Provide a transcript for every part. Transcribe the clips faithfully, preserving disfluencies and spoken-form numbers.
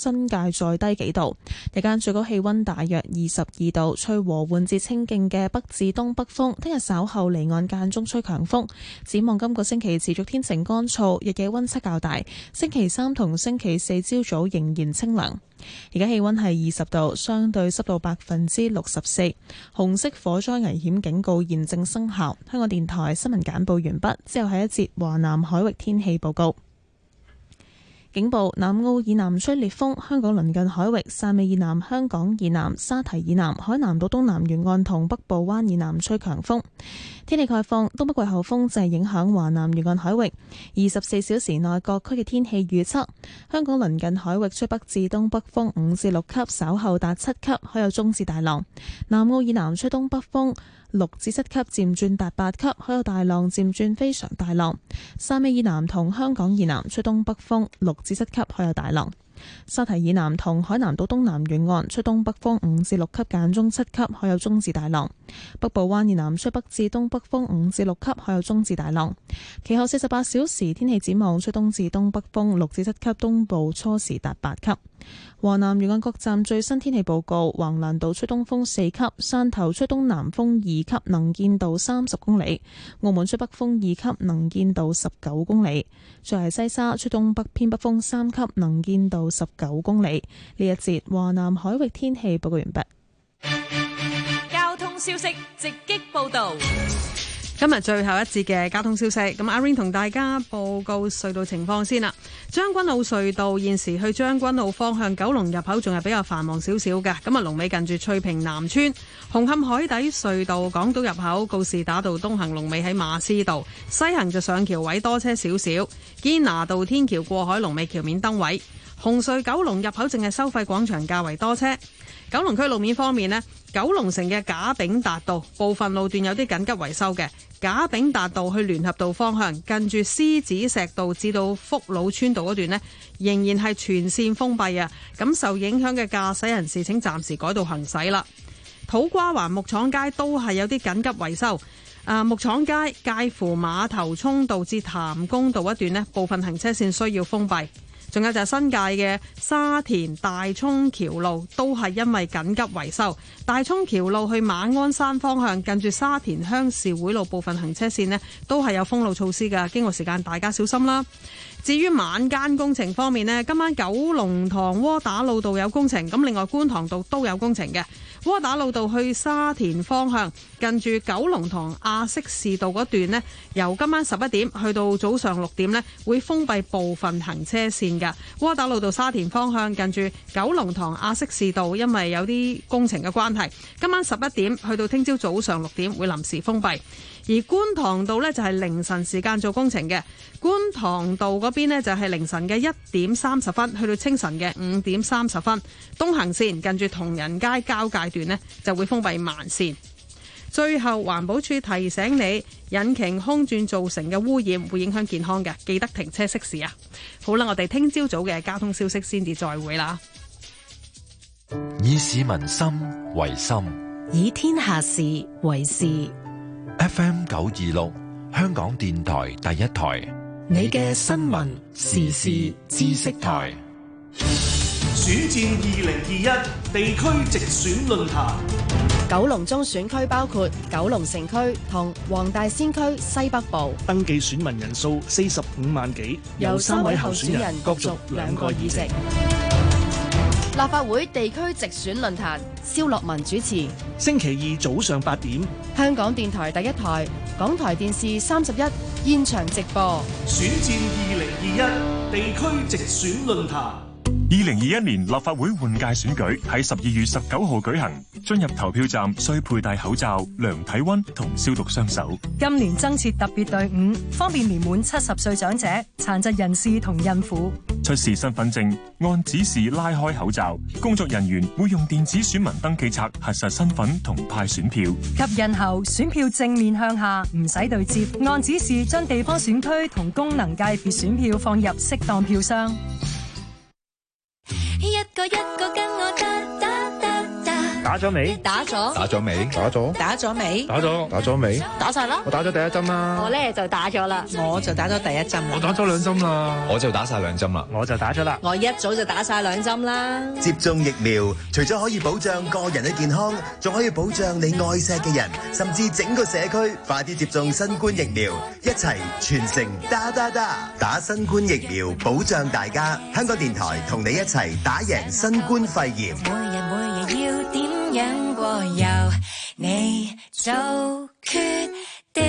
新界再低幾度。日間最高氣溫大約二十二度，吹和緩至清勁嘅北至東北風。聽日稍後離岸間中吹強風。展望今個星期持續天晴乾燥，日夜溫差較大。星期三同星期四朝早仍然清涼。而家氣溫係二十度，相對濕度百分之六十四。紅色火災危險警告現正生效。香港電台新聞簡報完畢，之後係一節華南海域天氣報告。警報：南澳以南吹烈風，香港鄰近海域汕尾以南、香港以南、沙堤以南、海南島東南沿岸同北部灣以南吹強風。天氣概況：東北季候風正影響華南沿岸海域，二十四小時內各區嘅天氣預測：香港鄰近海域吹北至東北風五至六級，稍後達七級，海有中至大浪；南澳以南吹東北風六至七級，漸轉達八級，海有大浪漸轉非常大浪；汕尾以南同香港以南吹東北風六至七級，海有大浪；沙堤以南同海南島東南沿岸吹東北風五至六級，間中七級，海有中至大浪；北部灣以南吹北至東北風五至六級，海有中至大浪。其後四十八小時天氣展望吹東至東北風六至七級，東部初時達八級。華南沿岸各站最新天氣報告：橫瀾島吹東風四級，汕頭吹東南風二級，能見度三十公里；澳門吹北風二級，能見度十九公里。再係西沙吹東北偏北風三級，能見度十九公里。呢一節華南海域天氣報告完畢。 交通消息直擊報道。 今日最後一節嘅交通消息，咁阿 Ring 同大家報告隧道情況先啦。將軍澳隧道現時去將軍澳方向九龍入口仲係比較繁忙少少嘅，咁啊龍尾近住翠屏南村。紅磡海底隧道港島入口告士打道東行龍尾喺馬師道，西行就上橋位多車少少。堅拿道天橋過海龍尾橋面燈位。紅隧九龍入口淨係收費廣場較為多車。九龍區路面方面呢，九龍城嘅賈炳達道部分路段有啲緊急維修嘅，賈炳達道去聯合道方向近住獅子石道至到福佬村道嗰段呢，仍然係全線封閉啊！咁受影響嘅駕駛人士請暫時改道行駛啦。土瓜灣木廠街都係有啲緊急維修，啊木廠街介乎碼頭涌道至譚公道一段呢，部分行車線需要封閉。仲有就係新界嘅沙田大涌橋路都係因為緊急維修，大涌橋路去馬鞍山方向近住沙田鄉事會路部分行車線呢都係有封路措施㗎，經過時間大家小心啦。至於晚間工程方面呢，今晚九龍塘窩打老道有工程，咁另外觀塘道都有工程嘅。窩打老道去沙田方向近住九龍塘亞悉士道嗰段呢，由今晚十一點去到早上六點呢，會封閉部分行車線㗎。窩打老道沙田方向近住九龍塘亞悉士道，因為有啲工程嘅關係，今晚十一點去到聽朝早上六點會臨時封閉。而觀塘道呢，就係凌晨時間做工程嘅，觀塘道嗰邊呢，就係凌晨嘅一點三十分去到清晨嘅五點三十分，東行線近住同仁街交界段呢，就會封閉慢線。最後環保署提醒你，引擎空轉造成嘅污染會影響健康嘅，記得停車熄匙啊！好啦，我哋聽朝早嘅交通消息先至再會啦。 以市民心為心， 以天下事為事。 F M 九二六，香港電台第一台， 你嘅新聞時事知識台。 選戰二零二一地區直選論壇。 九龍中選區包括九龍城區同黃大仙區西北部， 登記選民人數四十五萬幾， 有三位候選人角逐兩個議席。立法會地區直選論壇，蕭樂文主持。 星期二早上八點， 香港電台第一台、港台電視三十一現場直播。 選戰二零二一地區直選論壇。 二零二一年立法會換屆選舉喺十二月十九號舉行，進入投票站需佩戴口罩、量體溫同消毒雙手。 今年增設特別隊伍，方便年滿七十歲長者、殘疾人士同孕婦。 出示身份證，按指示拉開口罩，工作人員會用電子選民登記冊核實身份同派選票。 及印後，選票正面向下，唔使對接，按指示將地方選區同功能界別選票放入適當票箱。 一個一個跟我打打打打， 打咗未？ 打咗。 打咗未？ 打咗。 打咗未？ 打咗。打咗未？ 打晒啦。 我打咗第一針啦。 我咧就打咗啦。我就打咗第一針啦。 我打咗兩針啦。 我就打晒兩針啦。 我就打咗啦。 我一早就打晒兩針啦。 接種疫苗，除咗可以保障個人嘅健康，仲可以保障你愛錫嘅人，甚至整個社區。快啲接種新冠疫苗，一齊全城打打打，打新冠疫苗保障大家。香港電台同你一齊打贏新冠肺炎。 每日每日要點樣過，由你做決定。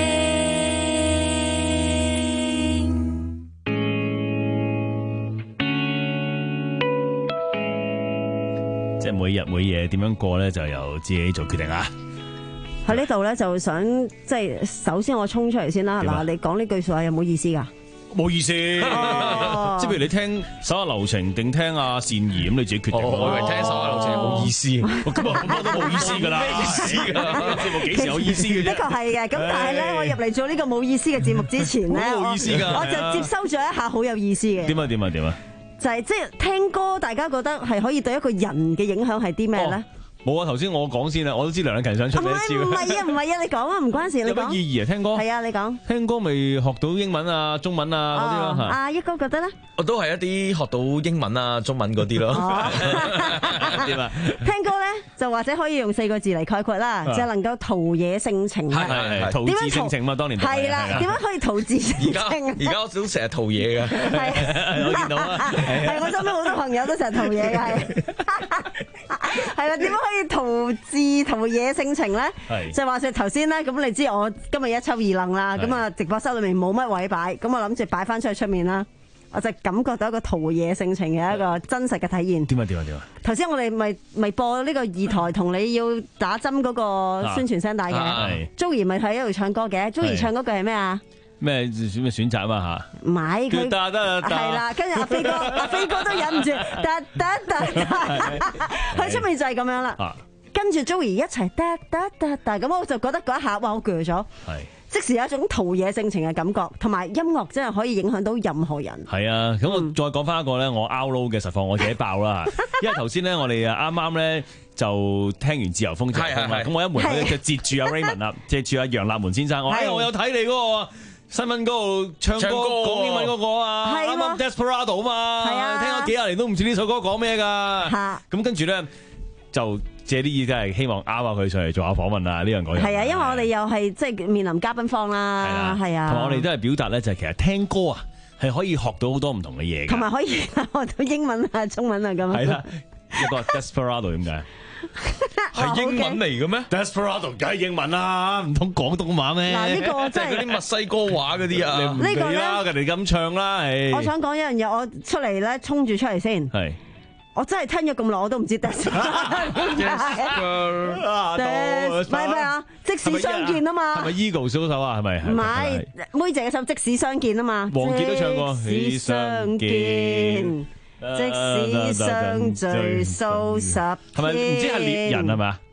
即係每日每夜點樣過咧，就由自己做決定啊！ 喺呢度咧，就想即係首先我衝出嚟先啦。嗱，你講呢句說話有冇意思噶？ 冇意思，哦、即係譬如你聽手下留情定聽阿善儀咁，你自己決定。 哦、我以為聽手下留情冇意思， 我今日咁多都冇意思㗎啦。咩意思㗎？節目幾時有意思嘅？ 的確係嘅，咁但係咧，我入嚟做呢個冇意思嘅節目之前咧， 冇意思㗎， 我就接收咗一下好有意思嘅。 點啊點啊點啊！ 就係即係聽歌，大家覺得係可以對一個人嘅影響係啲咩咧？ 冇啊！頭先我講先啦，我都知梁詠琪想出咩招。 唔係啊，唔係啊，你講啊，唔關事，你講。 有乜意義啊？聽歌係啊，你講。聽歌咪學到英文啊、中文啊嗰啲咯嚇。 阿一哥覺得咧？ 我都係一啲學到英文啊、中文嗰啲咯。 點啊？ 聽歌咧就或者可以用四個字嚟概括啦，就係能夠陶冶性情。 係係係。陶冶性情嘛，當年。 係啦，點樣可以陶冶性情？ 而家而家我都成日陶冶嘅。 係， 我見到啊。 係我身邊好多朋友都成日陶冶嘅，係。係啦，點樣可以陶冶陶冶性情咧？就話說頭先咧，咁你知我今日一抽二愣啦，咁啊直播室裏面冇乜位擺，咁我諗住擺翻出去出面啦，我就感覺到一個陶冶性情嘅一個真實嘅體驗。 點啊點啊點啊！ 頭先我哋咪咪播呢個二台同你要打針嗰個宣傳聲帶嘅，Joey 咪喺度唱歌嘅，Joey 唱嗰句係咩啊？ 咩咩選擇啊嘛嚇？ 唔係佢係啦，跟住阿飛哥阿飛哥都忍唔住，得得得，佢出面就係咁樣啦。跟住 Joey 一齊得得得得，咁我就覺得嗰一下哇，我鋸咗，即時有一種陶冶性情嘅感覺，同埋音樂真係可以影響到任何人。 係啊，咁我再講翻一個咧，我 out low 嘅實況我自己爆啦，因為頭先咧我哋啊啱啱咧就聽完自由風，咁我一門口就截住阿 Raymond 啦，截住阿楊立門先生，我我有睇你嗰個新聞嗰度唱歌講英文嗰個啊，啱啱 Desperado 嘛，聽咗幾廿年都唔知呢首歌講咩㗎，咁跟住咧就。借啲意真係希望啱下佢上嚟做下訪問啊！呢樣嗰樣係啊，因為我哋又係即係面臨嘉賓方啦，係啊， 同埋我哋都係表達咧，就係其實聽歌啊，係可以學到好多唔同嘅嘢， 同埋可以學到英文啊、中文啊咁。 係啦，一個 Desperado 點解？ 係英文嚟嘅咩 ？Desperado 梗係英文啦，唔通廣東話咩？ 嗱，呢個即係嗰啲墨西哥話嗰啲啊！ 呢個咧，人哋咁唱啦， 我想講一樣嘢，我出嚟咧，衝住出嚟先。係。我真係聽咗咁耐，我都唔知 Desperado 點解。唔係咩啊？即使相見啊嘛。係咪 Eagles 嗰首啊？係咪？ 唔係，妹姐嘅首即使相見啊嘛。 王傑都唱過。 即使相見，即使相聚數十天。 係咪唔知係獵人係咪啊？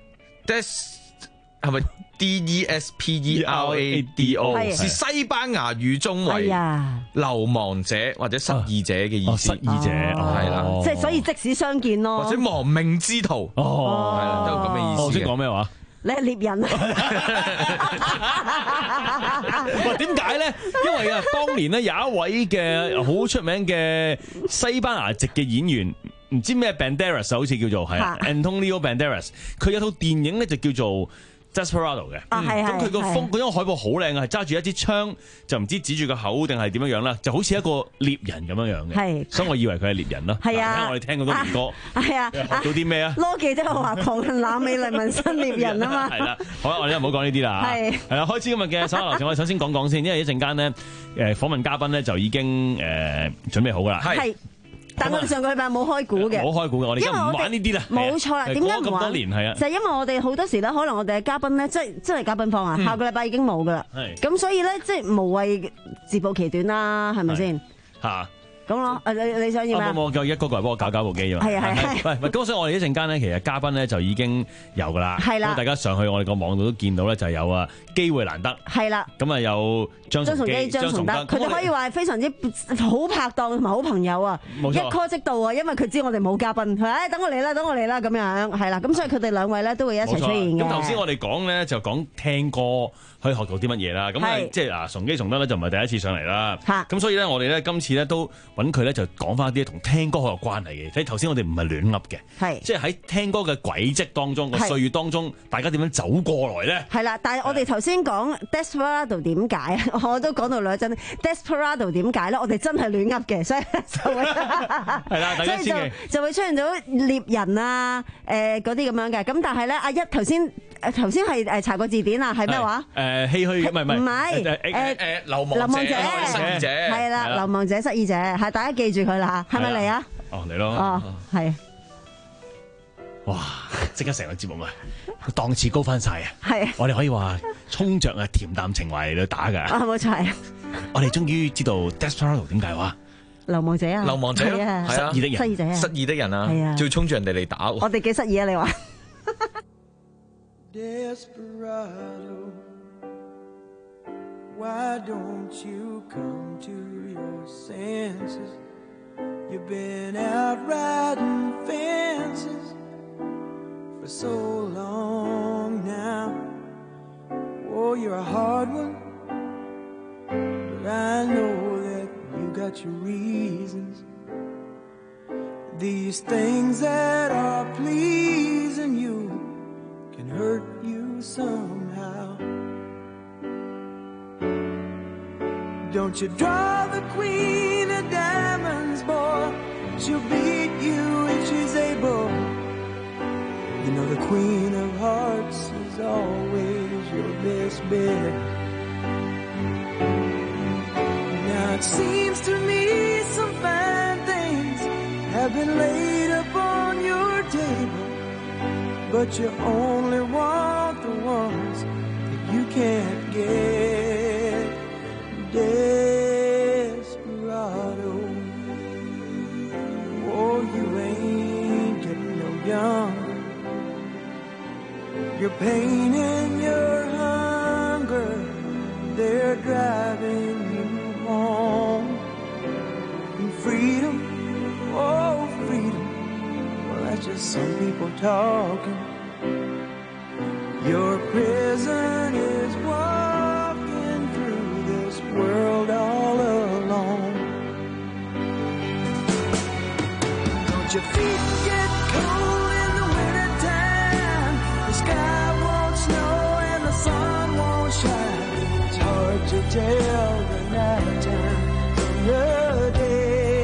Des 係咪 D E S P E R A D O？ 是西班牙語中為流亡者或者失意者嘅意思。 失意者係啦， 即係所以即使相見咯， 或者亡命之徒。哦，係啦，都係咁嘅意思。 我先講咩話？ 你係獵人啊！喂，點解咧？因為啊，當年咧有一位嘅好出名嘅西班牙籍嘅演員，唔知咩 Banderas 好似叫做係啊 Antonio Banderas， 佢有套電影咧就叫做Desperado 嘅，咁佢個風嗰張海報好靚啊，係揸住一支槍，就唔知指住個口定係點樣樣啦，就好似一個獵人咁樣樣嘅，所以我以為佢係獵人咯。係啊，我哋聽咁多年歌，係啊，學到啲咩啊？羅記都話狂恨冷美麗紋身獵人啊嘛。係啦，好啦，我哋唔好講呢啲啦。係係啦，開始今日嘅手下留情，我哋首先講講先，因為一陣間呢，誒訪問嘉賓咧就已經誒準備好噶啦。係。但我哋上個禮拜冇開估嘅，冇開估嘅，我哋而家唔玩呢啲啦。冇錯啦，點解唔玩？咁多年係啊，就係因為我哋好多時咧，可能我哋嘅嘉賓咧，即係即係嘉賓方啊，下個禮拜已經冇噶啦。係咁，所以咧，即係無謂自暴其短啦，係咪先？嚇！ 咁咯，誒你你想要咩？ 冇冇，叫一個個嚟幫我搞搞部機啫嘛。 係啊係係。 喂，咁所以我哋一陣間咧，其實嘉賓咧就已經有噶啦。 係啦。 大家上去我哋個網度都見到咧，就有啊機會難得。 係啦。 咁啊有張崇基、 張崇德，佢哋可以話係非常之好拍檔同埋好朋友啊。冇錯。一 call 即到啊，因為佢知我哋冇嘉賓，佢誒等我嚟啦，等我嚟啦咁樣，係啦。咁所以佢哋兩位咧都會一齊出現嘅。 咁頭先我哋講咧就講聽歌可以學到啲乜嘢啦。咁啊即係嗱，崇基崇德咧就唔係第一次上嚟啦。嚇。咁所以咧我哋咧今次咧都揾佢咧就講翻啲同聽歌好有關係嘅。睇頭先我哋唔係亂噏嘅，係即係喺聽歌嘅軌跡當中個歲月當中，大家點樣走過來咧？ 係啦，但係我哋頭先講 Desperado 點解啊？我都講到兩陣 Desperado 點解咧？我哋真係亂噏嘅，所以就會係啦，大家千祈就會出現到獵人啊，誒嗰啲咁樣嘅。咁但係咧，阿一頭先誒頭先係誒查過字典啊，係咩話？ 誒唏噓唔係唔係唔係誒誒流亡流亡者失意者係啦，流亡者失意者係大家記住佢啦嚇，係咪嚟啊？ 哦嚟咯！ 哦係。 哇！即刻成個節目啊，檔次高翻晒啊！ 係， 我哋可以話衝着啊恬淡情懷嚟到打㗎。 啊冇錯係。 我哋終於知道 Desperado 點解話流亡者啊， 流亡者係啊， 失意的人， 失意者啊， 失意的人啊， 係啊， 仲要衝住人哋嚟打。 我哋幾失意啊！你話。 Desperado, why don't you come to your senses? You've been out riding fences for so long now. Oh, you're a hard one, but I know that you got your reasons. These things that are pleasing you can hurt you somehow. Don't you draw the queen of diamonds, boy. She'll beat you if she's able. You know the queen of hearts is always your best bet. Now it seems to me some fine things have been laid upon your table, but you only want the ones that you can't get. Desperado, oh, you ain't getting no younger. Your pain and your hunger, they're driving you home. And freedom, oh, freedom, well, that's just some people talking. Your prison is walking through this world all alone. Don't your feet get cold in the wintertime? The sky won't snow and the sun won't shine. It's hard to tell the night time from the day.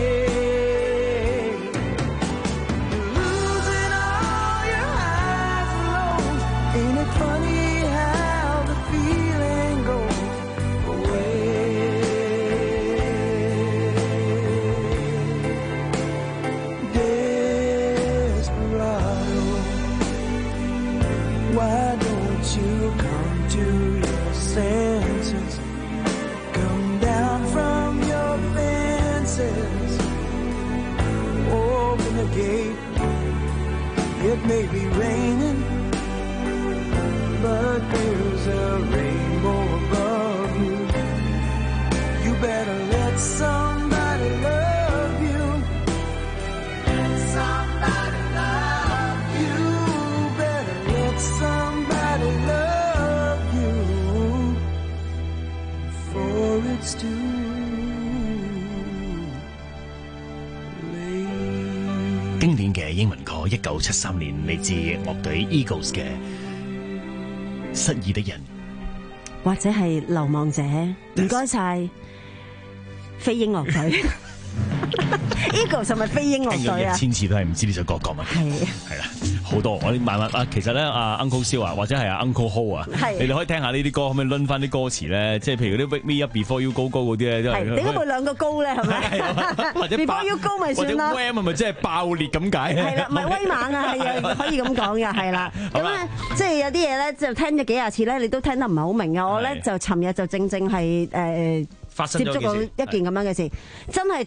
Funny how the feeling goes away. Desperado, why don't you come to your senses? Come down from your fences. Open the gate. It may be raining, but there's a rainbow above you. You better let somebody love you. Let somebody love you. Better let somebody love you before it's too late. 經典嘅英文歌，一九七三年嚟自樂隊 Eagles 嘅失意的人， 或者係流亡者，唔該晒飛鷹樂隊。Eagles 係咪飛鷹樂隊啊？ 一千次都係唔知呢首歌講乜。係係啦，好多我哋慢慢啊，其實咧阿 Uncle Siu 啊，或者係阿 Uncle Ho 啊，你哋可以聽下呢啲歌，可唔可以輪翻啲歌詞咧？即係譬如嗰啲 Wake Me Up Before You Go Go 嗰啲咧，都係點解會兩個高咧？係咪？ 或者 Before You Go 咪算啦。 或者 Wham 係咪即係爆裂咁解？ 係啦，唔係威猛啊，係啊，可以咁講嘅，係啦。咁咧，即係有啲嘢咧，就聽咗幾廿次咧，你都聽得唔係好明啊！我咧就尋日就正正係誒接觸到一件咁樣嘅事，真係。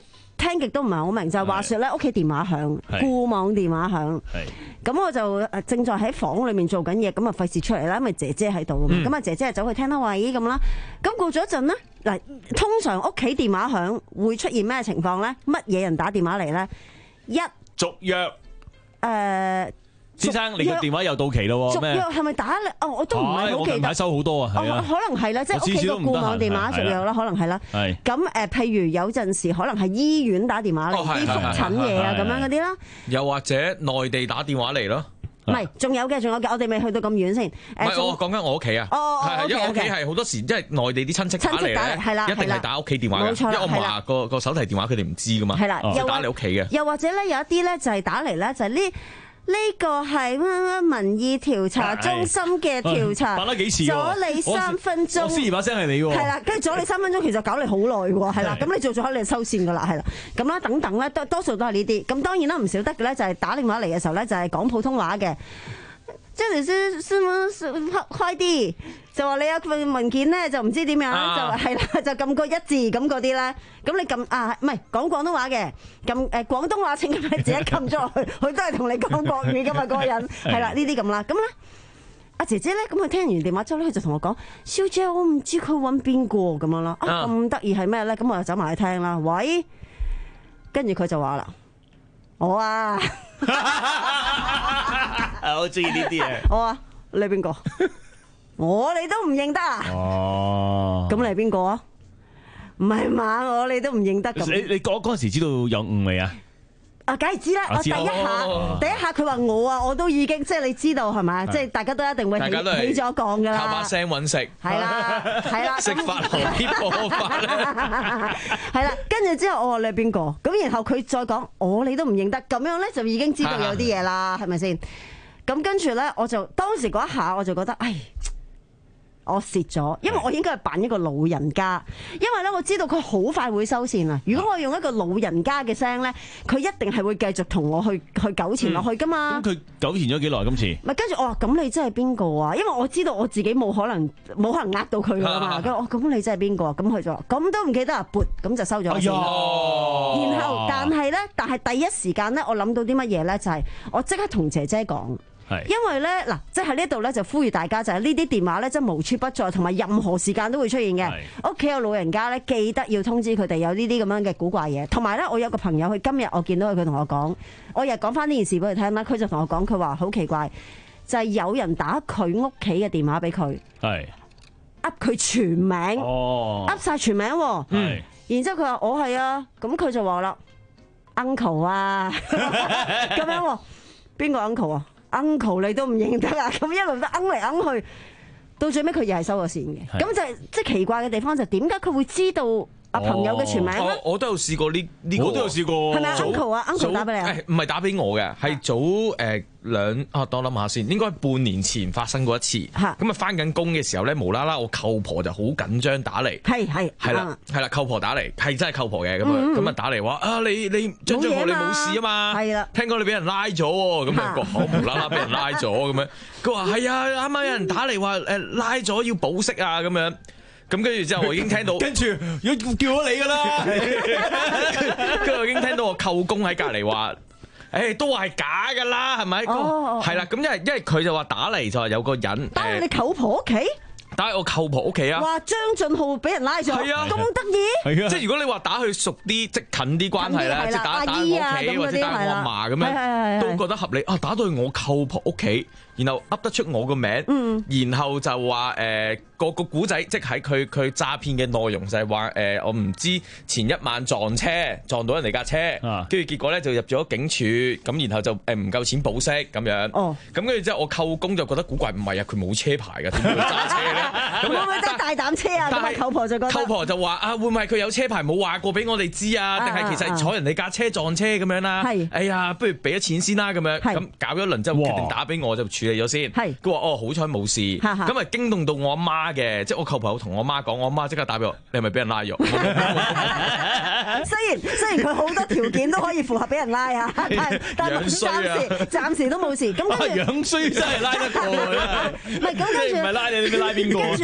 聽極都唔係好明，就係話説咧屋企電話響，固網電話響。咁我就誒正在喺房裏面做緊嘢，咁啊費事出嚟啦，因為姐姐喺度啊嘛。咁啊、嗯、姐姐就走去聽啦，喂咁啦。咁過咗一陣咧，嗱通常屋企電話響會出現咩情況咧？乜嘢人打電話嚟咧？一續約誒。 呃先生，你個電話又到期咯？ 續約係咪打嚟？哦，我都唔係好記得。 收好多啊，係啊， 可能係啦，即係屋企個固網電話續約啦，可能係啦。係咁誒，譬如有陣時可能係醫院打電話嚟，啲復診嘢啊咁樣嗰啲啦。 又或者內地打電話嚟咯。 唔係，仲有嘅，仲有嘅，我哋未去到咁遠先。 唔係，我講緊我屋企啊。 哦， 係因為屋企係好多時，即係內地啲親戚打嚟咧， 係啦， 一定係打屋企電話嘅。 冇錯， 因為我話個個手提電話佢哋唔知噶嘛。 係啦， 又打你屋企嘅。 又或者咧，有一啲咧就係打嚟咧，就係呢。呢個係乜乜民意調查中心嘅調查， 打咗幾次？ 阻你三分鐘。 我司儀把聲係你喎。 係啦，跟住阻你三分鐘，其實搞你好耐喎。係啦，咁你做咗，你就收線噶啦，係啦。咁啦，等等咧，多多數都係呢啲。咁當然啦，唔少得嘅咧，就係打電話嚟嘅時候咧，就係講普通話嘅。即係先先快啲，就話你有份文件咧，就唔知點樣，啊、就係啦，就撳個一字咁嗰啲咧。咁你撳啊，唔係講廣東話嘅，撳誒廣東話，請咁你自己撳咗落去，佢都係同你講國語噶嘛，嗰個人係啦，呢啲咁啦。咁咧，阿姐姐咧，咁佢聽完電話之後咧，佢就同我講：小姐，我唔知佢揾邊個咁樣啦。啊，咁得意係咩咧？咁我就走埋去聽啦。喂，跟住佢就話啦：我啊。 我好中意呢啲嘢。 我啊，你係邊個？我你都唔認得啊？ 哦， 咁你係邊個啊？唔係嘛，我你都唔認得咁。 你你嗰嗰陣時知道有誤未啊？ 啊，梗係知啦！我第一下，第一下佢話我啊，我都已經即係你知道係咪？即係大家都一定會起起咗槓噶啦。 靠把聲揾食。係啦，係啦。 食飯何必播飯咧？ 係啦，跟住之後我話你係邊個？咁然後佢再講我你都唔認得，咁樣咧就已經知道有啲嘢啦，係咪先？咁跟住咧，我就當時嗰一下我就覺得，唉。我蝕咗，因為我應該係扮一個老人家，因為咧我知道佢好快會收線啦。如果我用一個老人家嘅聲咧，佢一定係會繼續同我去去糾纏落去噶嘛。 咁佢糾纏咗幾耐今次？ 咪跟住我話咁你真係邊個啊？因為我知道我自己冇可能冇可能呃到佢噶嘛。咁我咁你真係邊個啊？咁佢就話咁都唔記得啊，撥咁就收咗線。然後但係咧，但係第一時間咧，我諗到啲乜嘢咧？就係我即刻同姐姐講。因為咧嗱，即係呢度咧就呼籲大家就係呢啲電話咧，即係無處不在，同埋任何時間都會出現嘅。屋企有老人家咧，記得要通知佢哋有呢啲咁樣嘅古怪嘢。同埋咧，我有個朋友，佢今日我見到佢，佢同我講，我日講翻呢件事俾佢聽啦。佢就同我講，佢話好奇怪，就係有人打佢屋企嘅電話俾佢，係噏佢全名，噏晒全名。嗯，然之後佢話我係啊，咁佢就話啦 ，uncle 啊，咁樣，邊個 uncle 啊？uncle 你都唔認得啊！咁一路都掹嚟掹去，到最尾佢又係收咗線嘅。咁就係即係奇怪嘅地方就點解佢會知道阿朋友嘅全名咧？ 我我都有試過呢呢個， 我都有試過。 係咪 uncle 啊 uncle 打俾你啊？ 唔係打俾我嘅，係早誒兩啊，等我諗下先，應該半年前發生過一次。咁啊翻緊工嘅時候咧，無啦啦我舅婆就好緊張打嚟。係係係啦係啦，舅婆打嚟係真係舅婆嘅咁啊咁啊打嚟話啊你你張張學你冇事啊嘛？係啦，聽講你俾人拉咗喎，咁啊個口無啦啦俾人拉咗咁樣。佢話係啊，啱啱有人打嚟話誒拉咗要保釋啊咁樣。咁跟住之後，我已經聽到，跟住要叫咗你噶啦。跟住我已經聽到我舅公喺隔離話：，誒都話係假噶啦，係咪？係啦，咁因為因為佢就話打嚟就話有個人打去你舅婆屋企。 打喺我舅婆屋企啊！ 哇，張俊浩俾人拉咗，係啊，咁得意？ 係啊，即係如果你話打去熟啲，即近啲關係咧，即係打打我屋企或者打我阿嫲咁樣，都覺得合理。啊，打到去我舅婆屋企，然後噏得出我個名，然後就話誒個個古仔，即係喺佢佢詐騙嘅內容就係話誒我唔知前一晚撞車撞到人哋架車，跟住結果咧就入咗警署，咁然後就誒唔夠錢保釋咁樣。哦，咁跟住之後我舅公就覺得古怪，唔係啊，佢冇車牌㗎，點會揸車咧？ 會唔會真係大膽車啊？咁啊，舅婆就覺得舅婆就話啊，會唔會佢有車牌冇話過俾我哋知啊？定係其實坐人哋架車撞車咁樣啦？係，哎呀，不如俾咗錢先啦咁樣。咁搞咗一輪之後，決定打俾我就處理咗先。係，佢話哦，好彩冇事。咁啊驚動到我阿媽嘅，即係我舅婆同我媽講，我阿媽即刻打俾我，你係咪俾人拉咗？ 雖然雖然佢好多條件都可以符合俾人拉啊，但係但係暫時暫時都冇事。咁跟住樣衰真係拉得過啦。 唔係咁跟住， 唔係拉你，你拉邊個？ 跟住咧，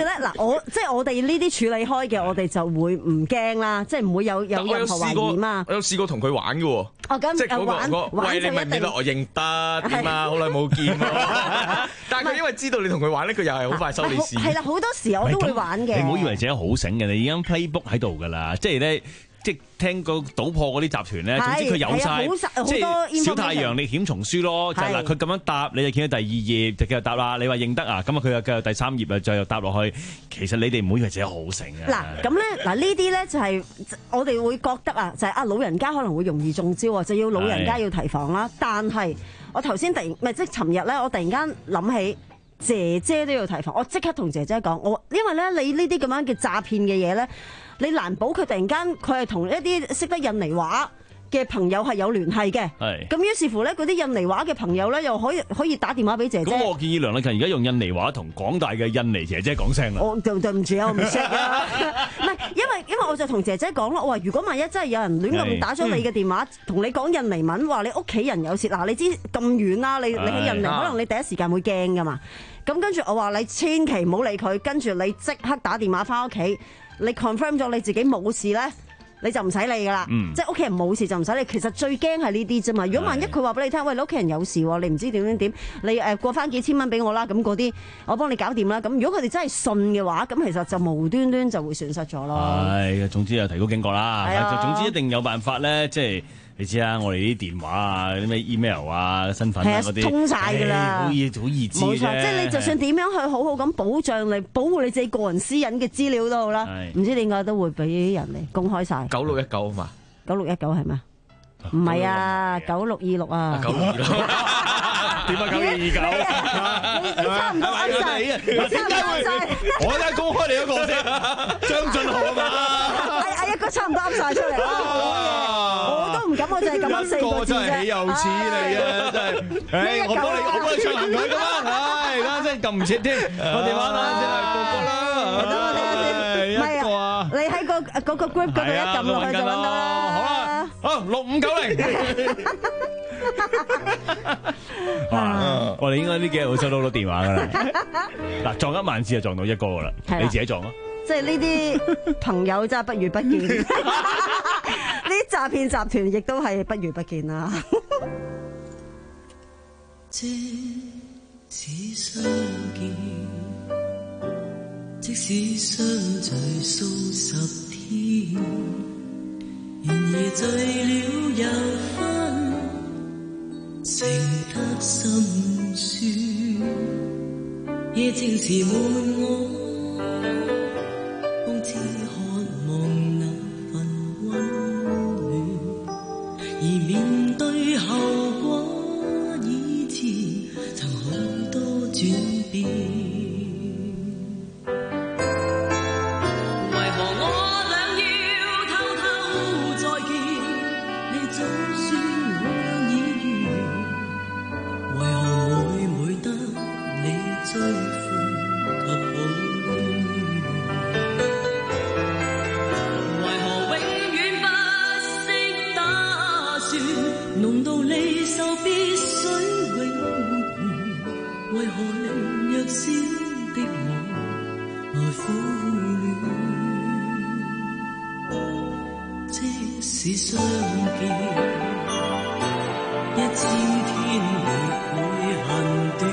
咧嗱，我即係我哋呢啲處理開嘅，我哋就會唔驚啦，即係唔會有有任何懷疑嘛。 我有試過同佢玩嘅喎。哦， 咁即係嗰個玩嗰個，喂，你咪唔記得我認得點啊？好耐冇見喎。但係佢因為知道你同佢玩咧，佢又係好快收你線。 係啦，好多時我都會玩嘅。 你唔好以為自己好醒嘅，你已經 playbook 喺度㗎啦，即係咧。即係聽個賭破嗰啲集團咧，總之佢有晒，即係小太陽你險從書咯，就係嗱佢咁樣答，你就見到第二頁就繼續答啦。你話認得啊，咁啊佢又繼續第三頁啊，再又答落去。其實你哋唔好以為自己好醒啊。 嗱咁咧，嗱呢啲咧就係我哋會覺得啊，就係啊老人家可能會容易中招啊，就要老人家要提防啦。但係我頭先突然唔係即係尋日咧，我突然間諗起姐姐都要提防，我即刻同姐姐講，我因為咧你呢啲咁樣嘅詐騙嘅嘢咧。你難保佢突然間佢係同一啲識得印尼話嘅朋友係有聯繫嘅，咁於是乎咧嗰啲印尼話嘅朋友咧又可以可以打電話俾姐姐。 咁我建議梁禮勤而家用印尼話同廣大嘅印尼姐姐講聲啦。 我對對唔住啊，我唔識啊，唔係因為因為我就同姐姐講咯，我話如果萬一真係有人亂咁打咗你嘅電話，同你講印尼文，話你屋企人有事，嗱你知咁遠啦，你你喺印尼，可能你第一時間會驚噶嘛。咁跟住我話你千祈唔好理佢，跟住你即刻打電話翻屋企。你 confirm 咗你自己冇事咧，你就唔使理噶啦，嗯、即係屋企人冇事就唔使理。其實最驚係呢啲啫嘛。如果萬一佢話俾你聽，喂，你屋企人有事，你唔知點點點，你誒過翻幾千蚊俾我啦，咁嗰啲我幫你搞掂啦。咁如果佢哋真係信嘅話，咁其實就無端端就會損失咗咯。 係，總之就提高警覺啦。係啊，總之一定有辦法咧，即係。你知啦，我哋啲電話啊、啲咩 email 啊、身份啊嗰啲， 通晒㗎啦， 好易好易知。 冇錯，即係你就算點樣去好好咁保障你、保護你自己個人私隱嘅資料都好啦，唔知點解都會俾人嚟公開晒。 九六一九啊嘛， 九六一九係咩？唔係啊，九六二六啊。 九六二六點解九六二九？ 你差唔多啱晒，你差唔多啱晒。 我而家公開你嗰個先，張俊豪啊嘛。 哎哎，一個差唔多啱晒出嚟啦，好嘢！我都唔敢，我就係咁樣四個字啫。 真係豈有此理啊！真係，誒，我幫你，我幫你唱完佢噶嘛，唉，啱先撳唔切添，我電話啦，先係哥哥啦， 等我睇下先，唔係啊，你喺個嗰個 group 嗰度一撳落去就揾到啦。 好啦，好六五九零。我哋應該呢幾日會收到好多電話噶啦。嗱，撞一萬次就撞到一個噶啦，你自己撞啊！ 即係呢啲朋友真係不如不見，呢啲詐騙集團亦都係不如不見啦。 即使相見，即使相聚數十天，然而醉了又分，情得心酸。夜靜時悶我，空知渴望那份溫暖，而面對後果以前曾好多轉變。為何我倆要偷偷再見？你總算會已完，為何每每得你追悔及好戀？為何永遠不識打算？濃到離愁必須永遠，為何令弱小的我來苦戀？即使相見，一千天亦會恨短，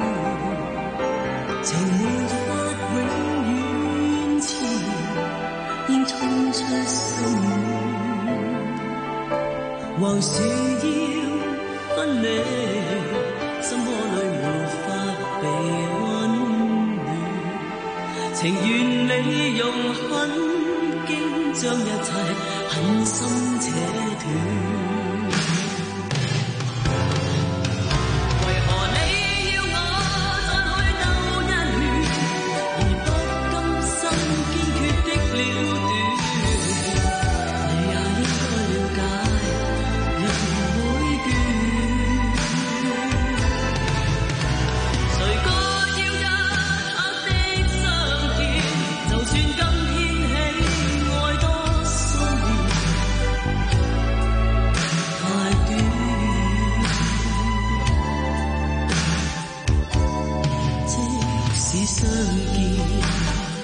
情沒法永遠纏，應衝出心門，橫豎要分離，心窩裏沒法被溫暖，情願你容狠，竟將一切狠心扯斷。相見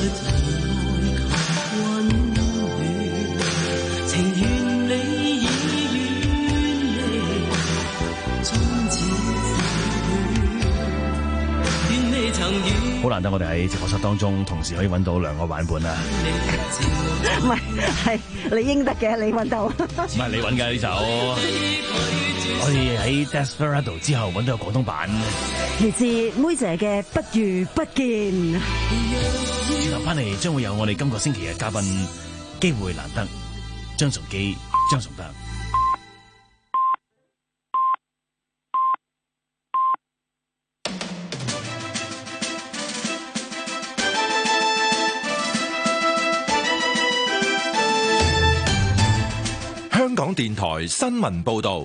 愛求溫暖，情願你已遠離，終止願未曾遠。 好難得我哋喺直播室當中同時可以揾到兩個版本啊！ 唔係，係你應得嘅，你揾到。唔係你揾㗎呢首，我哋喺 Desperado 之後揾到個廣東版， 嚟自妹姐嘅不如不見。 轉頭翻嚟將會有我哋今個星期嘅嘉賓，機會難得，張崇基、張崇德。 香港電台新聞報道，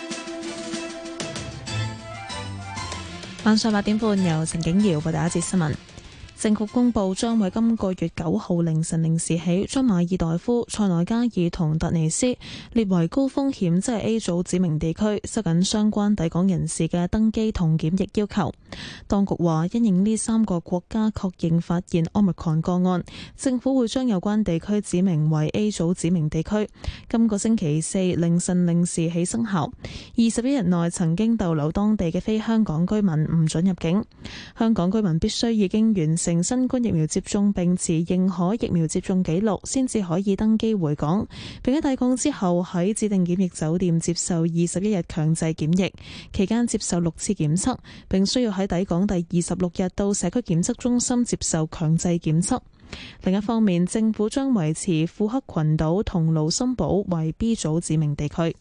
晚上八點半由陳景瑤報第一節新聞。政府公布將喺今個月九號凌晨零時起，將馬爾代夫、塞內加爾同突尼斯列為高風險，即係 A 組指明地區，收緊相關抵港人士嘅登機同檢疫要求。當局話，因應呢三個國家確認發現 Omicron 個案，政府會將有關地區指明為 A 組指明地區。今個星期四凌晨零時起生效。二十一日內曾經逗留當地嘅非香港居民唔准入境。香港居民必須已經完成新冠疫苗接種並持認可疫苗接種記錄，先至可以登機回港，並喺抵港之後喺指定檢疫酒店接受二十一日強制檢疫，期間接受六次檢測，並需要喺抵港第二十六日到社區檢測中心接受強制檢測。另一方面，政府將維持庫克群島同盧森堡為 B 組指明地區。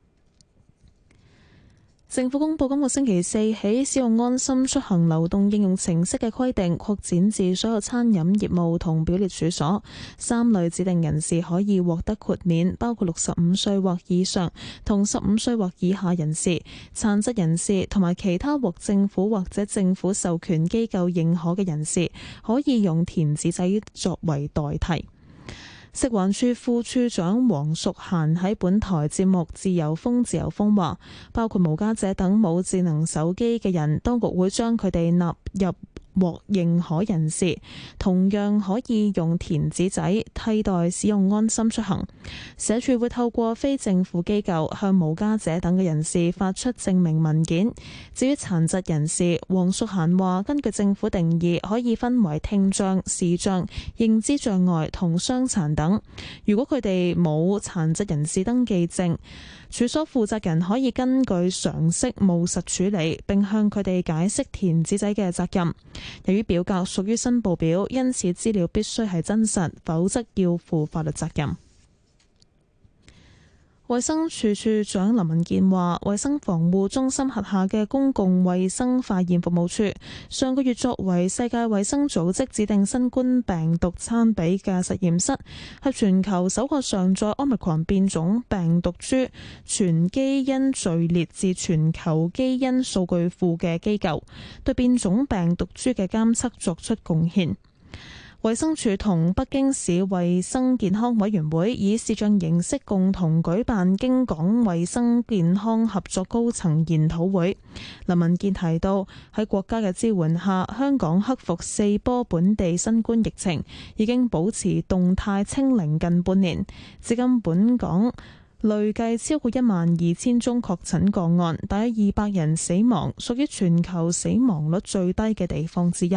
政府公布今個星期四起，使用安心出行流動應用程式嘅規定擴展至所有餐飲業務同表列處所。三類指定人士可以獲得豁免，包括六十五歲或以上同十五歲或以下人士、殘疾人士同埋其他獲政府或者政府授權機構認可嘅人士，可以用填紙仔作為代替。食環署副署長黃淑嫻喺本台節目《自由風自由風》話，包括無家者等冇智能手機嘅人，當局會將佢哋納入獲認可人士，同樣可以用填紙仔替代使用安心出行。社署會透過非政府機構向無家者等嘅人士發出證明文件。至於殘疾人士，黃淑嫻話，根據政府定義，可以分為聽障、視障、認知障礙同傷殘等。如果佢哋冇殘疾人士登記證，處所負責人可以根據常識務實處理，並向佢哋解釋填紙仔嘅責任。由於表格屬於申報表，因此資料必須係真實，否則要負法律責任。衛生署署長林文健話，衛生防護中心轄下嘅公共衛生化驗服務處上個月作為世界衛生組織指定新冠病毒參比嘅實驗室，係全球首個上載 Omicron 變種病毒株全基因序列至全球基因數據庫嘅機構，對變種病毒株嘅監測作出貢獻。衛生署同北京市衛生健康委員會以視像形式共同舉辦京港衛生健康合作高層研討會。林文健提到，喺國家嘅支援下，香港克服四波本地新冠疫情，已經保持動態清零近半年。至今本港累計超過一萬二千宗確診個案，大約二百人死亡，屬於全球死亡率最低嘅地方之一。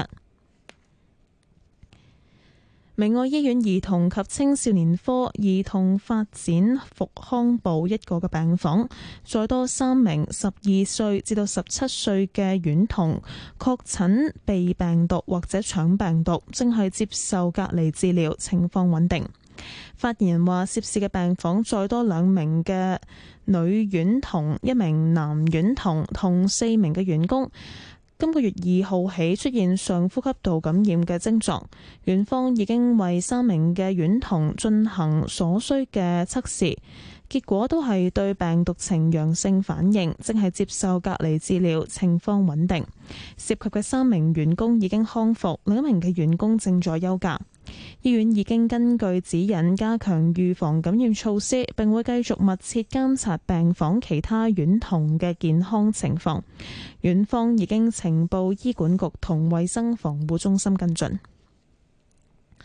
明愛醫院兒童及青少年科兒童發展復康部一個嘅病房，再多三名十二歲至到十七歲嘅院童確診鼻病毒或者腸病毒，正係接受隔離治療，情況穩定。發言人話，涉事嘅病房再多兩名嘅女院童、一名男院童同四名嘅員工，今個月二號起出現上呼吸道感染嘅症狀，院方已經為三名嘅院童進行所需嘅測試，結果都係對病毒呈陽性反應，正係接受隔離治療，情況穩定。涉及嘅三名員工已經康復，另一名嘅員工正在休假。醫院已經根據指引加強預防感染措施，並會繼續密切監察病房其他院童嘅健康情況。院方已經呈報醫管局同衛生防護中心跟進。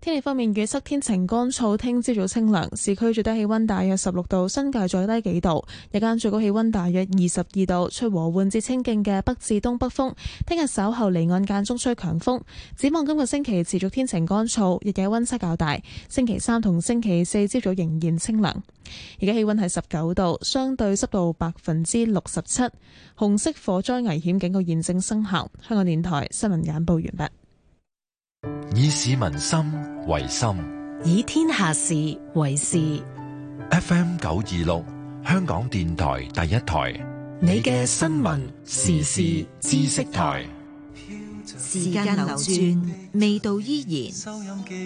天氣方面，預測天晴乾燥，聽朝早清涼，市區最低氣溫大約十六度，新界再低幾度。日間最高氣溫大約二十二度，吹和緩至清勁嘅北至東北風。聽日稍後離岸間中吹強風。展望今個星期持續天晴乾燥，日夜溫差較大。星期三同星期四朝早仍然清涼。而家氣溫係十九度，相對濕度百分之六十七。紅色火災危險警告現正生效。香港電台新聞簡報完畢。 以市民心為心， 以天下事為事。 F M 九二六，香港電台第一台， 你嘅新聞時事知識台。時間流轉，味道依然。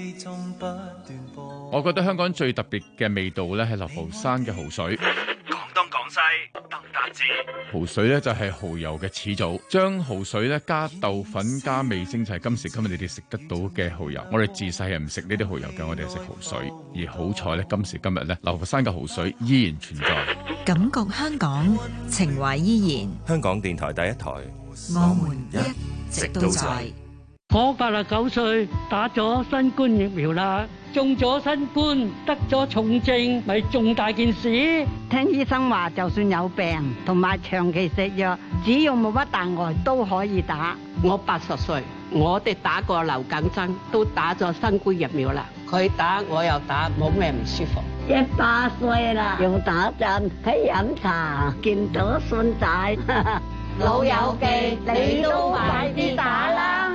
我覺得香港最特別嘅味道咧，係流浮山嘅蠔水。 廣東廣西鄧達志， 蠔水咧就係蠔油嘅始祖，將蠔水咧加豆粉加味精，就係今時今日你哋食得到嘅蠔油。我哋自細係唔食呢啲蠔油嘅，我哋係食蠔水。而好彩咧，今時今日咧，流浮山嘅蠔水依然存在。 感覺香港，情懷依然。 香港電台第一台， 我們一直都在。 我八十九歲，打咗新冠疫苗啦，中咗新冠，得咗重症，咪重大件事。 聽醫生話，就算有病同埋長期食藥，只要冇乜大礙都可以打。 我八十歲，我哋打過流感針，都打咗新冠疫苗啦。佢打我又打，冇咩唔舒服。 一百歲啦，又打針，喺飲茶，見到孫仔， 老友記，你都快啲打啦！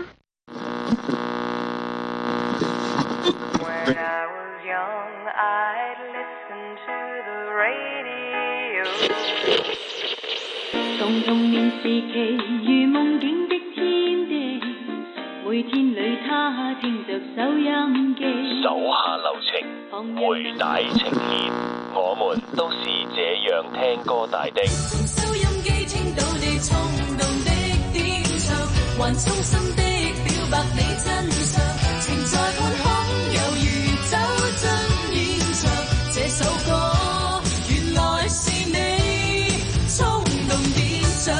當童年時期如夢境的天地，每天裏他聽着收音機， 手下留情，佩戴情牽，我們都是這樣聽歌大的。 收音機聽到你衝動的點唱，還衷心的表白你真相，情在半空猶如走進現場，這首歌原來是你衝動點唱。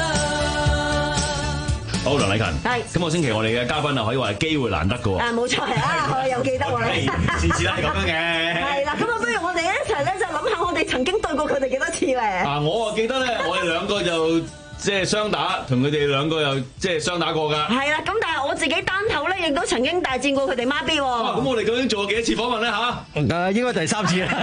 好，梁禮勤， 係今個星期我哋嘅嘉賓啊，可以話係機會難得嘅喎。 啊，冇錯係啊，我又記得喎。 次次都係咁樣嘅。 係啦，咁啊，不如我哋一齊咧就諗下，我哋曾經對過佢哋幾多次咧？ 啊，我啊記得咧，我哋兩個就即係雙打，同佢哋兩個又即係雙打過㗎。 係啦，咁但係我自己單頭咧，亦都曾經大戰過佢哋孖 B 喎。 咁我哋究竟做過幾多次訪問咧嚇？ 誒，應該第三次啦。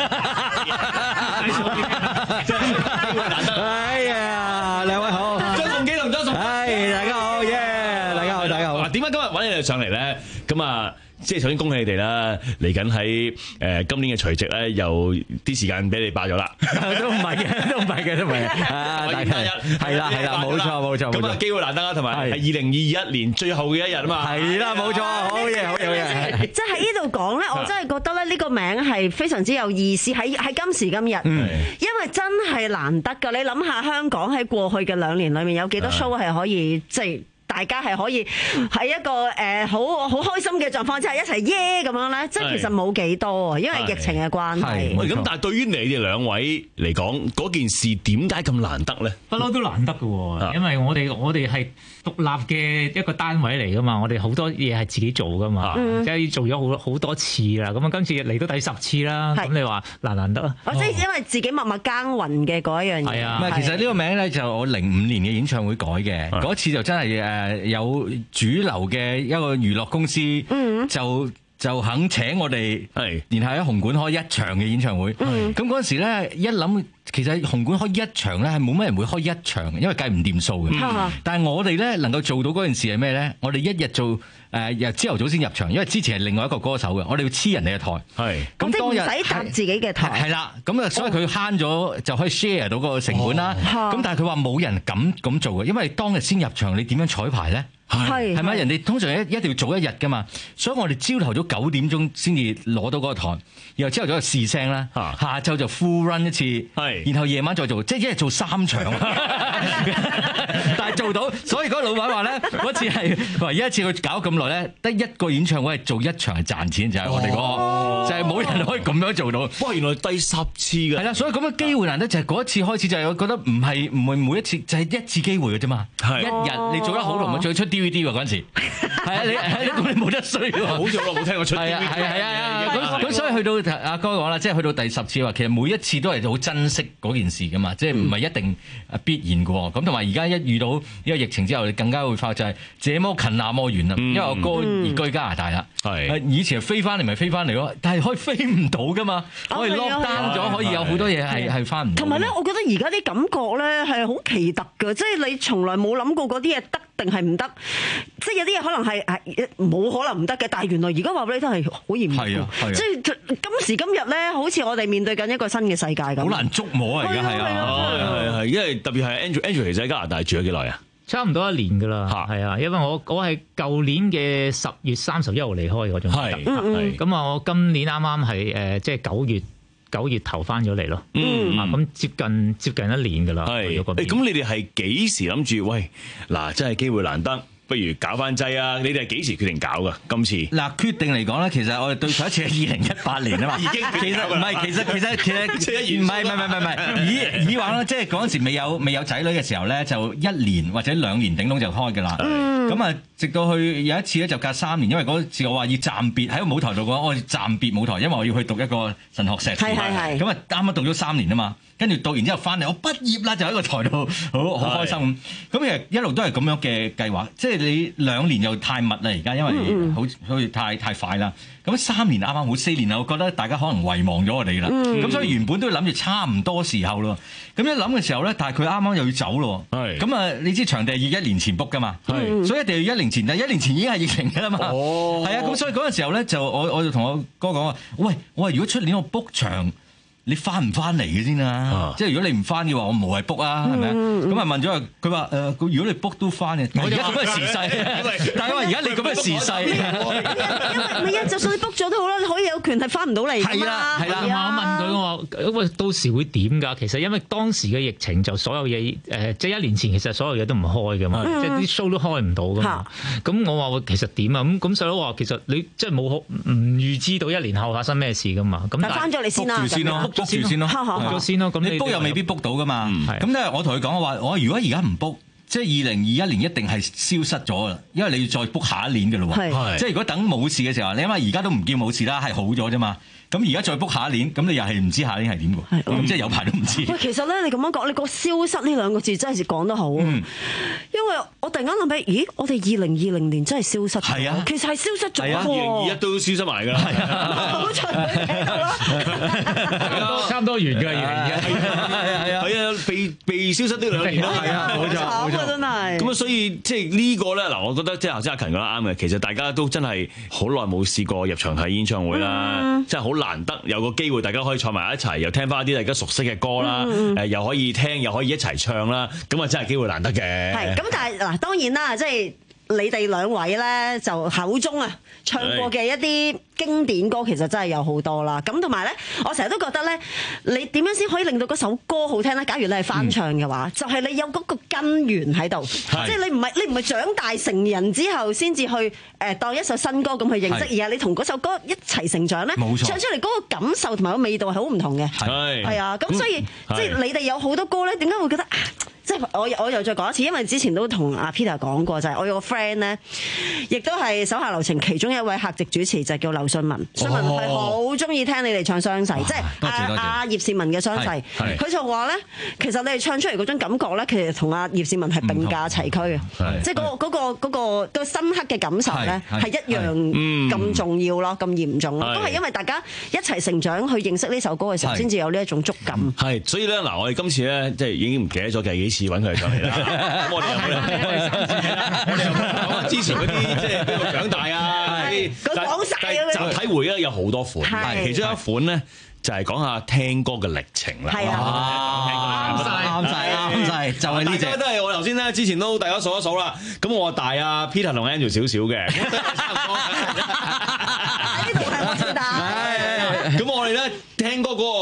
真係機會難得。 哎呀，兩位好， 張崇基同張崇， 係大家好，耶！大家好，大家好。 嗱，點解今日揾你哋上嚟咧？咁啊，即係首先恭喜你哋啦！嚟緊喺誒今年嘅除夕咧，又啲時間俾你霸咗啦。 都唔係嘅，都唔係嘅，都唔係。啊，大家係啦，係啦，冇錯，冇錯。 咁啊，機會難得啦，同埋係二零二一年最後嘅一日啊嘛。 係啦，冇錯，好嘢，好嘢，好嘢。 即係喺呢度講咧，我真係覺得咧呢個名係非常之有意思，喺喺今時今日， 嗯、 因為真係難得㗎。你諗下香港喺過去嘅兩年裏面有幾多 show 係可以即係。大家係可以喺一個誒好好開心嘅狀況之下一齊耶咁樣咧，即係其實冇幾多，因為疫情嘅關係。 咁但係對於你哋兩位嚟講，嗰件事點解咁難得咧？ 不嬲都難得嘅喎，因為我哋我哋係獨立嘅一個單位嚟噶嘛，我哋好多嘢係自己做噶嘛，即係做咗好好多次啦。咁啊，今次嚟到第十次啦，咁你話難難得啊？ 我即係因為自己默默耕耘嘅嗰一樣嘢。 係啊，唔係其實呢個名咧就我零五年嘅演唱會改嘅，嗰次就真係誒。誒有主流嘅一個娛樂公司就就肯請我哋，然後喺紅館開一場嘅演唱會。咁嗰陣時咧一諗，其實紅館開一場咧係冇乜人會開一場，因為計唔掂數嘅。但係我哋咧能夠做到嗰件事係咩咧？我哋一日做誒日朝頭早先入場，因為之前係另外一個歌手嘅，我哋要黐人哋嘅台。係咁當日唔使搭自己嘅台。係啦， 咁啊，所以佢慳咗就可以 share 到嗰個成本啦。咁但係佢話冇人敢咁做嘅，因為當日先入場，你點樣彩排咧？係係咪？人哋通常一一定要早一日噶嘛，所以我哋朝頭早九點鐘先至攞到嗰個台，然後朝頭早就試聲啦，下晝就 full run 一次，然後夜晚再做，即係一日做三場。但係做到，所以嗰個老闆話咧，嗰次係唯一一次佢搞咁耐咧，得一個演唱會係做一場係賺錢，就係我哋嗰個。 就係冇人可以咁樣做到。 哇！原來第十次嘅係啦，所以咁嘅機會難得就係嗰一次開始，就係我覺得唔係唔係每一次，就係一次機會嘅啫嘛。 係一日你做得好同埋仲要出 D V D 喎嗰陣時，係啊，你係咁你冇得衰喎。 好咗咯，冇聽過出 D V D。 係啊係啊係啊，咁咁所以去到阿哥講啦，即係去到第十次話，其實每一次都係好珍惜嗰件事噶嘛，即係唔係一定必然嘅喎。咁同埋而家一遇到呢個疫情之後，你更加會發覺就係這麼近那麼遠啦。因為我哥移居加拿大啦，係以前飛翻嚟咪飛翻嚟咯，但係可以飛唔到噶嘛，可以 lock down 咗，可以有好多嘢係係翻唔到。 同埋咧，我覺得而家啲感覺咧係好奇特嘅，即係你從來冇諗過嗰啲嘢得定係唔得，即係有啲嘢可能係係冇可能唔得嘅，但係原來而家話俾你聽係好嚴係啊係啊， 即係今時今日咧，好似我哋面對緊一個新嘅世界咁， 好難捉摸啊！而家係啊， 係係係，因為特別係 Andrew，Andrew 其實喺加拿大住咗幾耐啊？ 差唔多一年噶啦，係啊，因為我我係舊年嘅十月三十一號離開嗰種，係係咁啊，我今年啱啱係誒即係九月九月頭翻咗嚟咯，嗯啊咁接近接近一年噶啦，係誒咁你哋係幾時諗住？喂嗱，真係機會難得。不如搞翻劑啊！你哋係幾時決定搞噶？今次嗱，決定嚟講咧，其實我哋對上一次係二零一八年啊嘛，已經其實唔係，其實其實其實唔係唔係唔係唔係以以往咧，即係嗰陣時未有未有仔女嘅時候咧，就一年或者兩年頂籠就開㗎啦。咁啊，直到去有一次咧，就隔三年，因為嗰次我話要暫別喺個舞台度講，我暫別舞台，因為我要去讀一個神學碩士。係係係。咁啊，啱啱讀咗三年啊嘛。跟住讀完之後翻嚟，我畢業啦，就喺個台度好好開心咁。咁其實一路都係咁樣嘅計劃，即係你兩年又太密啦，而家因為好好似太太快啦。咁三年啱啱好，四年啦，我覺得大家可能遺忘咗我哋啦。咁、嗯、所以原本都諗住差唔多時候咯。咁一諗嘅時候咧，但係佢啱啱又要走咯。咁啊，你知場地係要一年前 book 噶嘛？係，所以一定要一年前。但係一年前已經係疫情㗎啦嘛。哦，係啊。咁所以嗰陣時候咧，就我我就同我哥講話，喂，我話如果出年我 book 場。你翻唔翻嚟嘅先啊？即係如果你唔翻嘅話，我無謂 book 啊，係咪啊？咁啊問咗佢，佢話誒，如果你 book 都翻嘅，而家咁嘅時勢，但係話而家你咁嘅時勢，因為唔係啊，就算你 book 咗都好啦，你可以有權係翻唔到嚟㗎嘛。係啦， 係啦。我問佢我喂，到時會點㗎？其實因為當時嘅疫情就所有嘢誒，即係一年前其實所有嘢都唔開㗎嘛，即係啲 show 都開唔到㗎嘛。咁我話喂，其實點啊？咁咁細佬話其實你即係冇唔預知到一年後發生咩事㗎嘛。咁但係翻咗嚟先啦。 book 住先咯 book 咗先咯。咁你 book 又未必 book 到噶嘛。咁咧，我同佢講話，我如果而家唔 book，即係二零二一年一定係消失咗啦，因為你要再 book 下一年嘅咯喎。即係如果等冇事嘅時候，你諗下而家都唔叫冇事啦，係好咗啫嘛。咁而家再 book 下一年，咁你又係唔知下一年係點喎？咁即係有排都唔知。 喂，其實咧，你咁樣講，你個消失呢兩個字真係講得好。嗯。因為我突然間諗起，咦，我哋二零二零年真係消失咗。係啊。其實係消失咗喎。 二零二一都消失埋㗎啦。係啊。 好長差唔多完㗎，二零二一。 係啊係啊。係啊，被被消失呢兩年咯。係啊，冇錯冇錯。真係。咁啊，所以即係呢個咧，嗱，我覺得即係頭先阿勤講得啱嘅，其實大家都真係好耐冇試過入場睇演唱會啦，真係好難得有個機會，大家可以坐埋一齊，又聽翻啲大家熟悉嘅歌啦，誒、嗯，又可以聽，又可以一齊唱啦，咁啊真係機會難得嘅。 係，咁但係嗱，當然啦，即係你哋兩位咧，就口中啊唱過嘅一啲經典歌，其實真係有好多啦。咁同埋咧，我成日都覺得咧，你點樣先可以令到嗰首歌好聽咧？假如你係翻唱嘅話，嗯、就係你有嗰個根源喺度，即係你唔係你唔係長大成人之後先至去誒當一首新歌咁去認識，而係你同嗰首歌一齊成長咧，唱出嚟嗰個感受同埋個味道係好唔同嘅。係係啊，咁所以即係你哋有好多歌咧，點解會覺得？即係我我又再講一次，因為之前都同阿 Peter 講過，就係、是、我有個 friend 咧，亦都係手下留情其中一位客席主持，就叫劉信文。信文係好中意聽你哋唱雙噬，即係阿阿葉倩文嘅雙噬。佢就話咧，其實你哋唱出嚟嗰種感覺咧，其實同阿葉倩文係並駕齊驅嘅，即係嗰嗰個嗰、嗰個嗰個深刻嘅感受咧，係一樣咁重要咯，咁嚴重咯，都係因為大家一齊成長去認識呢首歌嘅時候，先至有呢一種觸感。 係，所以咧嗱，我哋今次咧即係已經唔記得咗幾次揾佢上嚟啦。咁我哋又冇啦，我哋又講下之前嗰啲即係邊個長大啊？ 佢講曬咁樣。 集體回憶有好多款，其中一款咧就係講下聽歌嘅歷程啦。係啊，啱晒，啱晒，啱晒，就係呢隻。 都係我頭先咧，之前都大家數一數啦。咁我大啊 Peter 同 Andrew 少少嘅，差唔多。呢度係我最大。咁我哋咧聽歌嗰個嗰個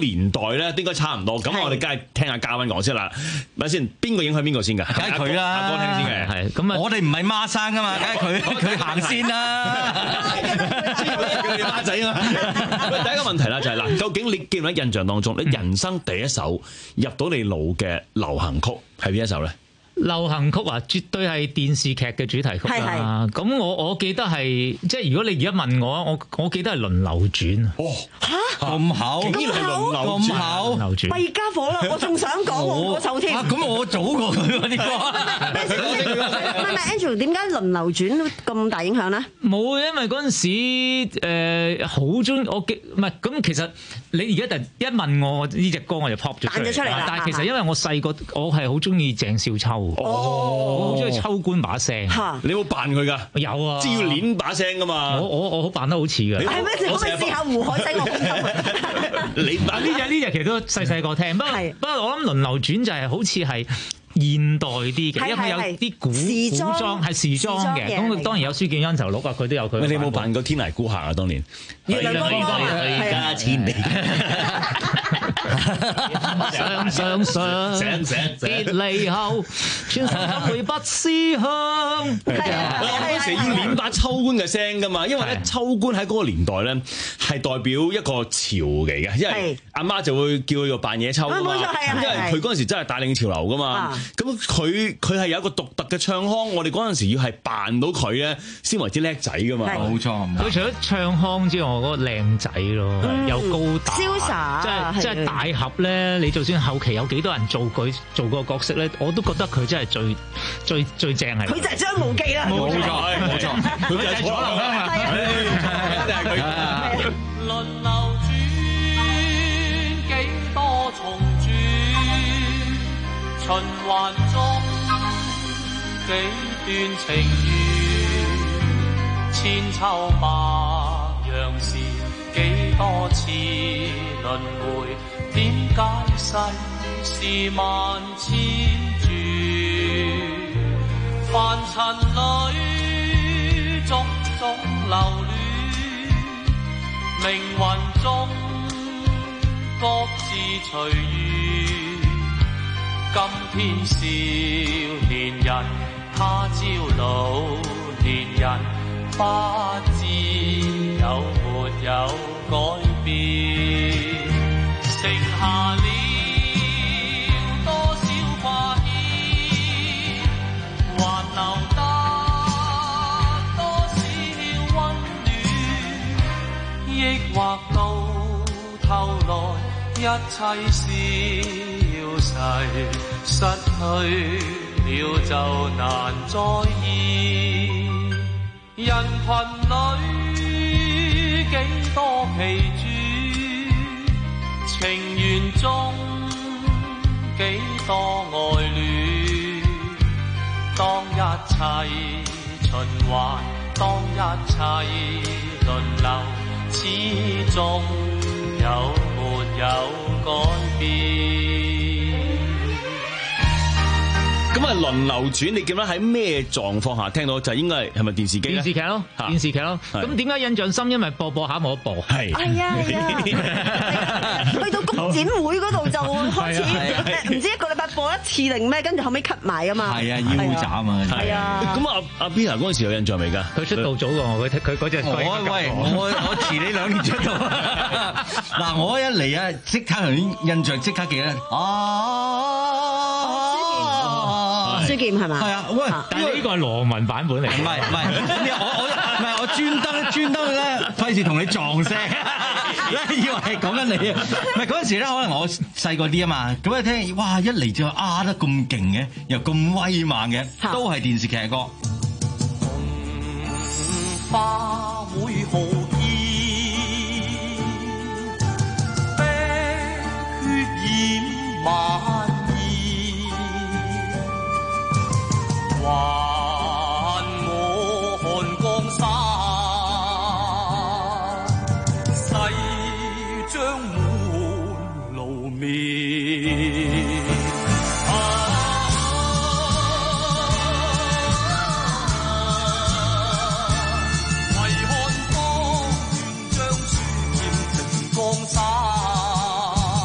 年代咧，應該差唔多。咁我哋梗係聽下嘉賓講先啦。咪先，邊個影響邊個先㗎？ 梗係佢啦， 阿哥聽先嘅。 係咁啊， 我哋唔係孖生㗎嘛，梗係佢佢行先啦。 佢哋孖仔啊嘛。第一個問題啦就係嗱，究竟你記唔記得印象當中，你人生第一首入到你腦嘅流行曲係邊一首咧？ 流行曲啊，絕對係電視劇嘅主題曲啦。咁我我記得係，即係如果你而家問我，我我記得係輪流轉。 哦， 嚇咁厚， 竟然係輪流咁厚， 輪流轉。 弊家伙啦！我仲想講我嗰首添。 咁我早過佢喎啲歌。 唔係唔係 Andrew，點解輪流轉咁大影響咧？ 冇，因為嗰陣時誒好中意我記，唔係咁其實你而家突一問我呢隻歌我就 pop 咗出嚟。 出嚟但係其實因為我細個我係好中意鄭少秋。 哦， 我好中意秋官把聲。 你有冇扮佢㗎？ 有啊， 只要練把聲㗎嘛。 我我我好扮得好似㗎。 係咩？可唔可以試下胡海仔？我好心。 你扮呢隻呢隻其實都細細個聽，不過不過我諗輪流轉就係好似係現代啲嘅，因為有啲古古裝係時裝嘅。咁當然有書劍恩仇錄啊，佢都有佢。 你有冇扮過天涯孤客啊？當年。 月亮光光， 去家千里。 上上上，別離後，全城會不思鄉。 嗰陣時要練把秋官嘅聲㗎嘛，因為咧秋官喺嗰個年代咧係代表一個潮嚟嘅，因為阿媽就會叫佢做扮野秋啊嘛，因為佢嗰陣時真係帶領潮流㗎嘛。咁佢佢係有一個獨特嘅唱腔，我哋嗰陣時要係扮到佢咧先為之叻仔㗎嘛。 冇錯， 佢除咗唱腔之外，我覺得靚仔咯，又高大， 瀟灑， 即係即係大俠咧。你就算後期有幾多人做佢做個角色咧，我都覺得佢真係最最最正係。 佢就係張無忌啦。 冇錯，冇錯， 佢就係楚留香啊！一定係佢。 輪流轉，幾多重轉，循環中幾段情緣，千秋百樣事，幾多次輪迴。點解世事萬千轉，凡塵裏種種流亂，命運中各自隨緣。今天少年人，他朝老年人，不知有沒有改變。剩下了多少掛牽，還留得多少溫暖，抑或到頭來一切消逝，失去了就難再現。人群裏幾多奇轉，情緣中幾多愛戀，當一切循環，當一切輪流，始終有沒有改變？ 咁啊，輪流轉，你記得喺咩狀況下聽到？就應該係係咪電視機咧？ 電視劇咯，電視劇咯。咁點解印象深？因為播播下冇得播。 係。 係啊係啊。去到工展會嗰度就開始，唔知一個禮拜播一次定咩？跟住後尾 cut 埋啊嘛。 係啊，腰斬啊。 係啊。 咁阿阿 Peter 嗰陣時有印象未㗎？ 佢出道早過我，佢佢嗰隻。 我喂，我我遲你兩年出道。嗱，我一嚟啊，即刻頭先印象即刻記得。啊！ 書劍係嘛？ 係啊，喂！ 但係呢個係羅文版本嚟， 唔係唔係，我我唔係我專登專登咧，費事同你撞聲，以為係講緊你啊！唔係嗰陣時咧，可能我細個啲啊嘛，咁一聽，哇！一嚟就啊得咁勁嘅，又咁威猛嘅，都係電視劇歌。 紅花會好意，冰血染萬意，還我看江山，誓將滿路面。為看方願將書劍呈江山。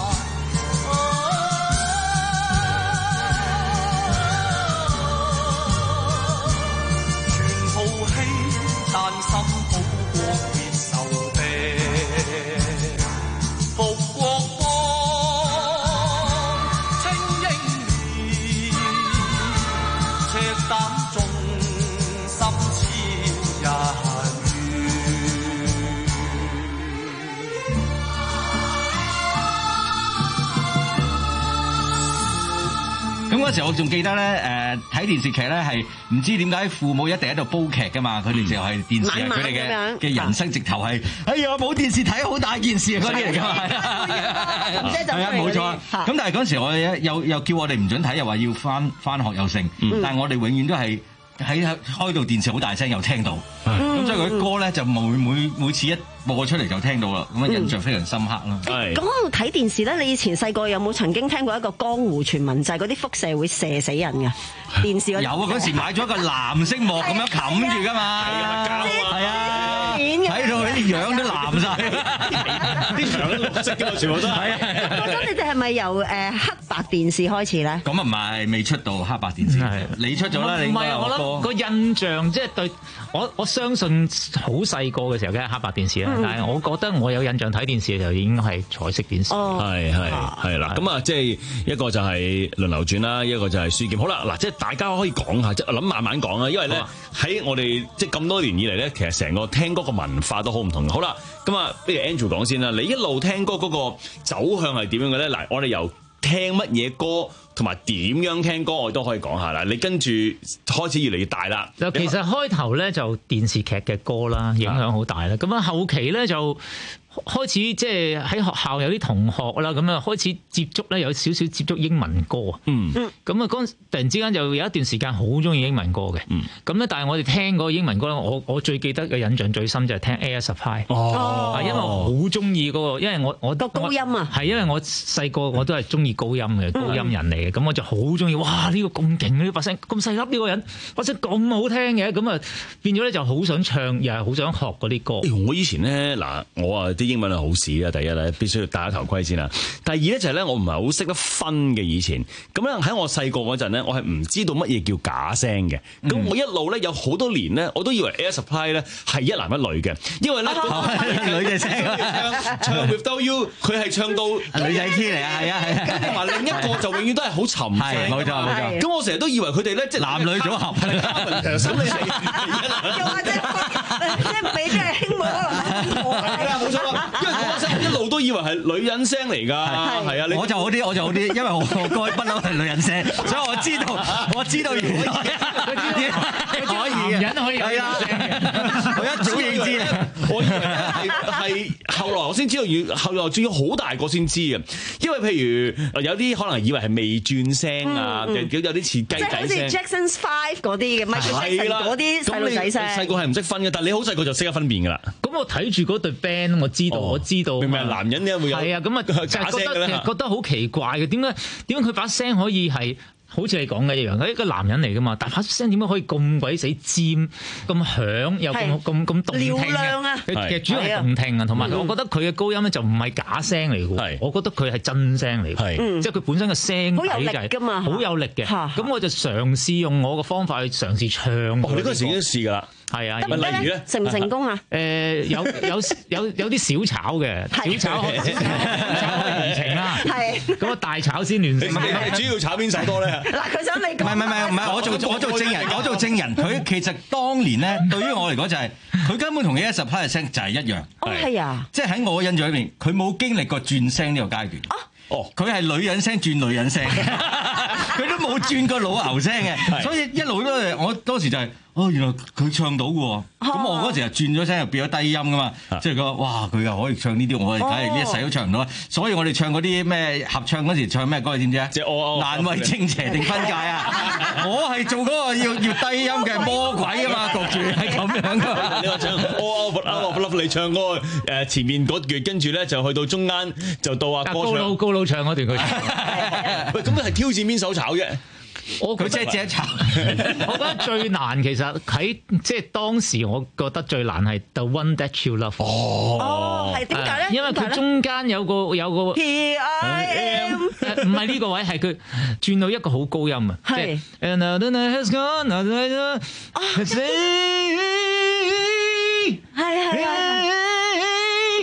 咁嗰時我仲記得咧，誒睇電視劇咧係唔知點解父母一定喺度煲劇㗎嘛，佢哋就係電視係佢哋嘅嘅人生直頭係，哎呀冇電視睇好大件事啊嗰啲嚟㗎嘛，係啊冇錯啊。咁但係嗰時我又又叫我哋唔準睇，又話要翻翻學又成，但係我哋永遠都係。喺開到電視好大聲又聽到，咁、嗯、所以佢啲歌咧就每每每次一播出嚟就聽到啦，咁啊印象非常深刻啦。 講到睇電視咧，你以前細個有冇曾經聽過一個江湖傳聞，就係嗰啲輻射會射死人嘅電視？有啊， 嗰時買咗一個藍色幕咁樣冚住噶嘛，係啊，睇到佢啲樣都藍晒，啲牆都綠色嘅嘛，全部都係。 咁你哋係咪由誒黑白電視開始咧？ 咁啊唔係，未出到黑白電視，你出咗啦，你唔係我諗個印象即係對我我相信好細個嘅時候梗係黑白電視啦，嗯、但係我覺得我有印象睇電視嘅時候已經係彩色電視。 係係係啦，咁啊即係一個就係輪流轉啦，一個就係書劍。好啦，嗱即係大家可以講下，即係諗慢慢講啦，因為咧喺我哋即係咁多年以嚟咧，其實成個聽歌嘅文化都好唔同嘅。好啦，咁啊，不如 Andrew 講先啦，你一路聽歌嗰個走向係點樣嘅咧？嗱，我哋由聽乜嘢歌同埋點樣聽歌，我都可以講下啦。你跟住開始越嚟越大啦。 就其實開頭咧就電視劇嘅歌啦，影響好大啦。咁啊後期咧就開始即係喺學校有啲同學啦，咁啊開始接觸咧有少少接觸英文歌啊。嗯。咁啊嗰陣突然之間就有一段時間好中意英文歌嘅。嗯。咁咧但係我哋聽嗰個英文歌咧，我我最記得嘅印象最深就係聽 Air Supply。哦。因為我好中意嗰個，因為我我都高音啊。 係因為我細個我都係中意高音嘅，高音人嚟嘅。咁、嗯、我就好中意，哇！呢、這個咁勁，呢把聲咁細粒，呢個人把聲咁好聽嘅，咁啊變咗咧就好想唱，又係好想學嗰啲歌。 我以前咧嗱，我啊啲英文係好屎啊，第一咧必須要戴下頭盔先啦。第二咧就係咧我唔係好識得分嘅以前。咁咧喺我細個嗰陣咧，我係唔知道乜嘢叫假聲嘅。咁、嗯、我一路咧有好多年咧，我都以為 Air Supply 咧係一男一女嘅，因為咧女嘅聲唱 Without You 佢係唱到女仔 key 嚟啊，係啊係啊， 同埋另一個就永遠都係好沉聲， 冇錯冇錯。 咁我成日都以為佢哋咧即係男女組合， 咁你係又或者即係俾啲係兄妹咯， 係啊冇錯啦，因為嗰聲一路都以為係女人聲嚟㗎，係啊， 我就好啲，我就好啲，因為我個歌不嬲係女人聲，所以我知道我知道原來可以男人可以係啊， 我一早已知啊， 我以為係係後來我先知道，要後來仲要好大個先知嘅，因為譬如有啲可能以為係未轉聲啊，有有啲似雞仔聲， 即係好似 Jackson's Five 嗰啲嘅 Michael Jackson 嗰啲細路仔聲。 細個係唔識分嘅，但係你好細個就識得分辨㗎啦。 咁我睇住嗰隊 band，我知道，我知道。 明明係男人點解會有？ 係啊，咁啊假聲嘅咧，覺得好奇怪嘅，點解點解佢把聲可以係？好似你講嘅一樣，佢一個男人嚟噶嘛，但係把聲點解可以咁鬼死尖、咁響又咁咁咁動聽嘅？其實主要係動聽啊，同埋我覺得佢嘅高音咧就唔係假聲嚟嘅，我覺得佢係真聲嚟嘅，即係佢本身嘅聲底就係好有力嘅。咁我就嘗試用我嘅方法去嘗試唱。 哦，你嗰陣時已經試㗎啦。係啊， 例如咧，成唔成功啊？ 誒，有有有有啲小炒嘅，小炒小炒可以完成啦。係咁啊，大炒先完成。 主要炒邊首多咧？ 嗱，佢想你講。 唔係唔係唔係，我做我做證人，我做證人。佢其實當年咧，對於我嚟講就係佢根本同 Air Supply 嘅聲就係一樣。 哦，係啊。即係喺我印象裏面，佢冇經歷過轉聲呢個階段。哦，佢係女人聲轉女人聲，佢都冇轉過老牛聲嘅，所以一路都係我當時就係。哦，原來佢唱到嘅喎，咁我嗰時就轉咗聲，又變咗低音噶嘛，即係佢話哇，佢又可以唱呢啲，我哋梗係呢一世都唱唔到啦。所以我哋唱嗰啲咩合唱嗰時唱咩歌，你知唔知啊？即係難為正邪定分界啊！我係做嗰個要要低音嘅魔鬼啊嘛，焗住係咁樣噶。 你話唱哦哦哦，你唱嗰個誒前面嗰段，跟住咧就去到中間就到阿高佬高佬唱嗰段佢唱。 喂，咁你係挑戰邊手炒啫？ 我佢即係借炒， 我覺得最難其實喺即係當時，我覺得最難係 The One That You Love。 哦，係點解咧？ 因為佢中間有個有個 Here I am， 唔係呢個位，係佢轉到一個好高音啊！係。Another night has gone, another night has gone。 係係係。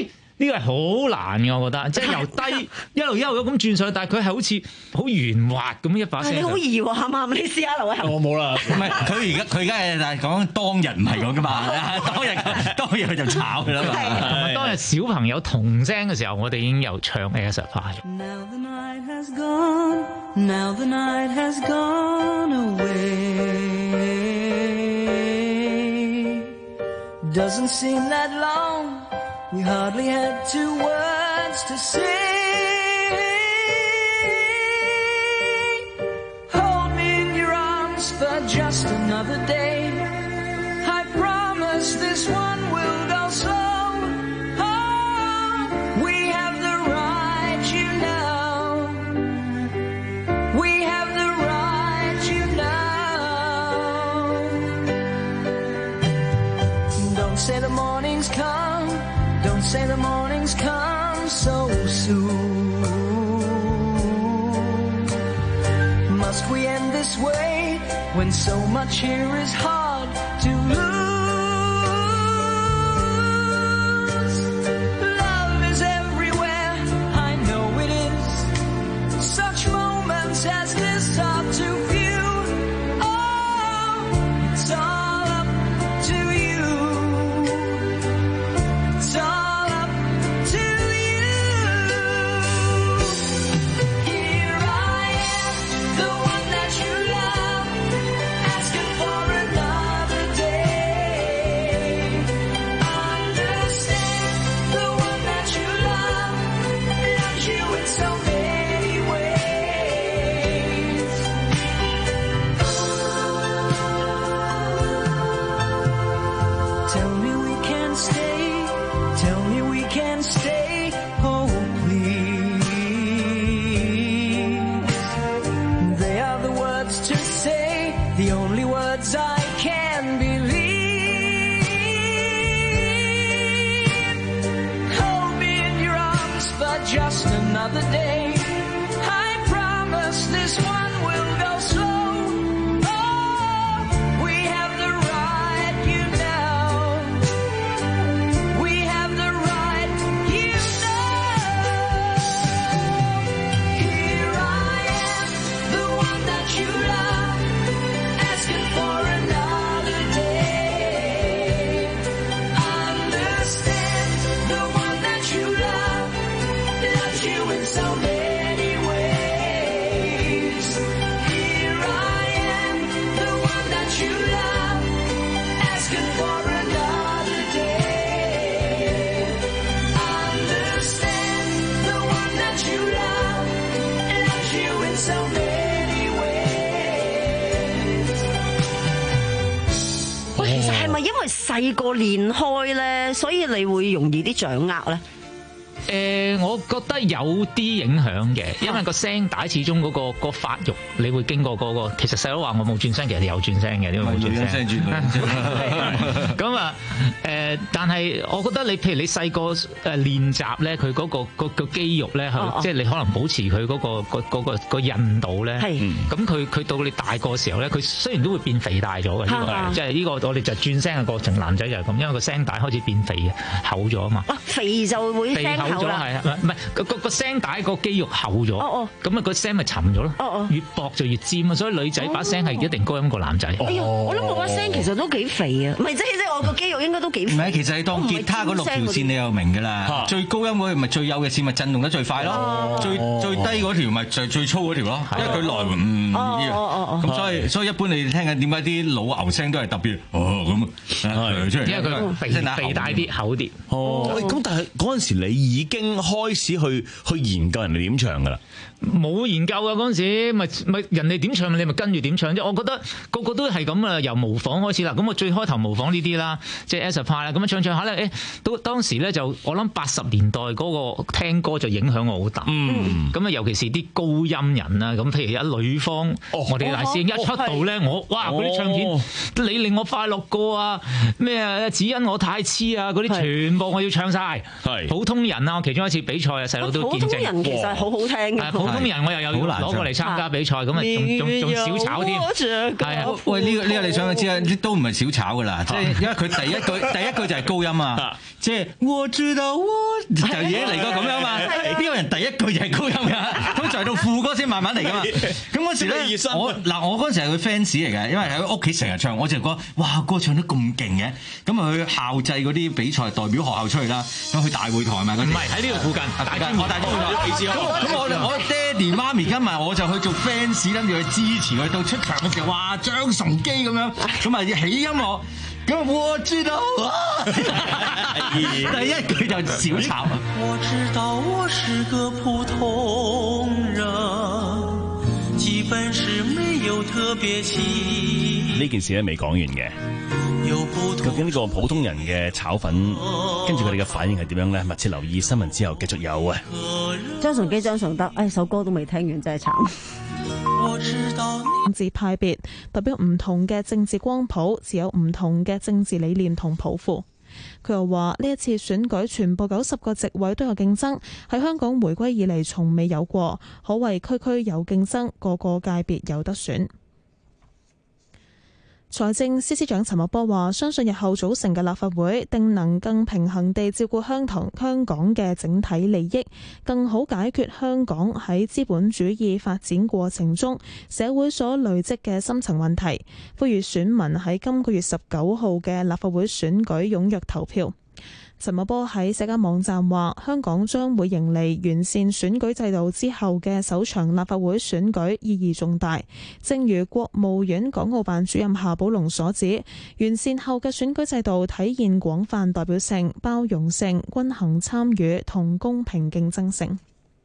呢個係好難嘅，我覺得，即係由低一路一路咁轉上去，但係佢係好似好圓滑咁一把聲。 你好易喎，啱啱？你試下留一下。 我冇啦， 唔係佢而家佢而家係講當日唔係咁噶嘛，當日當日佢就炒㗎啦嘛。 同埋當日小朋友童聲嘅時候，我哋已經有唱 As a Fire。 Now the night has gone, now the night has gone away. Doesn't seem that long, we hardly had two words to say. Hold me in your arms for just another day. I promise this one will go slow. Oh, we have the right, you know. We have the right, you know. Don't say the morning's come, don't say the morning's come so soon. Must we end this way when so much here is hard to lose? Love is everywhere, I know it is. Such moments as this are too few. Oh, it's all up to you. It's all up to you. Here I am, the one that you love, asking for another day. Understand, the one that you love loves you in so many ways. Tell me we can stay, tell me we can stay, oh please. They are the words to say, the only words I can believe. Hold me in your arms for just another day. I promise this one will go slow. Oh, we have the right, you know. We have the right, you know. Here I am, the one that you love, asking for another day. Understand, the one that you love loves you in so many ways. Here I am, the one that you love, asking for another day. Understand, the one that you love loves you in so many ways. 喂，其實係咪因為細個練開咧，所以你會容易啲掌握咧？ 誒、我覺得有啲影響嘅，因為個聲帶始終嗰、個個發育，你會經過嗰、個。其實細佬話我冇轉聲，其實有轉聲嘅，因為冇轉聲。 轉咁啊誒，但係我覺得你譬如你細個誒練習咧，佢嗰、個個個肌肉咧， 哦哦即係你可能保持佢嗰、個個嗰、個個韌度咧。 係咁佢佢到你大個時候咧，佢雖然都會變肥大咗嘅，呢、個啊即係呢個我哋就轉聲嘅過程，男仔就係咁，因為個聲帶開始變肥嘅，厚咗啊嘛。 啊，肥就會肥厚咗聲厚啦。 係啊，唔係個個個聲帶個肌肉厚咗， 哦哦咁啊個聲咪沉咗咯。 哦哦越薄就越尖啊，所以女仔把聲係一定高音過男仔。 哎呀，我諗我把聲其實都幾肥啊，唔係即係即係我個肌肉應該都幾肥。 唔係，其實你當吉他嗰六條線你又明㗎啦。最高音嗰條咪最幼嘅線咪震動得最快咯，最最低嗰條咪最最粗嗰條咯，因為佢來回唔呢樣。咁所以所以一般你哋聽緊點解啲老牛聲都係特別哦咁， 因為佢肥肥大啲厚啲。 哦，喂咁但係嗰陣時你已經開始去去研究人哋點唱㗎啦。 冇研究啊！嗰陣時咪咪人哋點唱，你咪跟住點唱啫。我覺得個個都係咁啊，由模仿開始啦。咁我最開頭模仿呢啲啦，即係 As a Fire啦。咁樣唱唱下咧，誒，到當時咧就我諗八十年代嗰個聽歌就影響我好大。嗯，咁啊，尤其是啲高音人啊，咁譬如有呂方，我哋大師兄一出道咧，我哇嗰啲唱片，你令我快樂過啊，咩啊，只因我太痴啊，嗰啲全部我要唱晒。係普通人啊，我其中一次比賽啊，細佬都見證。 普通人其實好好聽嘅。 通人我又有攞過嚟參加比賽，咁啊仲仲仲小炒添，係啊！ 喂，呢個呢個你想知啊？都唔係小炒噶啦，即係因為佢第一句第一句就係高音啊，即係我知道我就已經嚟過咁樣嘛。邊個人第一句就係高音㗎？通常到副歌先慢慢嚟噶嘛。咁嗰時咧，我嗱我嗰陣時係佢 fans 嚟嘅，因為喺屋企成日唱，我就覺得哇歌唱得咁勁嘅，咁啊去校際嗰啲比賽代表學校出去啦，咁去大會台嘛嗰啲。唔係喺呢度附近，大家我大中咁咁我我爹哋媽咪跟埋我就去做 fans，諗住去支持佢，到出場嘅時候，哇張崇基咁樣，咁啊起音樂。咁我知道，第一句就小炒。 我知道我是個普通人，基本是沒有特別氣。 呢件事咧未講完嘅，究竟呢個普通人嘅炒粉，跟住佢哋嘅反應係點樣咧？密切留意新聞之後，繼續有啊。 張崇基、張崇德，哎，首歌都未聽完，真係慘。 政治派別代表唔同嘅政治光譜，持有唔同嘅政治理念同抱負。佢又話呢一次選舉全部九十個席位都有競爭，喺香港回歸以嚟從未有過，可謂區區有競爭，個個界別有得選。財政司司長陳茂波話：相信日後組成嘅立法會定能更平衡地照顧香港香港嘅整體利益，更好解決香港喺資本主義發展過程中社會所累積嘅深層問題。呼籲選民喺今個月十九號嘅立法會選舉踴躍投票。陳茂波喺社交網站話：香港將會迎嚟完善選舉制度之後嘅首場立法會選舉，意義重大。正如國務院港澳辦主任夏寶龍所指，完善後嘅選舉制度體現廣泛代表性、包容性、均衡參與同公平競爭性。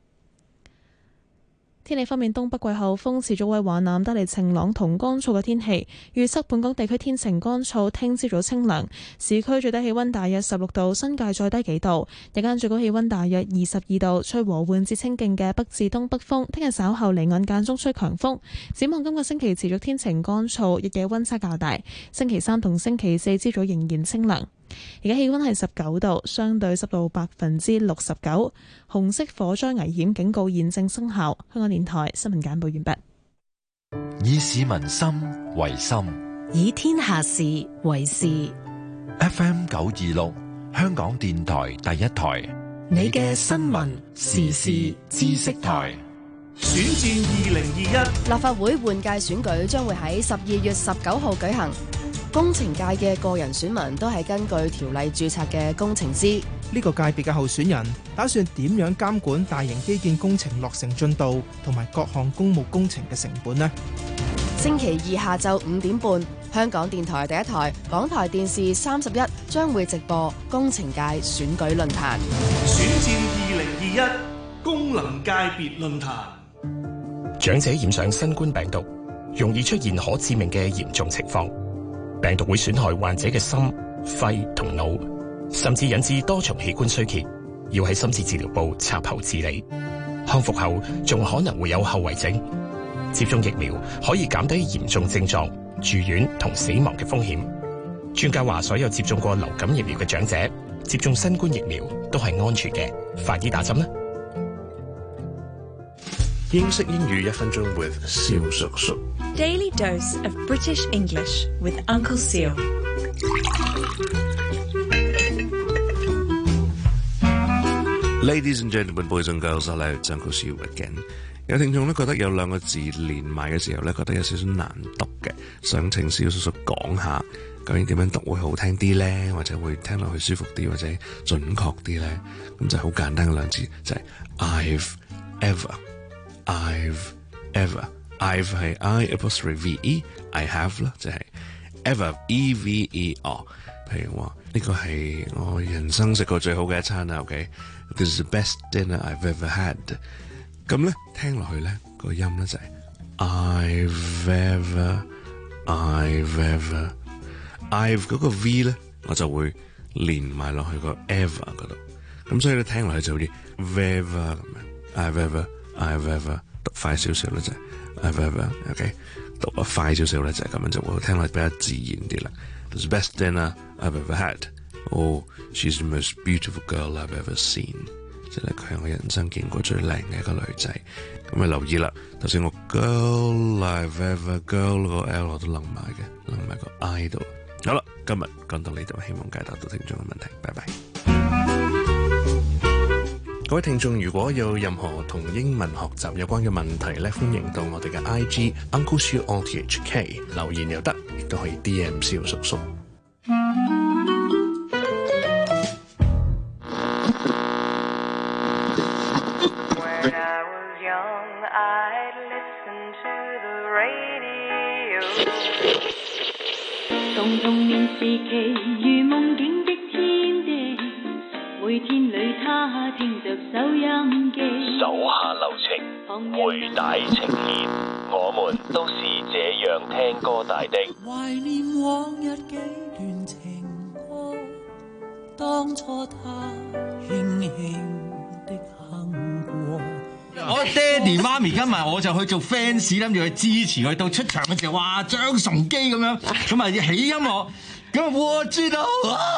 天氣方面，東北季候風持續為華南帶嚟晴朗同乾燥嘅天氣。預測本港地區天晴乾燥，聽朝早清涼，市區最低氣溫大約十六度，新界再低幾度。日間最高氣溫大約二十二度，吹和緩至清勁嘅北至東北風。聽日稍後離岸間中吹強風。展望今個星期持續天晴乾燥，日夜溫差較大。星期三同星期四朝早仍然清涼。而家氣溫係十九度，相對濕度百分之六十九。紅色火災危險警告現正生效。香港電台新聞簡報完畢。 以市民心為心， 以天下事為事。 F M 九二六，香港電台第一台， 你嘅新聞時事知識台。 選戰二零二一， 立法會換屆選舉將會喺十二月十九號舉行。工程界嘅個人選民都係根據條例註冊嘅工程師。 呢個界別嘅候選人打算點樣監管大型基建工程落成進度同埋各項公務工程嘅成本呢？ 星期二下晝五點半，香港電台第一台、港台電視三十一將會直播工程界選舉論壇。 選戰二零二一功能界別論壇。 長者染上新冠病毒，容易出現可致命嘅嚴重情況。病毒會損害患者嘅心、肺同腦，甚至引致多重器官衰竭，要喺深切治療部插喉治理。康復後仲可能會有後遺症。接種疫苗可以減低嚴重症狀、住院同死亡嘅風險。專家話，所有接種過流感疫苗嘅長者接種新冠疫苗都係安全嘅，快啲打針啦！ 英式英語一分鐘 with 蕭叔叔。 Daily dose of British English with Uncle Seal. Ladies and gentlemen, boys and girls, hello, it's Uncle Seal again. 有聽眾咧覺得有兩個字連埋嘅時候咧，覺得有少少難讀嘅，想請蕭叔叔講下究竟點樣讀會好聽啲咧，或者會聽落去舒服啲，或者準確啲咧？咁就好簡單嘅兩字，就係 I've ever。I've ever I've 係 I apostrophe V E I have 啦，就係 ever E V E R。譬如話呢個係我人生食過最好嘅一餐啦。OK，This is the best dinner I've ever had。咁咧聽落去咧個音咧就係 I've ever I've ever I've 嗰個 V 咧我就會連埋落去個 ever 嗰度。咁所以咧聽落去就好似 ever 咁樣 I've ever I've ever 讀快少少咧就係 I've ever OK 讀得快少少咧就係咁樣，就會聽落比較自然啲啦。This is the best dinner I've ever had. Oh, she's the most beautiful girl I've ever seen. 就實咧佢係我人生見過最靚嘅一個女仔。咁啊留意啦，頭先我 girl live ever girl 個 L 我都諗埋嘅，諗埋個 I 度。好啦，今日講到呢度，希望解答到聽眾嘅問題，拜拜。各位聽眾，如果有任何同英文學習有關嘅問題咧，歡迎到我哋嘅 I G Uncle Siu O T H K 留言又得，亦都可以 D M 蕭叔叔。 從童年時期如夢境的天地，每天裏他聽着收音機， 手下留情，回帶呈現，我們都是這樣聽歌大的。 懷念往日幾段情歌，當初他輕輕的哼過。 我爹哋媽咪跟埋我就去做 fans， 諗住去支持佢。到出場嘅時候，哇張崇基咁樣，咁啊起音樂，咁啊我知道，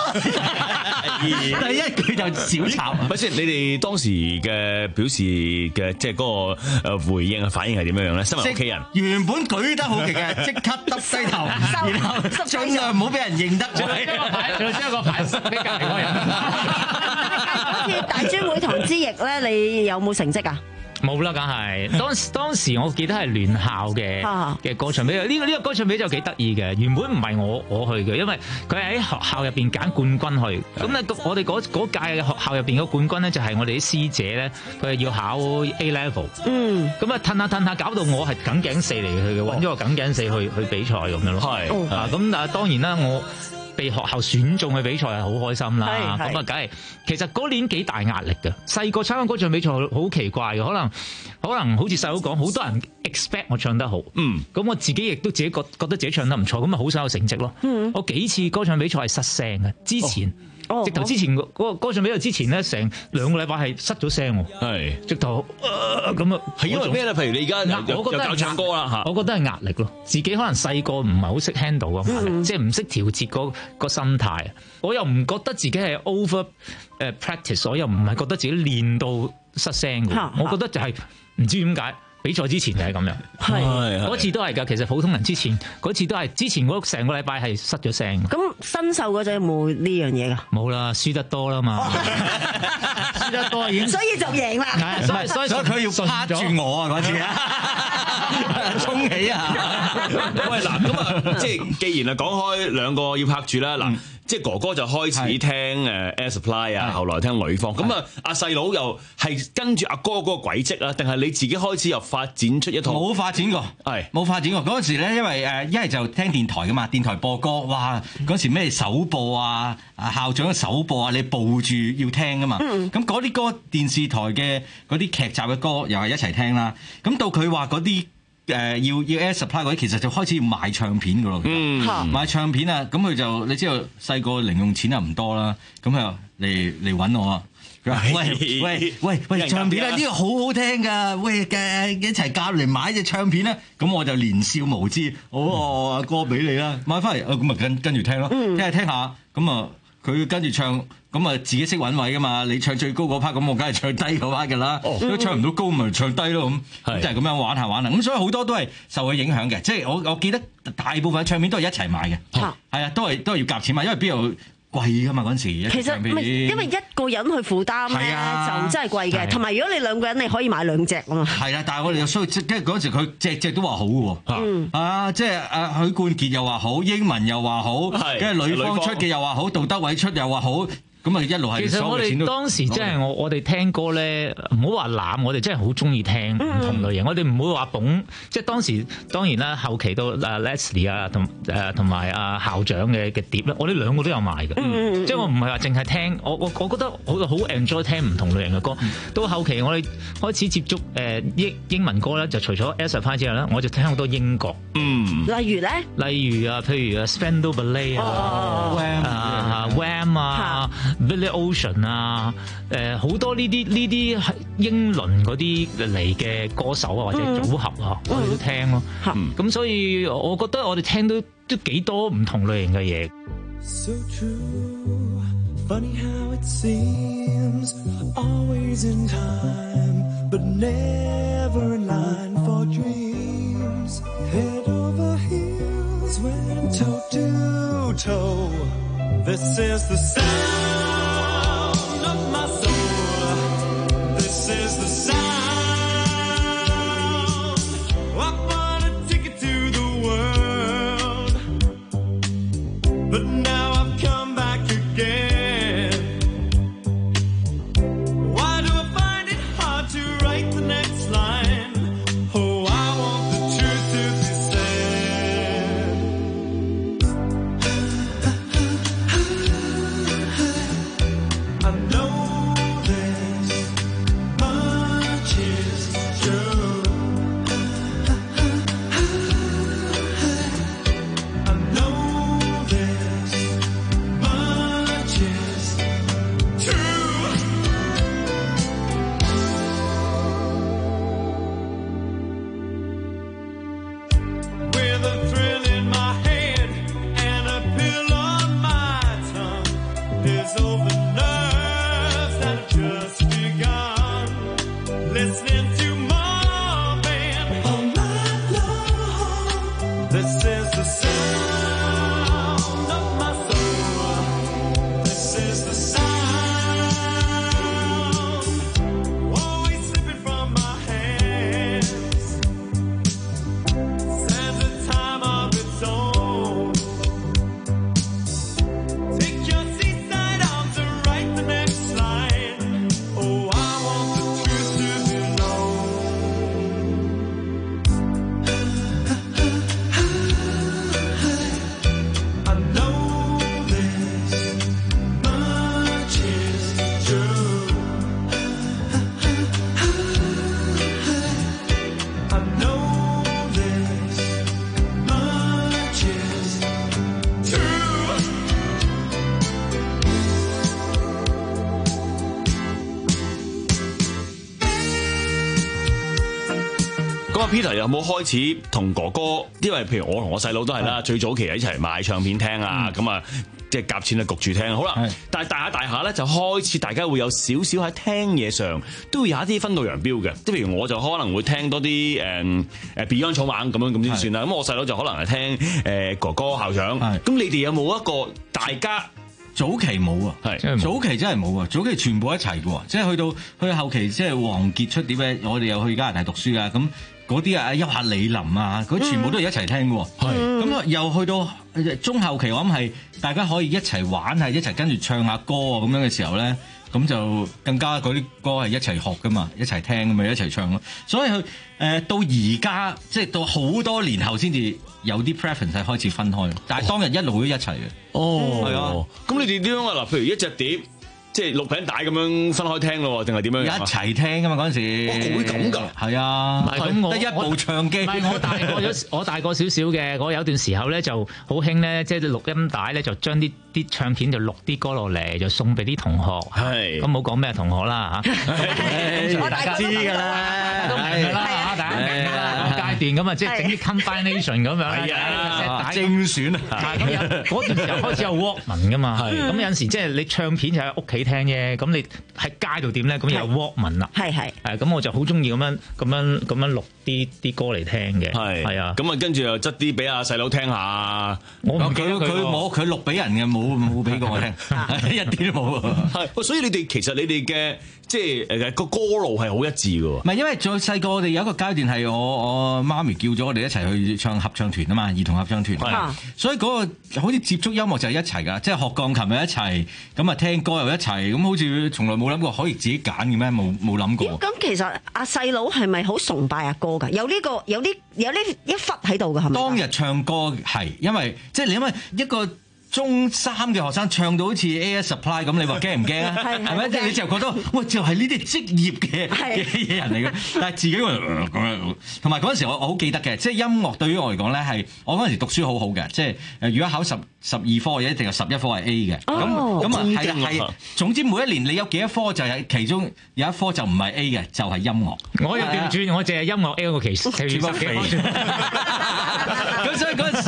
第一句就小插。 咪先，你哋當時嘅表示嘅即係嗰個誒回應嘅反應係點樣樣咧？身為屋企人， 原本舉得好勁嘅，即刻耷低頭，然後盡量唔好俾人認得。 仲將個牌，仲將個牌塞俾隔離嗰人。 好似大專會堂之役咧，你有冇成績啊？ 冇啦，梗係當時當時我記得係聯校嘅嘅歌唱比賽，呢個呢個歌唱比賽就幾得意嘅。原本唔係我我去嘅，因為佢係喺學校入邊揀冠軍去。咁咧，我哋嗰嗰屆嘅學校入邊嘅冠軍咧，就係我哋啲師姐咧，佢係要考 A level。嗯。咁啊，褪下褪下，搞到我係梗頸四嚟去嘅，揾咗個梗頸四去去比賽咁樣咯。係。啊，咁但係當然啦，我被學校選中去比賽係好開心啦，咁啊，梗係其實嗰年幾大壓力嘅。細個參加歌唱比賽好奇怪嘅，可能可能好似細佬講，好多人 expect 我唱得好，嗯，咁我自己亦都自己覺覺得自己唱得唔錯，咁咪好想有成績咯。嗯，我幾次歌唱比賽係失聲嘅，之前。哦、直頭之前嗰個歌唱比賽之前咧，成兩個禮拜係失咗聲喎。係直頭咁啊，係、呃、因為咩咧？譬如你而家又教唱歌啦嚇，我覺得係壓力咯。自己可能細個唔係好識 handle 啊，即係唔識調節嗰個心態。我又唔覺得自己係 over 誒 practice，我又唔係覺得自己練到失聲嘅。我覺得就係唔知點解。比賽之前就係咁樣，係嗰次都係㗎。其實普通人之前嗰次都係之前嗰成個禮拜係失咗聲。咁新秀嗰陣有冇呢樣嘢㗎？ 冇啦，輸得多啦嘛，輸得多已經， 所以就贏啦。 所以所以佢要拍住我啊嗰次啊，衝起啊！ 喂嗱，咁啊，即係既然啊講開兩個要拍住啦，嗱。即係哥哥就開始聽誒 Air Supply 啊，後來聽女方。咁啊，阿細佬又係跟住阿哥嗰個軌跡啊，定係你自己開始又發展出一套？ 冇發展過，係冇發展過。嗰陣時咧，因為誒一係就聽電台噶嘛，電台播歌，哇！嗰時咩首播啊，啊校長嘅首播啊，你報住要聽噶嘛。咁嗰啲歌，電視台嘅嗰啲劇集嘅歌，又係一齊聽啦。咁到佢話嗰啲。誒要要 Air Supply 嗰啲，其實就開始要賣唱片噶咯。嗯，賣唱片啊，咁佢就你知道細個零用錢又唔多啦，咁佢嚟嚟揾我啊。佢話：喂喂喂喂，唱片啊，呢個好好聽㗎，喂嘅一齊夾嚟買隻唱片啦。咁我就年少無知，我阿哥俾你啦，買翻嚟，咁咪跟跟住聽咯，聽下聽下，咁啊佢跟住唱。咁啊，自己識揾位噶嘛？你唱最高嗰 part，咁我梗係唱低嗰 part 噶啦。如果唱唔到高，咪唱低咯咁。就係咁樣玩下玩下。咁所以好多都係受佢影響嘅。即係我我記得大部分唱片都係一齊買嘅。係啊，都係都係要夾錢買，因為邊有貴噶嘛嗰陣時。 其實唔係，因為一個人去負擔咧，就真係貴嘅。同埋如果你兩個人，你可以買兩隻啊嘛。係啊，但係我哋又需要，即係嗰陣時佢隻隻都話好嘅喎。嗯。啊，即係啊許冠傑又話好，英文又話好，跟住女方出嘅又話好，杜德偉出又話好。咁啊一路係， 其實我哋當時即係我我哋聽歌咧，唔好話濫，我哋真係好中意聽唔同類型。嗯、我哋唔會話捧，即係當時當然啦，後期到啊 Leslie 啊同誒同埋啊校長嘅嘅碟咧，我哋兩個都有賣嘅。嗯、即係我唔係話淨係聽，我我我覺得我好 enjoy 聽唔同類型嘅歌。嗯、到後期我哋開始接觸誒英英文歌咧，就除咗 Air Supply 之後咧，我就聽好多英國。嗯， 例如咧， 例如啊，譬如啊 Spandau Ballet 啊，啊 Wham 啊。Billy Ocean 啊，誒、呃、好多呢啲呢啲係英倫嗰啲嚟嘅歌手啊，或者組合啊，嗯、我哋都聽咯。咁、嗯、所以我覺得我哋聽到都幾多唔同類型嘅嘢。So true, Funny how it seems, always in time, but never in line for dreams. Head over heels, went toe to toe. This is the sound of my soul. This is the sound. I bought a ticket to the world, but now I've come back again. Why do I find it hard to write the next line? Oh, I want the truth to be said. I know this much is true. I know this much is true. With a thrill in my head and a pill on my tongue, there's all the nerves that have just begun. Listening to Marvin all night long. This is the sound of my soul. This is the sound, always slipping from my hands. Stands a time of its own. Take your seaside arms and write the next line. Oh, I want the truth to be known. I know this much is true. I know this much is true. 咁啊，Peter 有冇開始同哥哥？因為譬如我同我細佬都係啦，最早期一齊買唱片聽啊，咁啊、嗯，即係夾錢啊，焗住聽。好啦，但係大下大下咧，就開始大家會有少少喺聽嘢上都會有一啲分道揚鑣嘅。即係譬如我就可能會聽多啲誒誒 Beyond 草蜢咁樣咁先算啦。咁我細佬就可能係聽誒、呃、哥哥校長。咁你哋有冇一個大家？ 早期冇啊，係早期真係冇啊，早期全部一齊嘅喎，即係去到去後期即係王傑出碟咧，我哋又去加拿大讀書㗎，咁嗰啲啊，優客李林啊，嗰啲全部都係一齊聽嘅喎，係咁啊，又去到中後期，我諗係大家可以一齊玩係一齊跟住唱下歌啊咁樣嘅時候咧，咁就更加嗰啲歌係一齊學㗎嘛，一齊聽咁咪一齊唱咯，所以佢誒、呃、到而家即係到好多年後先至有啲 preference 係開始分開，但係當日一路都一齊嘅。 哦， 係啊， 咁你哋點樣啊？嗱，譬如一隻碟，即係錄餅帶咁樣分開聽咯，定係點樣？ 一齊聽噶嘛嗰陣時。哇，會咁㗎？係啊， 咁我得一部唱機。 唔係我大個咗，我大個少少嘅。我有段時候咧就好興咧，即係錄音帶咧就將啲啲唱片就錄啲歌落嚟，就送俾啲同學。係。咁冇講咩同學啦嚇。 我大家知㗎啦， 都明㗎啦嚇，大家明㗎啦。階段咁啊，即係整啲 combination 咁樣。係啊， 精選啊。 咁有嗰段時候開始有 Walkman 㗎嘛。係。咁有陣時即係你唱片就喺屋企聽啫，咁你喺街度點咧？咁有 Walkman 啦。係係。係咁我就好中意咁樣咁樣咁樣錄啲啲歌嚟聽嘅。係係啊。 咁啊，跟住又執啲俾阿細佬聽下。 我唔記得佢佢冇佢錄俾人嘅，冇冇俾過我聽，一啲都冇。 係，所以你哋其實你哋嘅即係誒個歌路係好一致嘅喎。 唔係因為再細個，我哋有一個階段係我我媽咪叫咗我哋一齊去唱合唱團啊嘛，兒童合唱團。係。所以嗰個好似接觸音樂就係一齊㗎，即係學鋼琴又一齊，咁啊聽歌又一齊，咁好似從來冇諗過可以自己揀嘅咩？冇冇諗過。 咁其實阿細佬係咪好崇拜阿哥㗎？有呢個有啲有呢一忽喺度㗎係咪？ 當日唱歌係，因為即係你因為一個中三嘅學生唱到好似 Air Supply 咁，你話驚唔驚啊？係咪？即係你就覺得，喂，就係呢啲職業嘅嘅嘢人嚟嘅。但係自己話咁樣，同埋嗰陣時我我好記得嘅，即係音樂對於我嚟講咧係，我嗰陣時讀書好好嘅，即係誒如果考十十二科嘅一定有十一科係 A 嘅。咁咁啊係係，總之每一年你有幾多科就係其中有一科就唔係 A 嘅，就係音樂。 我又調轉，我淨係音樂 A 個其其實幾科。 咁所以嗰陣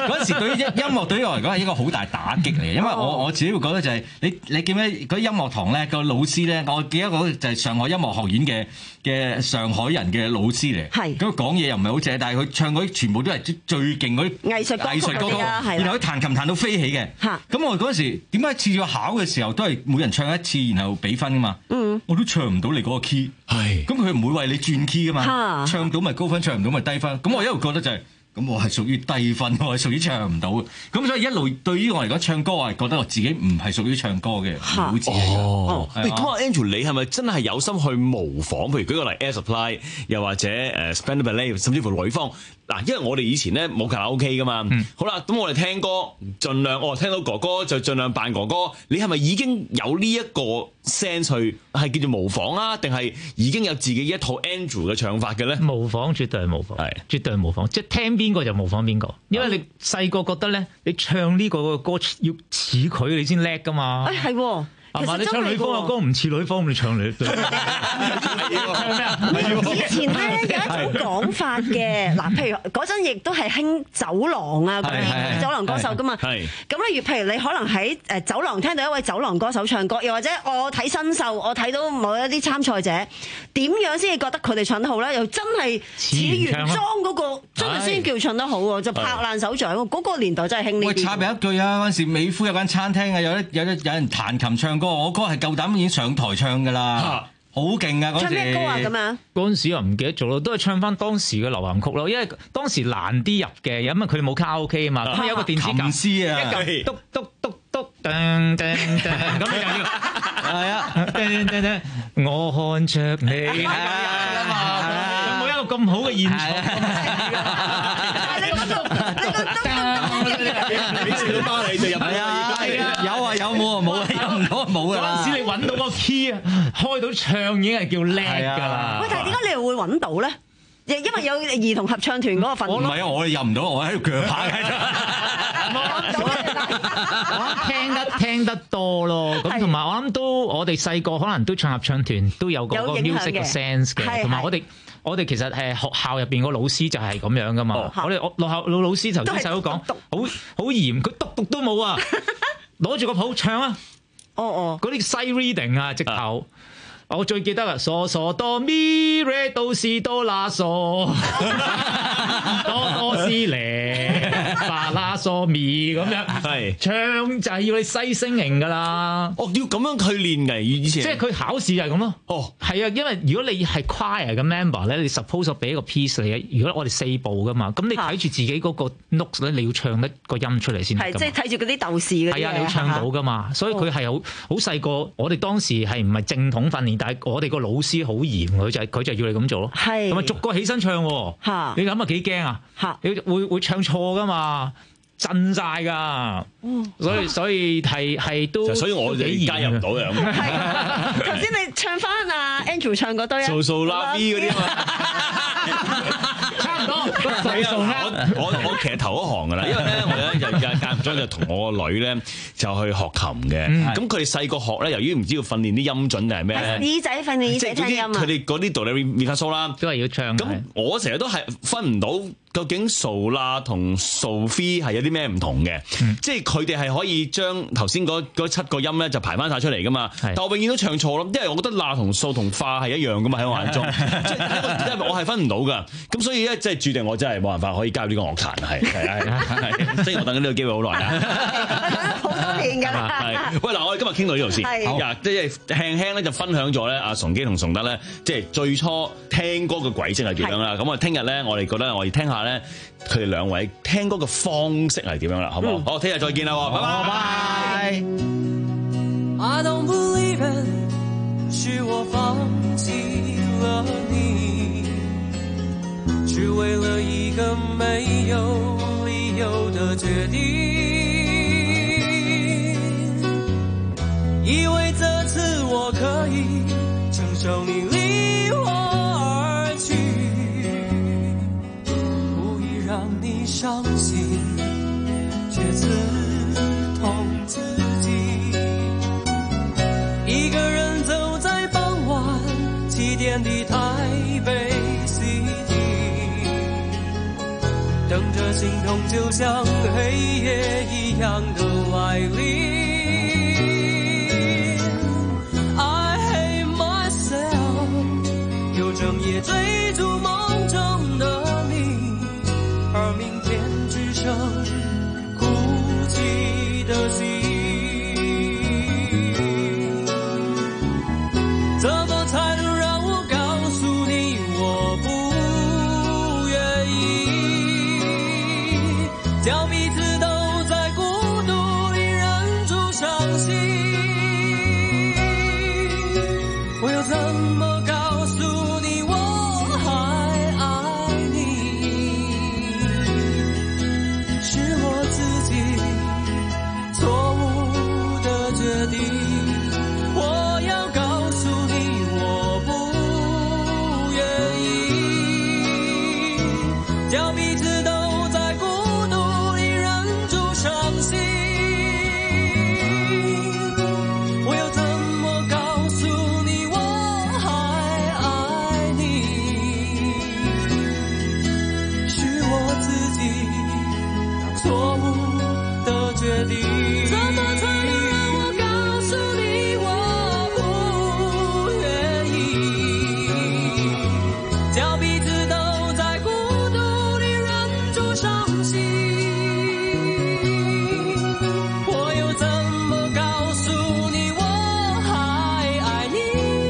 嗰陣時對於音樂對於我嚟講係一個好大打擊嚟嘅，因為我我自己會覺得就係、是、你你記唔記得嗰啲音樂堂咧個老師咧，我記得嗰個就係上海音樂學院嘅嘅上海人嘅老師嚟，咁佢講嘢又唔係好正，但係佢唱嗰啲全部都係最勁嗰啲藝術藝術歌曲， 然後佢彈琴彈到飛起嘅。咁我嗰陣時點解次次考嘅時候都係每人唱一次，然後俾分㗎嘛？嗯，我都唱唔到你嗰個 key。係，咁佢唔會為你轉 key 㗎嘛？唱到咪高分，唱唔到咪低分。咁我一路覺得就係、是。咁我係屬於低分，我係屬於唱唔到嘅。咁所以一路對於我嚟講，唱歌我係覺得我自己唔係屬於唱歌嘅料子。 哦，喂，咁啊 Andrew，你係咪真係有心去模仿？譬如舉個例 Air Supply， 又或者誒 Spandau Ballet， 甚至乎呂方。嗱，因為我哋以前咧冇卡拉 OK 噶嘛。嗯、好啦，咁我哋聽歌，盡量哦聽到哥哥就盡量扮哥哥。你係咪已經有呢一個 sense 去係叫做模仿啊？定係已經有自己一套 Andrew 嘅唱法嘅咧？ 模仿絕對係模仿，係絕對係模仿，即係聽邊個就模仿邊個。因為你細個覺得咧，你唱呢個歌要似佢，你先叻噶嘛。 誒係喎。 係嘛？你唱呂方嘅歌唔似呂方，你唱你唱咩啊？ 以前咧有一種講法嘅，嗱，譬如嗰陣亦都係興酒廊啊，嗰啲酒廊歌手噶嘛。咁例如譬如你可能喺誒酒廊聽到一位酒廊歌手唱歌，又或者我睇新秀，我睇到某一啲參賽者點樣先至覺得佢哋唱得好咧？又真係似原裝嗰個，真係先叫唱得好喎，就拍爛手掌。嗰個年代真係興呢啲。 喂，插入一句啊！嗰陣時美孚有間餐廳啊，有啲有啲有人彈琴唱歌。我歌係夠膽已經上台唱㗎啦，好勁啊！嗰陣時唱咩歌啊？咁樣嗰陣時又唔記得咗咯，都係唱翻當時嘅流行曲咯。因為當時難啲入嘅，因為佢哋冇卡拉 OK 啊嘛，咁有個電子琴師啊， 一嚿篤篤篤篤噔噔噔，咁你就要係啊噔噔噔，我看着你係啊嘛，有冇一個咁好嘅現場？ 俾小巴你就入去啊！ 有啊有，冇啊冇啊，有唔到啊冇噶啦。 嗰陣時你揾到個 key 啊，開到唱已經係叫叻㗎啦。 喂，但係點解你又會揾到咧？因為有兒童合唱團嗰個份。 唔係啊，我哋入唔到，我喺度腳拍喺度。 我聽得聽得多咯，咁同埋我諗都我哋細個可能都唱合唱團都有個 music 嘅 sense 嘅，同埋我哋。我哋其實誒學校入邊個老師就係咁樣噶嘛，哦、我哋我學校老老師頭先細佬講，好好嚴，佢讀讀都冇啊，攞住個譜唱啊， 哦哦， 嗰啲西 reading 啊，直頭。我最記得啦，嗦嗦哆咪來哆西哆啦嗦，哆哆西咧，巴啦嗦咪咁樣，係唱就係要你西聲型噶啦。 哦，要咁樣去練嘅，以前。即係佢考試就係咁咯。哦，係啊，因為如果你係 choir 嘅 member 咧，你 suppose 俾一個 piece 你嘅。如果我哋四部噶嘛，咁你睇住自己嗰個 notes 咧，你要唱得個音出嚟先。 係，即係睇住嗰啲鬥士嗰啲。 係啊，你要唱到噶嘛，所以佢係好好細個。我哋當時係唔係正統訓練？但係我哋個老師好嚴，佢就係佢就要你咁做咯。係，同埋逐個起身唱喎。嚇，你諗下幾驚啊？嚇，你會會唱錯噶嘛？震晒㗎。所以所以係係都， 所以我哋加入唔到嘅。 係頭先你唱翻阿 Andrew 唱嗰堆啊， 數數啦 B 嗰啲嘛。 差唔多， 我我我其實頭一行㗎啦，因為咧我咧就間間唔中就同我個女咧就去學琴嘅，咁佢哋細個學咧，由於唔知要訓練啲音準定係咩咧， 耳仔訓練耳仔聽音啊， 佢哋嗰啲道理咪發蘇啦， 都係要唱。 咁我成日都係分唔到究竟數啦同數 three 係有啲咩唔同嘅，即係佢哋係可以將頭先嗰嗰七個音咧就排翻晒出嚟㗎嘛，但我永遠都唱錯咯，因為我覺得啦同數同化係一樣㗎嘛喺我眼中，即係因為我係分唔到㗎，咁所以咧即係注定我真係冇辦法可以加入呢個樂壇，係係係，即係我等緊呢個機會好耐啦， 好多年㗎啦。 係，喂嗱，我哋今日傾到呢度先，嗱即係輕輕咧就分享咗咧阿崇基同崇德咧，即係最初聽歌嘅軌跡係點樣啦，咁我聽日咧我哋覺得我哋聽下咧佢哋兩位聽歌嘅方式係點樣啦，好唔好？好，聽日再見啦，拜拜。I don't believe it，是我放棄了你，只為了一個沒有理由的決定，以為這次我可以承受你離我而去，故意讓你傷心，卻刺痛自己，一個人走在傍晚七點的台北 City，等着心痛就像黑夜一樣的來臨。I hate myself， 又整夜追逐夢中的你，而明天只剩哭泣的心。怎麼才能讓我告訴你我不願意，叫彼此都在孤獨裡忍住傷心。我又怎麼告訴你我還愛你？是我自己錯誤的決定。我要告訴你我不願意，叫彼此都在孤獨裡忍住傷心。我又怎麼告訴你我還愛你？是我自己錯誤的決定。怎麼才能讓我告訴你我不願意？叫彼此都在孤獨裡忍住傷心。我又怎麼告訴你我還愛你？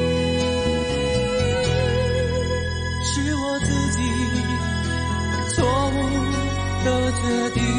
是我自己錯誤的決定，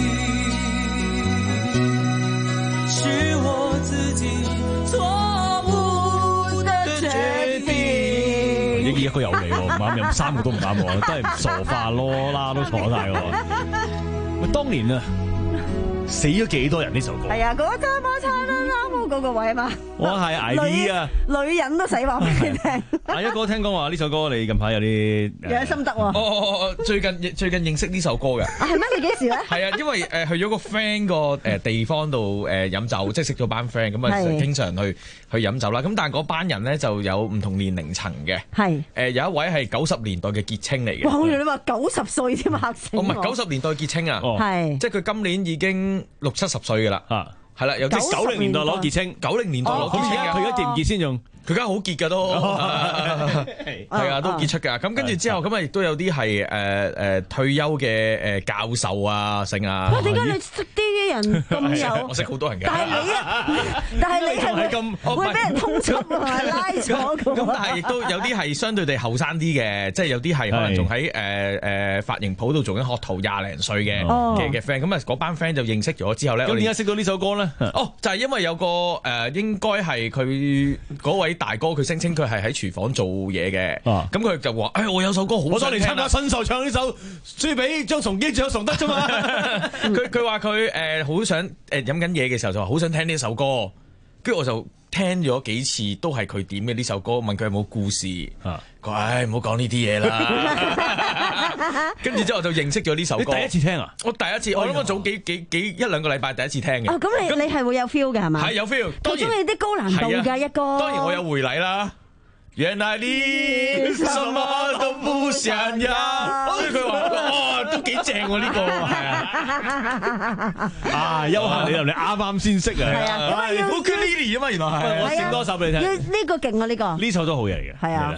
是我自己錯誤的決定。 呢一個又嚟喎，唔啱，有三個都唔啱喎，真係傻化囉啦都錯晒喎。喂，當年啊，死咗幾多人呢首歌？ 係啊，嗰陣我撐啦啦嗰個位啊嘛。 我係艾莉啊， 女人都死話俾你聽。 阿一哥聽講話呢首歌你近排有啲有啲心得喎。 哦哦哦，最近最近認識呢首歌嘅。 啊係咩？你幾時咧？ 係啊，因為誒去咗個 friend 個誒地方度誒飲酒，即係識咗班 friend 咁啊， 係經常去去飲酒啦。咁但係嗰班人咧就有唔同年齡層嘅。 係誒有一位係九十年代嘅傑青嚟嘅。 哇！好似你話九十歲添嚇死我。 唔係九十年代傑青啊， 係即係佢今年已經六七十歲㗎啦。 啊， 係啦，有啲九零年代攞傑青， 九零年代攞傑青啊。 佢而家結唔結先仲？ 佢而家好結㗎都，係啊，都結出㗎。咁跟住之後，咁啊亦都有啲係誒誒退休嘅誒教授啊，成啊。 哇！點解你識啲人咁有？ 我識好多人嘅。 但係你啊，但係你係會會俾人通緝啊，拉咗㗎。 咁但係亦都有啲係相對地後生啲嘅，即係有啲係可能仲喺誒誒髮型鋪度做緊學徒，廿零歲嘅嘅嘅 friend。咁啊嗰班 friend 就認識咗之後咧， 咁點解識到呢首歌咧？ 哦，就係因為有個誒應該係佢嗰位大哥，佢聲稱佢係喺廚房做嘢嘅，咁佢就話：誒，我有首歌好， 我當年參加新秀唱呢首，輸俾張崇基唱崇德啫嘛。 佢佢話佢誒好想誒飲緊嘢嘅時候就話好想聽呢首歌，跟住我就聽咗幾次，都係佢點嘅呢首歌，問佢有冇故事，佢話：唉，唔好講呢啲嘢啦。跟住之後就認識咗呢首歌。 你第一次聽啊？ 我第一次，我諗我早幾幾幾一兩個禮拜第一次聽嘅。 哦，咁你你係會有 feel 嘅係嘛？ 係有 feel。 佢中意啲高難度㗎一個。 當然我有回禮啦。原來你什麼都不想要，所以佢話：哇，都幾正喎呢個，係啊。 啊，休閒你又你啱啱先識啊。 係啊， 好 Lily 啊嘛，原來係。 我整多首俾你聽。 呢個勁啊呢個。 呢首都好嘢嚟嘅。 係啊。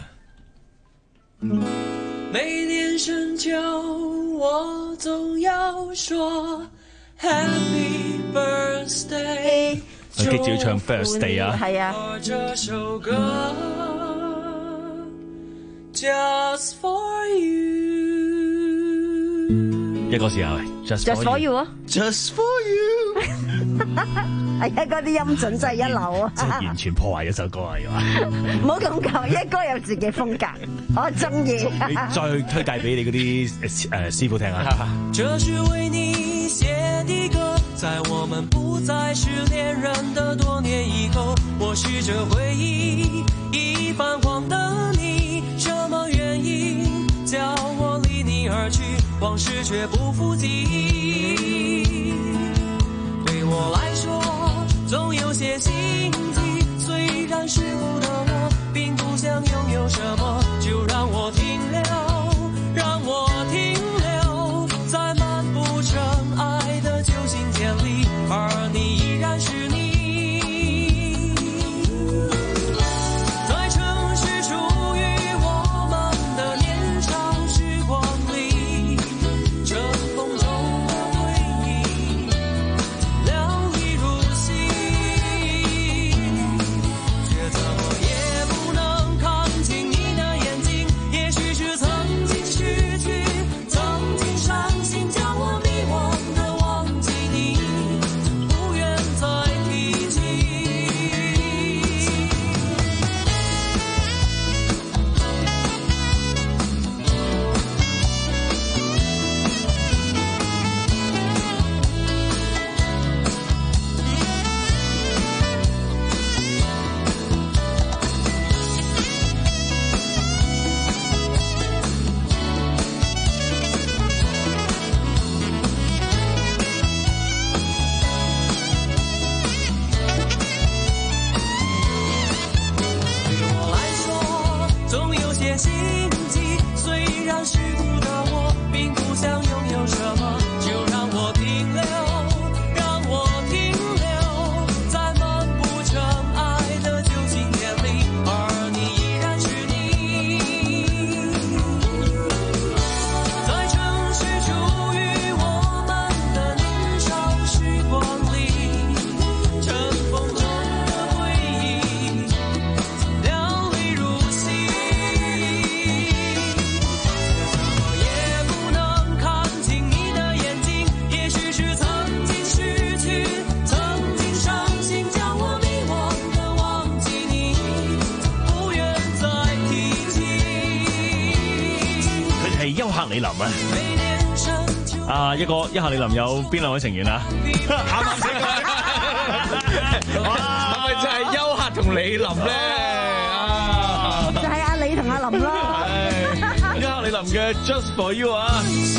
每年深秋，我總要說 Happy Birthday。 記住要唱 Birthday 啊！ 係啊。 這首歌 Just for you。 一個時候 Just for you 啊 ，Just for you。 係啊，嗰啲音準真係一流啊！ 即係完全破壞一首歌啊！要唔好咁講，一哥有自己風格，我中意。 你再推介俾你嗰啲誒誒師傅聽下。 這是為你寫的歌，在我們不再是戀人的多年以後，我試着回憶已泛黃的你，什麼原因叫我離你而去，往事卻不復記憶。對我來說總有些心悸，雖然世故的我並不想擁有什麼，就讓我停留，讓我停留在漫步長李林啊！啊，一個一下李林有邊兩位成員啊？啱啱先講， 係咪就係優客同李林咧？啊， 就係阿李同阿林咯。 係，優客李林嘅 Just For You 啊！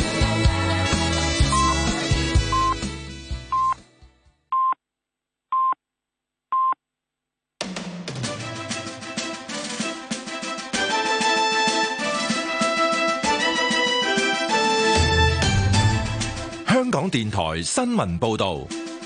香港電台新聞報道，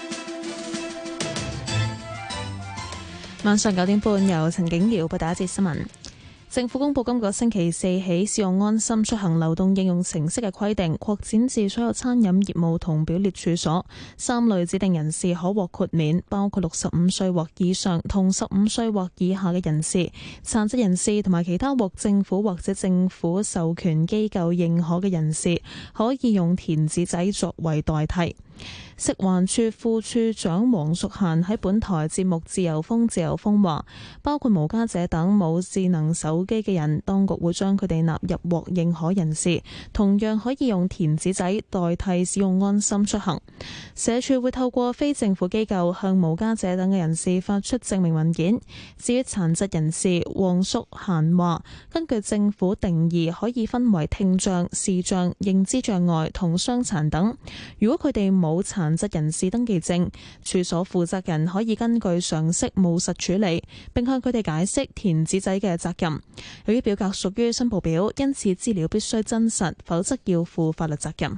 晚上九點半由陳景瑤報道一節新聞。政府公布今個星期四起使用安心出行流動應用程式嘅規定，擴展至所有餐飲業務同表列處所。三類指定人士可獲豁免，包括六十五歲或以上同十五歲或以下嘅人士、殘疾人士同埋其他獲政府或者政府授權機構認可嘅人士，可以用填紙仔作為代替。食環署副署長黃淑嫻喺本台節目《自由風自由風》話，包括無家者等冇智能手機嘅人，當局會將佢哋納入獲認可人士，同樣可以用填紙仔代替使用安心出行。社署會透過非政府機構向無家者等嘅人士發出證明文件。至於殘疾人士，黃淑嫻話，根據政府定義，可以分為聽障、視障、認知障礙同傷殘等。如果佢哋冇殘疾人士登記證，處所負責人可以根據常識務實處理，並向佢哋解釋填紙仔嘅責任。由於表格屬於申報表，因此資料必須真實，否則要負法律責任。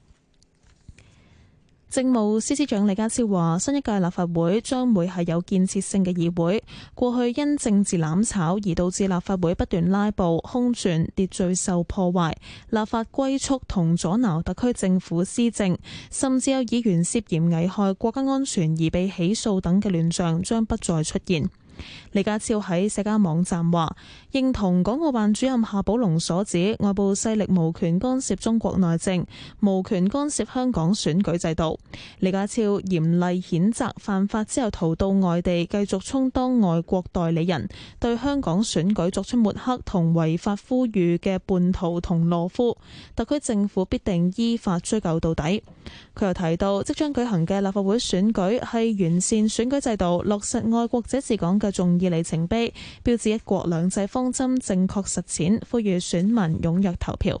政務司司長李家超話，新一屆立法會將會係有建設性嘅議會。過去因政治攬炒而導致立法會不斷拉布、空轉、秩序受破壞、立法龜速同阻撓特區政府施政，甚至有議員涉嫌危害國家安全而被起訴等嘅亂象將不再出現。李家超喺社交網站話，認同港澳辦主任夏寶龍所指，外部勢力無權干涉中國內政，無權干涉香港選舉制度。李家超嚴厲譴責犯法之後逃到外地繼續充當外國代理人，對香港選舉作出抹黑同違法呼籲嘅叛徒同懦夫，特區政府必定依法追究到底。佢又提到，即將舉行嘅立法會選舉係完善選舉制度、落實愛國者治港嘅重要里程碑，標誌一國兩制方針正確實踐，呼籲選民踴躍投票。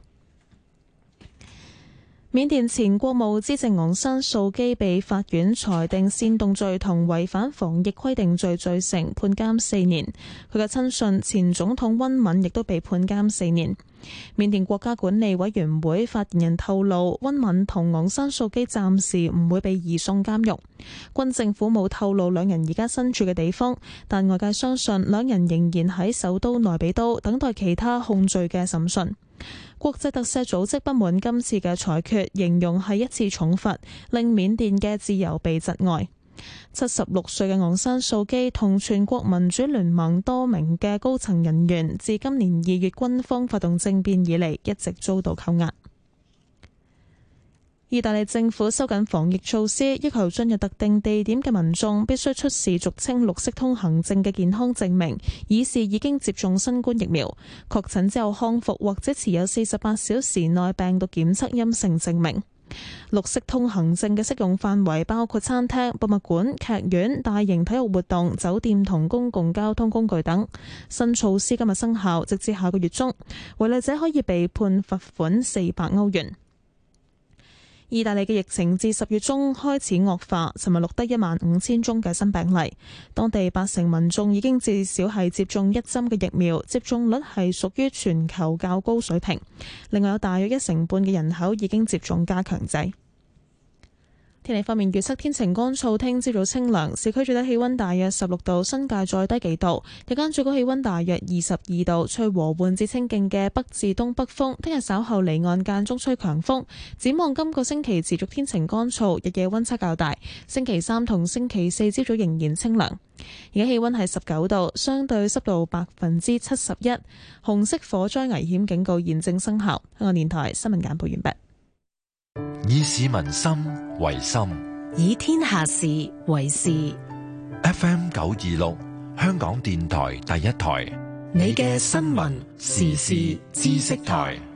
緬甸前國務資政昂山素基被法院裁定煽動罪同違反防疫規定罪罪成，判監四年。佢嘅親信前總統温敏亦都被判監四年。緬甸國家管理委員會發言人透露，温敏同昂山素基暫時唔會被移送監獄。軍政府冇透露兩人而家身處嘅地方，但外界相信兩人仍然喺首都內比都等待其他控罪嘅審訊。國際特赦組織不滿今次嘅裁決，形容係一次重罰，令緬甸嘅自由被窒礙。七十六歲嘅昂山素基同全國民主聯盟多名嘅高層人員，自今年二月軍方發動政變以嚟，一直遭到扣押。意大利政府收緊防疫措施，要求進入特定地點嘅民眾必須出示俗稱綠色通行證嘅健康證明，以示已經接種新冠疫苗、確診之後康復或者持有四十八小時內病毒檢測陰性證明。綠色通行證嘅適用範圍包括餐廳、博物館、劇院、大型體育活動、酒店同公共交通工具等。新措施今日生效，直至下個月中，違例者可以被判罰款四百歐元。意大利嘅疫情自十月中開始惡化，尋日錄得一萬五千宗嘅新病例。當地八成民眾已經至少係接種一針嘅疫苗，接種率係屬於全球較高水平。另外有大約一成半嘅人口已經接種加強劑。天氣方面，預測天晴乾燥，聽朝早清涼，市區最低氣溫大約十六度，新界再低幾度。日間最高氣溫大約二十二度，吹和緩至清勁嘅北至東北風。聽日稍後離岸間中吹強風。展望今個星期持續天晴乾燥，日夜溫差較大。星期三同星期四朝早仍然清涼。而家氣溫係十九度，相對濕度百分之七十一。紅色火災危險警告現正生效。香港電台新聞簡報完畢。 以市民心為心， 以天下事為事。 F M 九二六，香港電台第一台， 你嘅新聞時事知識台。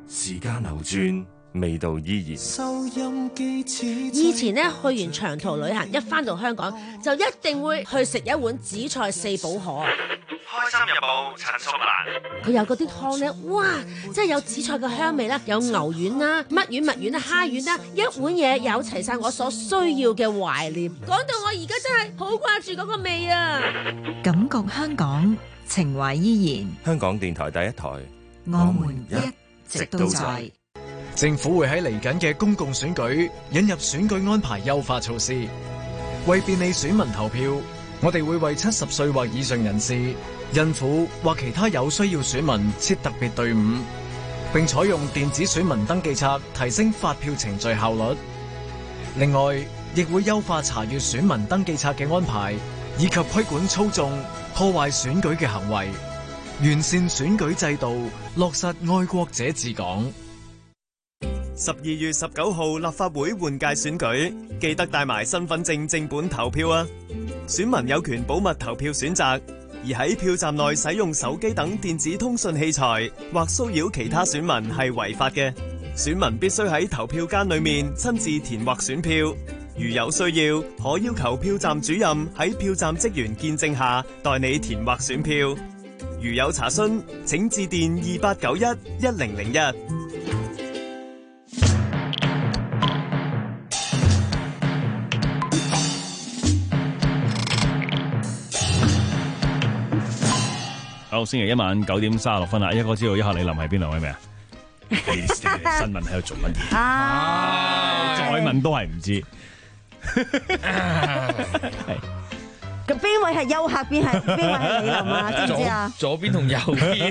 時間流轉，味道依然。 收音機似以前呢，去完長途旅行，一返到香港就一定會去食一碗紫菜四寶河。 開心日報陳淑蘭， 佢有嗰啲湯咧，哇！真係有紫菜嘅香味啦，有牛丸啦、乜丸、蜜丸啦、蝦丸啦，一碗嘢有齊晒我所需要嘅懷念。講到我而家真係好掛住嗰個味啊！ 感覺香港，情懷依然。 香港電台第一台， 我們一直都在。 政府會喺嚟緊嘅公共選舉引入選舉安排優化措施，為便利選民投票，我哋會為七十歲或以上人士、孕婦或其他有需要選民設特別隊伍，並採用電子選民登記冊，提升發票程序效率。另外，亦會優化查閱選民登記冊嘅安排，以及規管操縱、破壞選舉嘅行為，完善選舉制度，落實愛國者治港。 十二月十九號立法會換屆選舉，記得帶埋身份證正本投票啊！選民有權保密投票選擇，而喺票站內使用手機等電子通訊器材或騷擾其他選民係違法嘅。選民必須喺投票間裏面親自填劃選票，如有需要，可要求票站主任喺票站職員見證下代你填劃選票。如有查詢，請致電二八九一一零零一。 好，星期一晚九點三十六分啦！一哥知道一客李林喺邊度係咪啊？新聞喺度做乜嘢？啊！再問都係唔知。 咁邊位係優客，邊係邊位係李林啊？知唔知啊？ 左邊同右邊，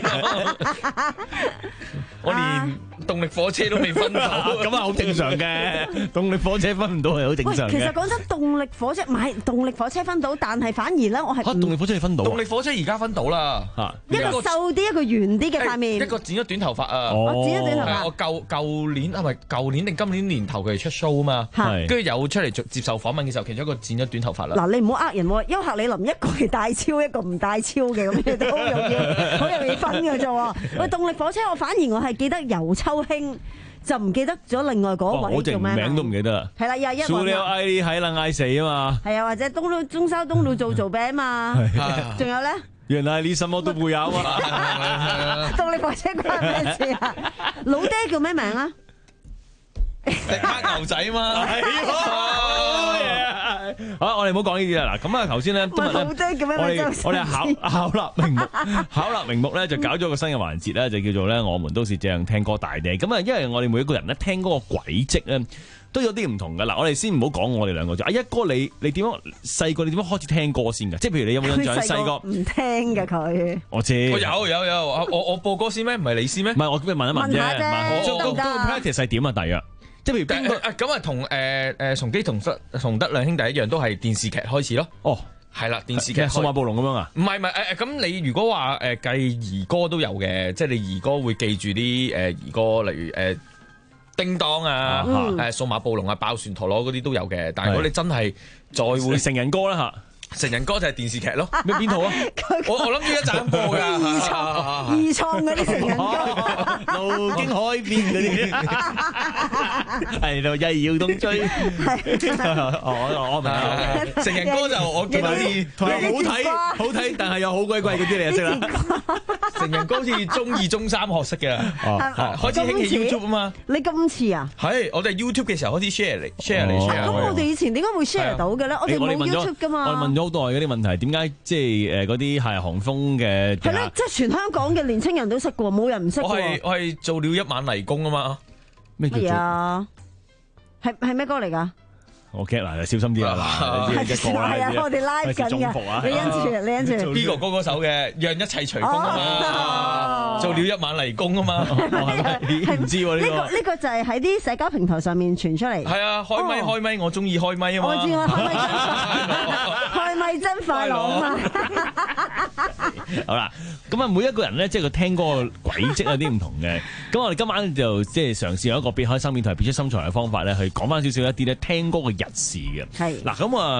我連動力火車都未分到， 咁啊好正常嘅。動力火車分唔到係好正常嘅。 其實講真，動力火車唔係動力火車分到，但係反而咧，我係嚇動力火車係分到。動力火車而家分到啦嚇， 一個瘦啲，一個圓啲嘅塊面， 一個剪咗短頭髮啊！ 我剪咗短頭髮。 我舊舊年係咪舊年定今年年頭佢哋出 show 啊嘛？係。跟住有出嚟接受訪問嘅時候，其中一個剪咗短頭髮啦。 嗱，你唔好呃人喎，優客李林一個係大超，一個唔大超嘅，咁你都好容易好容易分嘅啫喎。喂，動力火車我反而我係記得游秋興，就唔記得咗另外嗰位叫咩名都唔記得啦。 係啦，廿一蘇了 I 喺冷嗌死啊嘛。 係啊，或者東路中山東路做做餅嘛。仲有咧？ 原來你什麼都會有啊！ 動力火車關咩事啊？老爹叫咩名啊？ 迪克牛仔嘛，係好，我哋唔好講呢啲啦。嗱，咁啊，頭先咧，今日咧，我哋我哋考考立名目，考立名目咧就搞咗個新嘅環節咧，就叫做咧，我們都是這樣聽歌大嘅。咁啊，因為我哋每一個人咧聽嗰個軌跡咧都有啲唔同噶。嗱，我哋先唔好講我哋兩個啫。阿一哥，你你點樣細個？你點樣開始聽歌先噶？即係譬如你有冇印象細個唔聽嘅佢？ 我知。 我有有有，我我播歌先咩？唔係你先咩？ 唔係我問一問啫。 問嗰個 practice 係點啊？大約？即係譬如邊個咁啊？同誒誒崇基同德崇德兩兄弟一樣，都係電視劇開始咯。 哦， 係啦，電視劇數碼暴龍咁樣啊？ 唔係唔係誒誒，咁你如果話誒計兒歌都有嘅，即係你兒歌會記住啲誒兒歌，例如誒叮當啊，誒數碼暴龍啊，爆旋陀螺嗰啲都有嘅。但係如果你真係再會成人歌啦嚇。 成人歌就係電視劇咯，咩邊套啊？我我諗住一陣播㗎， 二創二創嗰啲成人歌， 路經海邊嗰啲，係咯，一搖動追。我我明， 成人歌就我見到啲好睇好睇，但係又好鬼貴嗰啲你就識啦。 成人歌好似中二中三學識嘅，開始興起 YouTube 啊嘛。 你今次啊？ 係我哋 YouTube 嘅時候開始 share 嚟 share 嚟 share。 咁我哋以前點解會 share 到嘅咧？我哋冇 YouTube 噶嘛。 好多嗰啲問題，點解即係誒嗰啲係航風嘅？ 係咧，即係全香港嘅年青人都識嘅喎，冇人唔識嘅喎。 我係我係做了一晚泥工啊嘛。 咩叫做？ 係係咩歌嚟㗎？ 我驚嗱，小心啲啊！嗱， 係啊，我哋拉緊㗎。你跟住，你跟住。 呢個歌歌手嘅，讓一切隨風啊嘛。做了一晚泥工啊嘛。 係唔知喎呢個？ 呢個呢個就係喺啲社交平台上面傳出嚟。 係啊，開咪開咪，我中意開咪啊嘛。 我知我開咪真開咪真快樂啊嘛。 好啦，咁啊，每一個人咧，即係佢聽歌嘅軌跡有啲唔同嘅。咁我哋今晚就即係嘗試用一個別開生面同埋別出心裁嘅方法咧，去講翻少少一啲咧聽歌嘅日事嘅。 係嗱， 咁啊，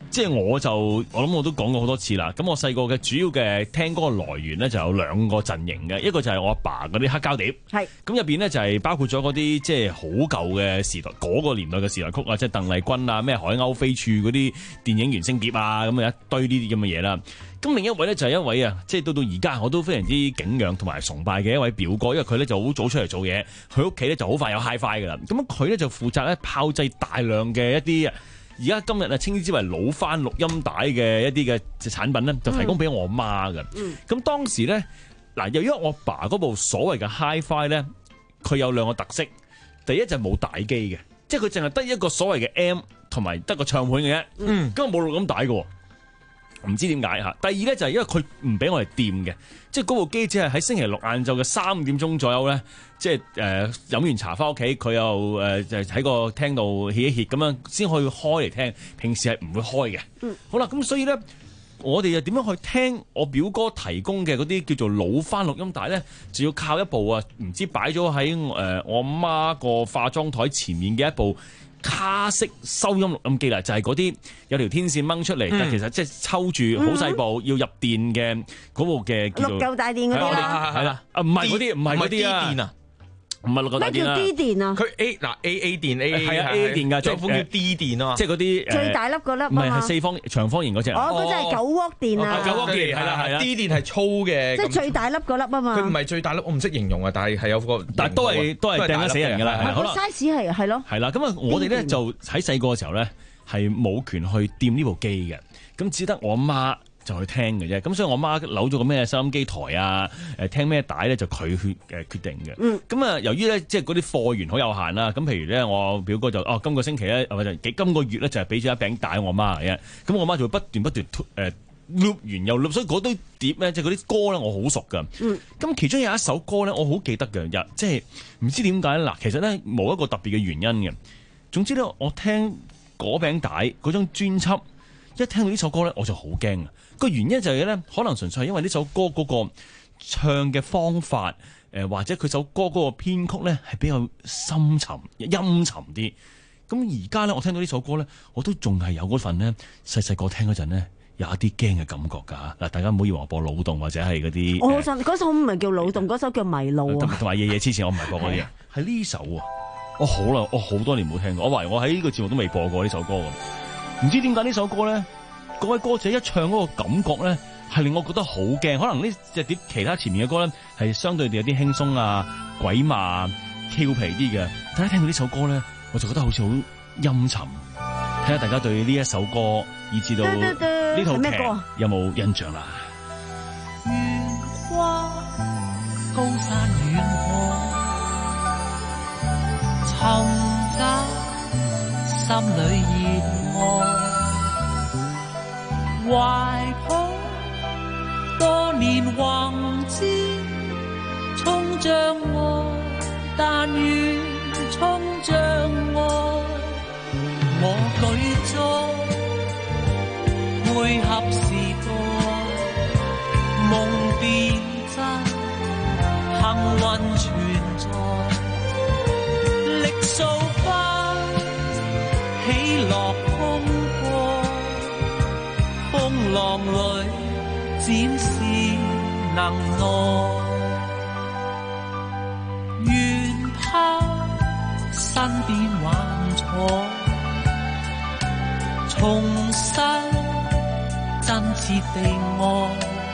即係我就我諗我都講過好多次啦。咁我細個嘅主要嘅聽歌來源咧就有兩個陣營嘅，一個就係我阿爸嗰啲黑膠碟，係咁入邊咧就係包括咗嗰啲即係好舊嘅時代嗰、嗰個年代嘅時代曲啊，即係鄧麗君啊、咩海鷗飛處嗰啲電影原聲碟啊，咁啊一堆呢啲咁嘅嘢啦。咁另一位咧就係一位啊，即係到到而家我都非常之敬仰同埋崇拜嘅一位表哥，因為佢咧就好早出嚟做嘢，佢屋企咧就好快有 Hi-Fi 噶啦。咁佢咧就負責咧炮製大量嘅一啲而家今日啊稱之為老翻錄音帶嘅一啲嘅產品咧，就提供俾我媽嘅。咁、嗯、當時咧嗱，由於我爸嗰部所謂嘅 Hi-Fi 咧，佢有兩個特色，第一就係冇帶機嘅，即係佢淨係得一個所謂嘅 M 同埋得個唱盤嘅啫，嗯，咁啊冇錄音帶嘅。唔知點解嚇。第二咧就係因為佢唔俾我哋掂嘅，即係嗰部機只係喺星期六晏晝嘅三點鐘左右咧，即係誒飲完茶翻屋企，佢又誒就喺個廳度歇一歇咁樣先可以開嚟聽，平時係唔會開嘅。嗯，好啦，咁所以咧，我哋又點樣去聽我表哥提供嘅嗰啲叫做老翻錄音帶咧？就要靠一部啊，唔知擺咗喺誒我媽個化妝台前面嘅一部卡式收音錄音機啦，就係嗰啲有條天線掹出嚟，嗯、但其實即係抽住好細部、嗯、要入電嘅嗰部嘅叫做六嚿大電嗰啲啦， 係啦，啊唔係嗰啲，唔係嗰啲啊。唔係六個大電啦， 咩叫 D 電啊？ 佢 A 嗱 A A 電 A 係啊 A A 電㗎， 仲有款叫 D 電啊， 即係嗰啲最大粒嗰粒啊， 唔係係四方長方形嗰隻。 哦，嗰隻係九沃電啊， 九沃電係啦係啦 ，D 電係粗嘅， 即係最大粒嗰粒啊嘛。 佢唔係最大粒，我唔識形容啊，但係係有個， 但係都係都係掟得死人㗎啦。 好啦 size 係係咯。 係啦，咁啊，我哋咧就喺細個嘅時候咧係冇權去掂呢部機嘅，咁只得我媽就去聽嘅啫，咁所以我媽扭咗個咩收音機台啊，誒聽咩帶咧就佢決誒決定嘅。嗯，咁啊由於咧即係嗰啲貨源好有限啦，咁譬如咧我表哥就哦今個星期咧或者幾今個月咧就係俾咗一餅帶我媽嚟嘅，咁我媽就會不斷不斷誒 loop 完又 loop，所以嗰堆碟咧即係嗰啲歌咧我好熟噶。嗯，咁其中有一首歌咧我好記得嘅，日即係唔知點解嗱，其實咧冇一個特別嘅原因嘅，總之咧我聽嗰餅帶嗰張專輯，一聽到呢首歌咧我就好驚啊！個原因就係咧，可能純粹係因為呢首歌嗰個唱嘅方法，誒或者佢首歌嗰個編曲咧係比較深沉、陰沉啲。咁而家咧，我聽到呢首歌咧，我都仲係有嗰份咧細細個聽嗰陣咧有一啲驚嘅感覺㗎。嗱，大家唔好以為我播腦動或者係嗰啲。 我信嗰首唔係叫腦動，嗰首叫迷路啊。 同埋夜夜痴纏，我唔係播嗰啲啊，係呢首啊！我好耐，我好多年冇聽過。我懷疑我喺呢個節目都未播過呢首歌㗎。唔知點解呢首歌咧？嗰位歌者一唱嗰個感覺咧，係令我覺得好驚。可能呢隻碟其他前面嘅歌咧，係相對地有啲輕鬆啊、鬼馬、俏皮啲嘅。大家聽到呢首歌咧，我就覺得好似好陰沉。睇下大家對呢一首歌，以至到呢套劇有冇印象啦？ 月花高山遠海，尋找心裏熱愛。懷抱多年宏志，衝將愛，但願衝將愛。我舉足配合時代，夢變真，幸運存在，力數不喜樂空過。風浪裏展示能耐，願他身邊還坐，重新真切地愛。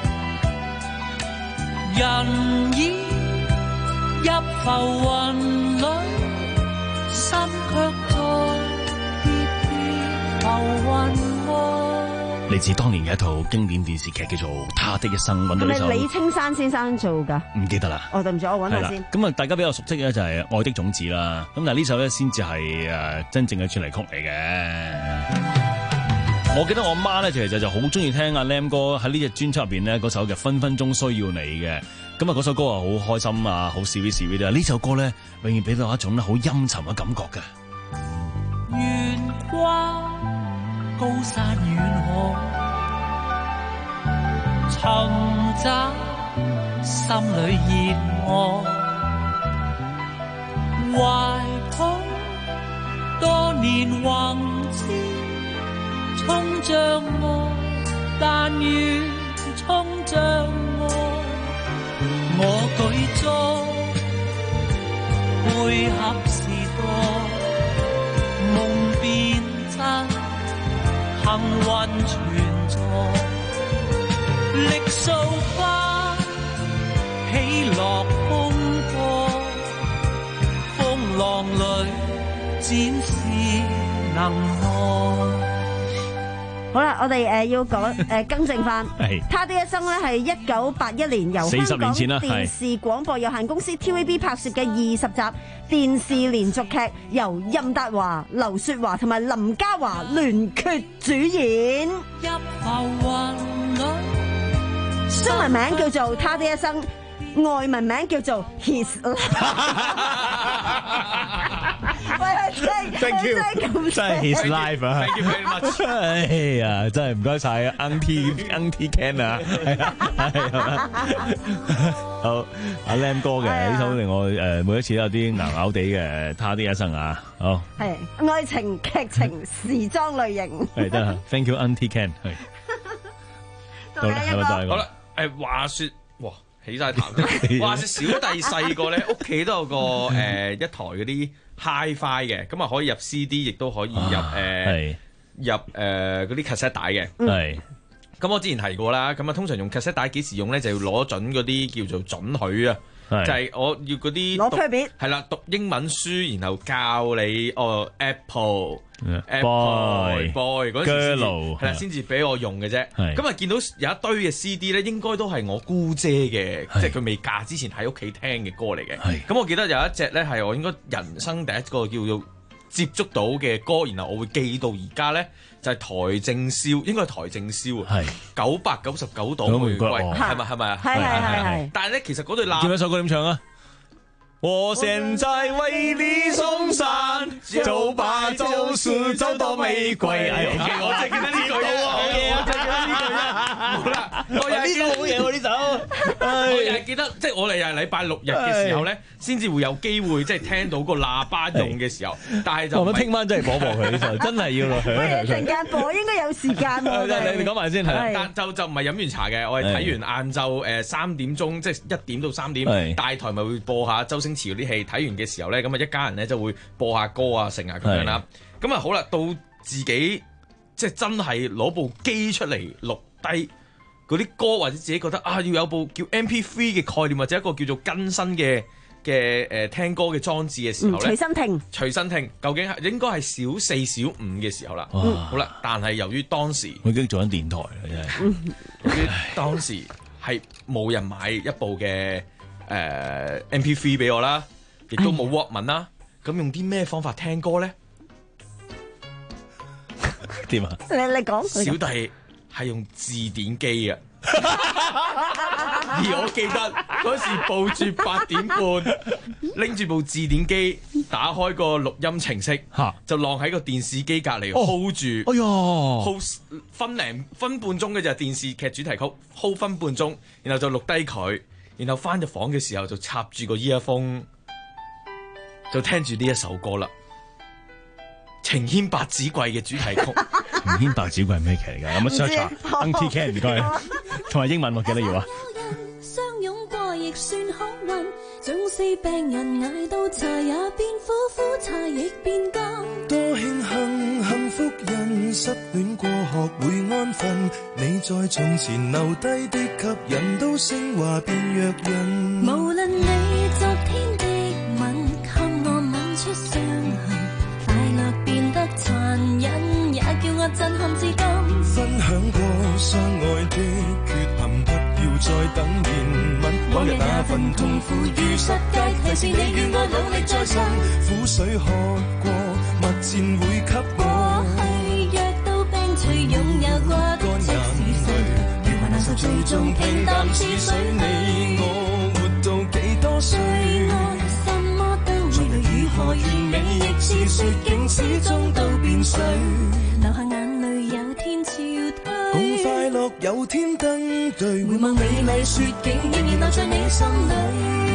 人已入浮雲裏，心卻在跌跌浮雲外。 嚟自當年嘅一套經典電視劇叫做《他的一生》，揾到呢首。 係咪李青山先生做㗎？ 唔記得啦。 哦，對唔住，我揾下先。 咁啊，大家比較熟悉嘅就係《愛的種子》啦。咁但係呢首咧先至係誒真正嘅主題曲嚟嘅。我記得我媽咧，其實就好中意聽阿 Lam 哥喺呢隻專輯入邊咧嗰首嘅《分分鐘需要你》嘅。咁啊，嗰首歌啊好開心啊，好 sweet sweet 啊。呢首歌咧永遠俾到一種咧好陰沉嘅感覺嘅。 願跨高山遠海，尋找心裏熱愛，懷抱多年宏志， 衝着愛，但願衝着愛。我舉足配合時代，夢變真，幸運存在，力數不喜樂風波，風浪裏展示能耐。 好啦，我哋誒要講誒更正翻， 係他的一生咧係一九八一年由四十香港年前啦電視廣播有限公司 T V B 拍攝嘅二十集電視連續劇，由任達華、劉雪華同埋林嘉華聯決主演。中文名叫做《他的一生》，外文名叫做 His Life。 Thank you，真係 His Life 啊 ！Thank you very much。 哎呀，真係唔該晒 Auntie Auntie Ken 啊，係啊，係啊，好阿 Lam 哥嘅呢首令我誒每一次都有啲咬咬地嘅，他的一生啊，好係愛情劇情時裝類型。 係得 ，Thank you Auntie Ken，係。 好啦，一個好啦，誒話説，哇起晒痰，話説小弟細個咧，屋企都有個誒一台嗰啲 Hi-Fi 嘅，咁啊可以入 C D， 亦都可以入誒入誒嗰啲 cassette 帶嘅。 係。 咁我之前提過啦，咁啊通常用 cassette 帶幾時用咧，就要攞準嗰啲叫做準許啊。就係我要嗰啲攞 permit 係啦，讀英文書，然後教你哦 Apple Apple Boy 嗰陣時係啦，先至俾我用嘅啫。咁啊見到有一堆嘅 C D 咧，應該都係我姑姐嘅，即係佢未嫁之前喺屋企聽嘅歌嚟嘅。咁我記得有一隻咧係我應該人生第一個叫做接觸到嘅歌，然後我會記到而家咧。就係台正燒，應該係台正燒啊，九百九十九朵玫瑰，係咪係咪啊？ 係係係係。 但係咧，其實嗰對喇， 叫一首歌點唱啊？我現在為你送上，走吧，就是走朵玫瑰。哎，我真係記得呢句啊！我真係記得呢句啊！好啦，我又呢首好嘢喎呢首。 我又係記得，即係我哋又係禮拜六日嘅時候咧，先至會有機會即係聽到個喇叭用嘅時候。但係就我諗聽晚真係播播佢呢首，真係要落去。 喂，陣間播應該有時間喎。 你你講埋先係。 但就就唔係飲完茶嘅，我係睇完晏晝誒三點鐘，即係一點到三點，大台咪會播下周星馳嗰啲戲。睇完嘅時候咧，咁啊一家人咧就會播下歌啊，成啊咁樣啦。咁啊好啦，到自己即係真係攞部機出嚟錄低嗰啲歌，或者自己覺得啊要有部叫 M P 三 嘅概念，或者一個叫做更新嘅嘅誒聽歌嘅裝置嘅時候咧， 隨身聽， 隨身聽，究竟係應該係小四小五嘅時候啦。好啦，但係由於當時我已經做緊電台啦，真係。 由於當時係冇人買一部嘅誒 M P 三 俾我啦。亦都冇 Walkman 啦，咁用啲咩方法聽歌咧？ 點啊？ 你你講， 小弟係用字典機啊！而我記得嗰時報住八點半，拎住部字典機，打開個錄音程式，就晾喺個電視機隔離 hold 住。哎呀 ，hold 分零分半鐘嘅就係電視劇主題曲 ，hold 分半鐘，然後就錄低佢，然後翻入房嘅時候就插住個 earphone。就聽住呢一首歌啦，《情牽百子櫃》嘅主題曲。 情牽百子櫃係咩劇嚟㗎？有乜 search 啊 ？Auntie Ken 唔該，同埋英文我記得要啊。 相擁過亦算好運，縱使病人捱到茶也變苦，苦茶亦變甘。 多慶幸幸福人失戀過學會安分，你在從前留低的吸引都升華變弱人。 無論你昨天的吻，給我吻出傷痕，快樂變得殘忍，也叫我震撼至今。 分享過相愛的缺陷，不要再等憐憫。往日那份痛苦與失計，提示你與我努力再生。苦水喝過，蜜餞會給我。 過去藥到病除，擁有過的即是誰？如何難受最終平淡似水， 你我活到幾多歲？ 什麼都未來如何完美，亦似雪景，始終都變碎。流下眼淚有天潮退， 共快樂有天登對。 回望美麗雪景，仍然留在你心裏。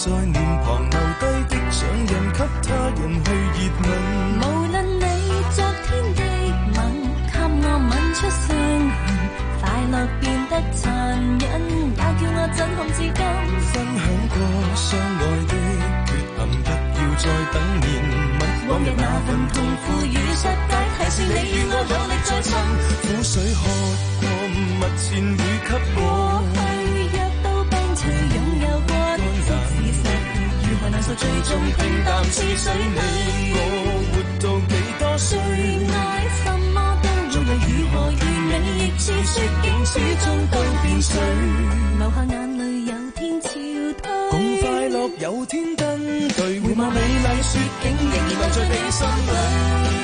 在臉龐留低的掌印，給他人去熱吻。 無論你昨天的吻，給我吻出傷痕，快樂變得殘忍，也叫我怎控至今。 分享過相愛的缺陷，不要再等憐憫。往日那份痛苦與失敗，提示你與我兩力再尋。苦水喝過，蜜餞會給我。 過去若到病除擁有過的，即使失去，如何難受？最終平淡似水。 你我活到幾多歲？ 愛什麼都會為如何完美，亦似雪景，始終都變水。流下眼淚有天潮退， 共快樂有天登對，回望美麗雪景，仍然留在你心裏。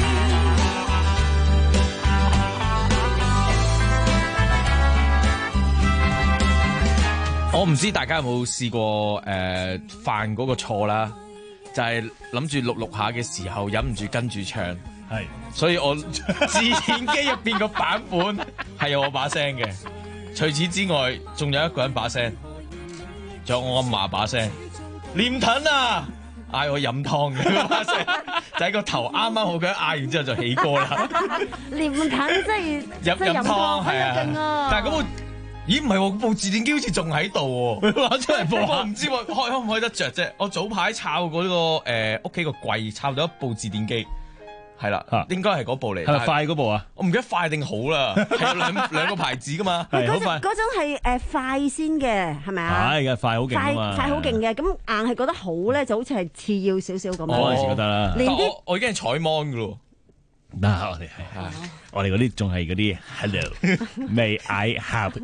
我唔知大家有冇試過誒、呃、犯嗰個錯啦，就係諗住錄錄下嘅時候忍唔住跟住唱，係，所以我自電機入邊個版本係有我把聲嘅。除此之外，仲有一個人把聲，仲有我阿嫲把聲。念騰啊，嗌我飲湯嘅把聲，就喺個頭啱啱好佢嗌完之後就起歌啦。 念騰即係飲飲湯係啊，但係咁我。咦唔係喎，部自電機好似仲喺度喎，攞出嚟播。我唔知喎，開可唔開得着啫？我早排抄嗰個誒屋企個櫃，抄到一部自電機，係啦，啊、應該係嗰部嚟。 係咪快嗰部啊？ 我唔記得快定好啦，係有兩兩個牌子噶嘛。 係好快。嗰種係誒快先嘅，係咪啊？ 係嘅，快好勁啊嘛。 快快好勁嘅，咁硬係覺得好咧，就好似係次要少少咁樣。 我嗰陣時覺得啦。 連啲我已經係彩 mon 噶咯。 嗱，我哋係我哋嗰啲仲係嗰啲 Hello，May I have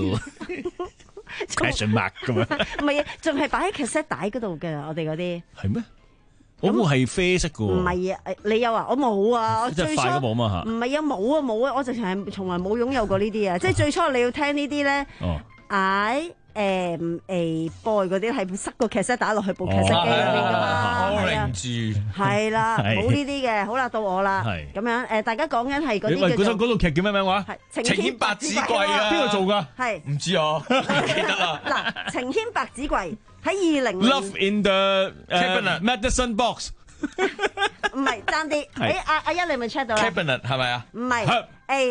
you？question mark 咁樣。 唔係啊，仲係擺喺 cassette 帶嗰度嘅，我哋嗰啲。 係咩？嗰部係啡色嘅喎。 唔係啊，你有啊？我冇啊，我最初。 即係快嗰部嘛嚇。 唔係啊，冇啊，冇啊，我直情係從來冇擁有過呢啲啊！即係最初你要聽呢啲咧。哦。I am a boy 嗰啲係塞個 cassette 打落去部 cassette 機入邊㗎嘛， 拎住係啦，冇呢啲嘅。好啦，到我啦，咁樣誒，大家講緊係嗰啲。 喂，嗰套嗰套劇叫咩名話？ 係情牽百子櫃啊！ 邊個做㗎？ 係唔知啊，唔記得啦。 嗱，情牽百子櫃喺二零。 Love in the Medicine Box。 唔係爭啲。誒阿阿一你咪 check 到啦。 Cabinet 係咪啊？ 唔係。A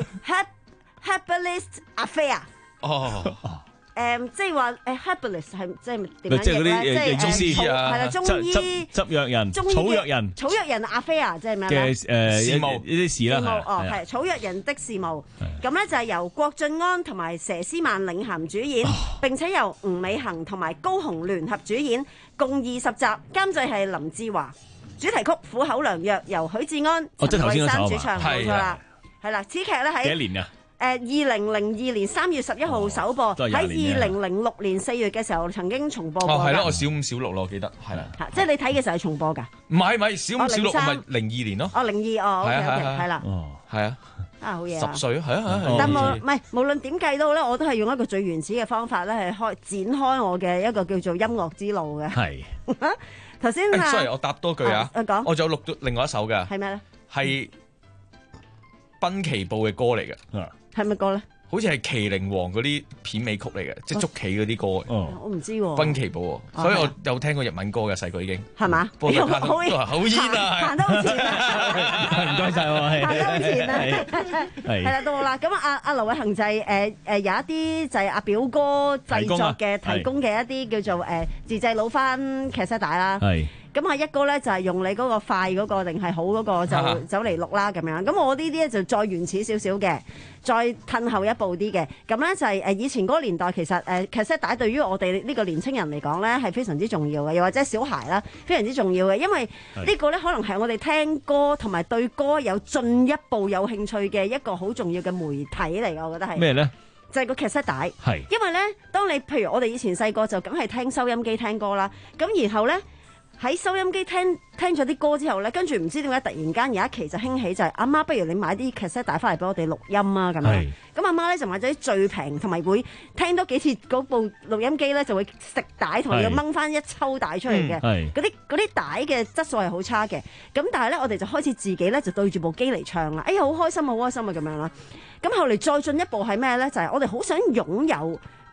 herbalist affair。 哦。 誒，即係話誒 herbalist 係即係點樣即係嗰啲即係中醫係啦，中醫執藥人、草藥人、 草藥人阿菲啊，即係咩嘅誒事務呢啲事啦， 哦係草藥人的事務，咁咧就係由郭晉安同埋佘詩曼領銜主演，並且由吳美恒同埋高雄聯合主演，共二十集，監製係林志華，主題曲《苦口良藥》由許志安、陳慧珊主唱，冇錯啦，係啦，此劇咧喺幾多年啊？ 誒二零零二年三月十一號首播，喺二零零六年四月嘅時候曾經重播過。 哦，係咯，我小五小六咯，我記得係啦。 嚇，即係你睇嘅時候係重播㗎？ 唔係唔係，小五小六咪零二年咯。 哦，零二哦，OK OK，係啦。 哦，係啊。 啊，好嘢。 十歲啊，係啊係啊。 但無唔係無論點計都咧，我都係用一個最原始嘅方法咧，係開展開我嘅一個叫做音樂之路嘅。 係。 頭先啊。 sorry，我答多句啊。 我講。 我仲有錄到另外一首㗎。 係咩咧？ 係濱崎步嘅歌嚟嘅。 係咩歌咧？ 好似係麒麟王嗰啲片尾曲嚟嘅，即係捉棋嗰啲歌。 哦，我唔知喎。 濱崎步，所以我有聽過日文歌嘅，細個已經。 係嘛？ 好煙啊！ 行得好前啊！ 唔該晒喎，係。 行得好前啊！ 係。 係啦，到我啦。咁阿阿劉偉恒就係誒誒有一啲就係阿表哥製作嘅提供嘅一啲叫做誒自製老番劇集帶啦。係。咁啊一哥咧就係用你嗰個快嗰個定係好嗰個就走嚟錄啦咁樣。咁我呢啲咧就再原始少少嘅，再褪後一步啲嘅。咁咧就係誒以前嗰個年代其實誒劇集帶對於我哋呢個年青人嚟講咧係非常之重要嘅，又或者小孩啦非常之重要嘅，因為呢個咧可能係我哋聽歌同埋對歌有進一步有興趣嘅一個好重要嘅媒體嚟嘅，我覺得係咩咧？就係個劇集帶。係。因為咧，當你譬如我哋以前細個就梗係聽收音機聽歌啦，咁然後咧。喺收音機聽聽咗啲歌之後咧，跟住唔知點解突然間有一期就興起就係阿媽，不如你買啲劇集帶翻嚟俾我哋錄音啊咁樣。咁阿媽咧就買咗啲最平，同埋會聽多幾次嗰部錄音機咧就會食帶，同埋要掹翻一抽帶出嚟嘅。嗰啲嗰啲帶嘅質素係好差嘅。咁但係咧，我哋就開始自己咧就對住部機嚟唱啦。哎呀，好開心，好開心啊咁樣啦。咁後嚟再進一步係咩咧？就係、是、我哋好想擁有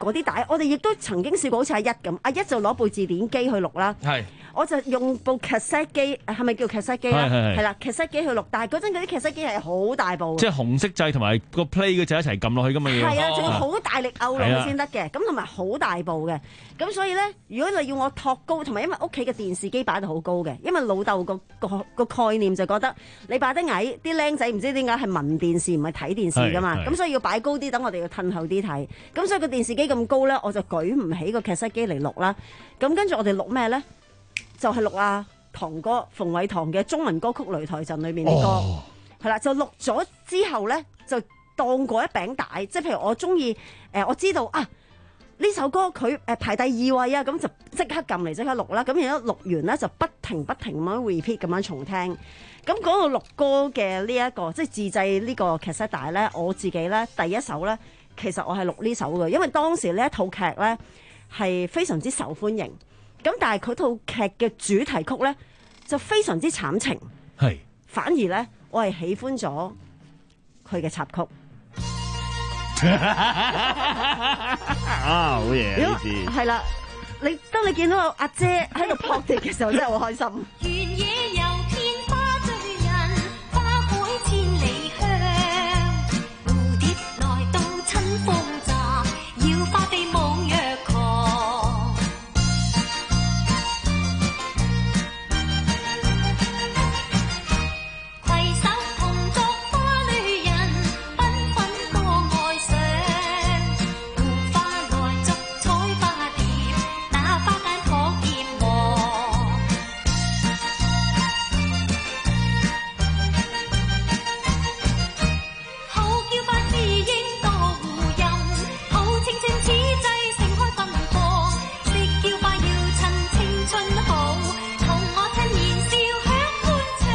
嗰啲帶，我哋亦都曾經試過好似阿一咁，阿一就攞部字典機去錄啦。 係。 我就用部 cassette 機，係咪叫 cassette 機啊？ 係係係係啦，cassette 機去錄，但係嗰陣嗰啲 cassette 機係好大部嘅。 即係紅色掣同埋個 play 嗰掣一齊撳落去㗎嘛要。 係啊，仲要好大力勾落係啊去先得嘅，咁同埋好大部嘅。咁所以咧，如果你要我托高，同埋因為屋企嘅電視機擺得好高嘅，因為老豆個個個概念就覺得你擺得矮，啲僆仔唔知點解係聞電視唔係睇電視㗎嘛， 係係咁所以要擺高啲，等我哋要褪後啲睇。咁所以個電視機咁高咧，我就舉唔起個 cassette 機嚟錄啦。咁跟住我哋錄咩咧？就係錄啊堂哥馮偉棠嘅中文歌曲擂台陣裏面啲歌，係啦、哦，就錄咗之後咧，就當過一餅帶，即係譬如我中意誒，我知道啊呢首歌佢誒排第二位啊，咁就即刻撳嚟即刻錄啦。咁然後錄完咧就不停不停咁樣 repeat 咁樣重聽。咁講到錄歌嘅呢一個即係自製呢個 cassette 帶咧，我自己咧第一首咧，其實我係錄呢首嘅，因為當時呢一套劇咧係非常之受歡迎。咁但係佢套劇嘅主題曲咧就非常之慘情， 係反而咧我係喜歡咗佢嘅插曲。 啊，好嘢呢啲係啦，你當你見到阿姐喺度撲地嘅時候，真係好開心。 原野有天花醉人，花海千里香。蝴蝶來到親風乍，要花飛舞若狂。攜手同作花女人，繽紛多愛上。胡花來燭彩花蝶，那花間撲蝶王。好叫發自英多胡吟，好青春此際盛開芬芳。識叫發要趁青春好，同我趁年少享歡暢。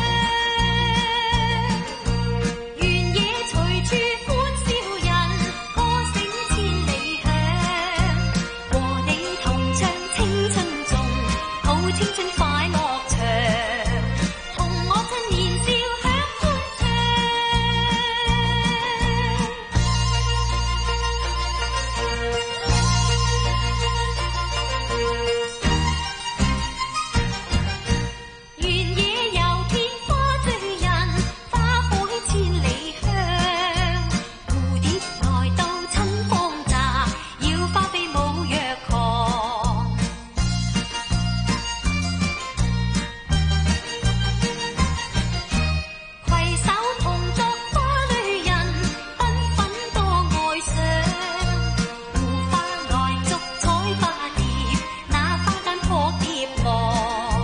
原野隨處歡笑人，歌聲千里響。和你同唱青春頌，好青春快樂長。同我趁年少享歡暢。原野有天花醉人，花海千里香。蝴蝶來到親風乍，要花飛舞若狂。攜手同作花女人，繽紛多愛上。胡花來燭彩花蝶，那花間撲蝶王。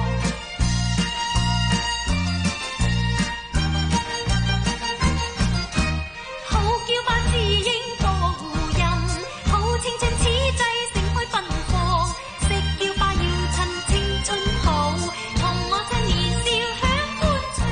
好叫發自英多胡吟，好青春此際盛開芬芳。識叫花要趁青春好，同我趁年少享歡暢。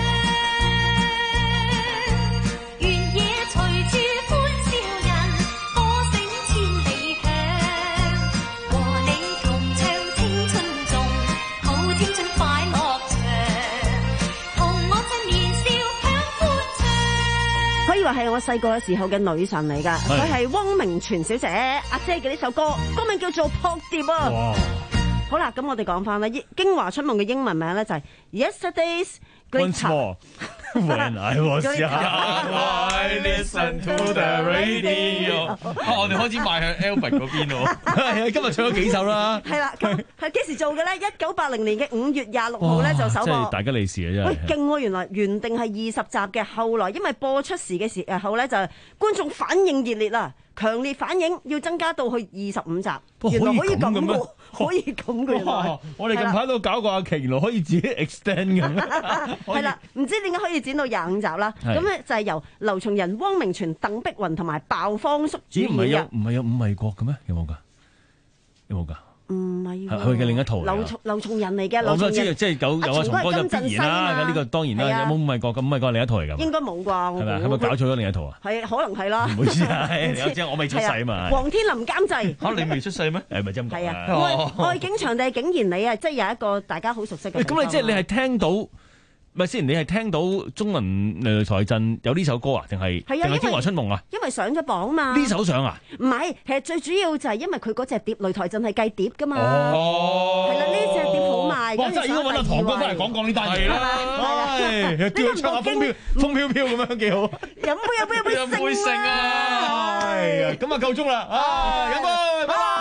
原野隨處歡笑人，歌聲千里響。和你同唱青春頌，好青春快樂長。同我趁年少享歡暢。 可以話係我細個嘅時候嘅女神嚟㗎，佢係汪明荃小姐阿姐嘅呢首歌，歌名叫做《撲蝶》啊。 哇！ 好啦，咁我哋講翻啦，英京華出夢嘅英文名咧就係 Yesterday's Once Glitter。 more when I was young I listened to the radio 啊，我哋開始邁向 Albert 嗰邊咯。 係啊，今日唱咗幾首啦。 係啦，咁係幾時做嘅咧？一九八零年嘅五月廿六號咧就首播。 即係大吉利是啊，真係。 喂，勁喎！原來原定係二十集嘅，後來因為播出時嘅時候咧，就觀眾反應熱烈啦，強烈反應要增加到去二十五集。原來可以咁嘅，可以咁嘅。原來我哋近排都搞過阿瓊，原來可以自己 extend 咁。 係啦，唔知點解可以剪到廿五集啦？咁咧就係由劉松仁、汪明荃、鄧碧雲同埋鮑方叔主咦？唔係有演嘅。 唔係有五味國嘅咩？有冇㗎？有冇㗎？ 唔係係佢嘅另一套嚟㗎劉松劉松仁嚟嘅。 我都知， 劉松仁即係有有啊，松哥就必然啦。呢個當然啦，有冇五味國咁？五味國另一套嚟㗎嘛？ 應該冇啩？ 係咪？係咪搞錯咗另一套啊？ 係可能係啦。 唔好意思啊，有知我未出世啊嘛。 黃天林監製。 嚇你未出世咩？誒咪真係啊！外外景場地竟然你啊，即係有一個大家好熟悉嘅。 咁你即係你係聽到咪先，你係聽到中文擂台陣有呢首歌啊？定係定係《天華春夢》啊？ 因為上咗榜嘛。 呢首上啊？ 唔係，其實最主要就係因為佢嗰隻碟擂台陣係計碟噶嘛。 哦， 係啦，呢隻碟好賣。 哇！真係應該揾阿唐哥翻嚟講講呢單嘢。係啦，唉，叫佢唱下風飄風飄飄咁樣幾好。 飲杯飲杯飲杯飲杯勝啊！係啊，咁啊夠鐘啦，啊飲杯，拜拜。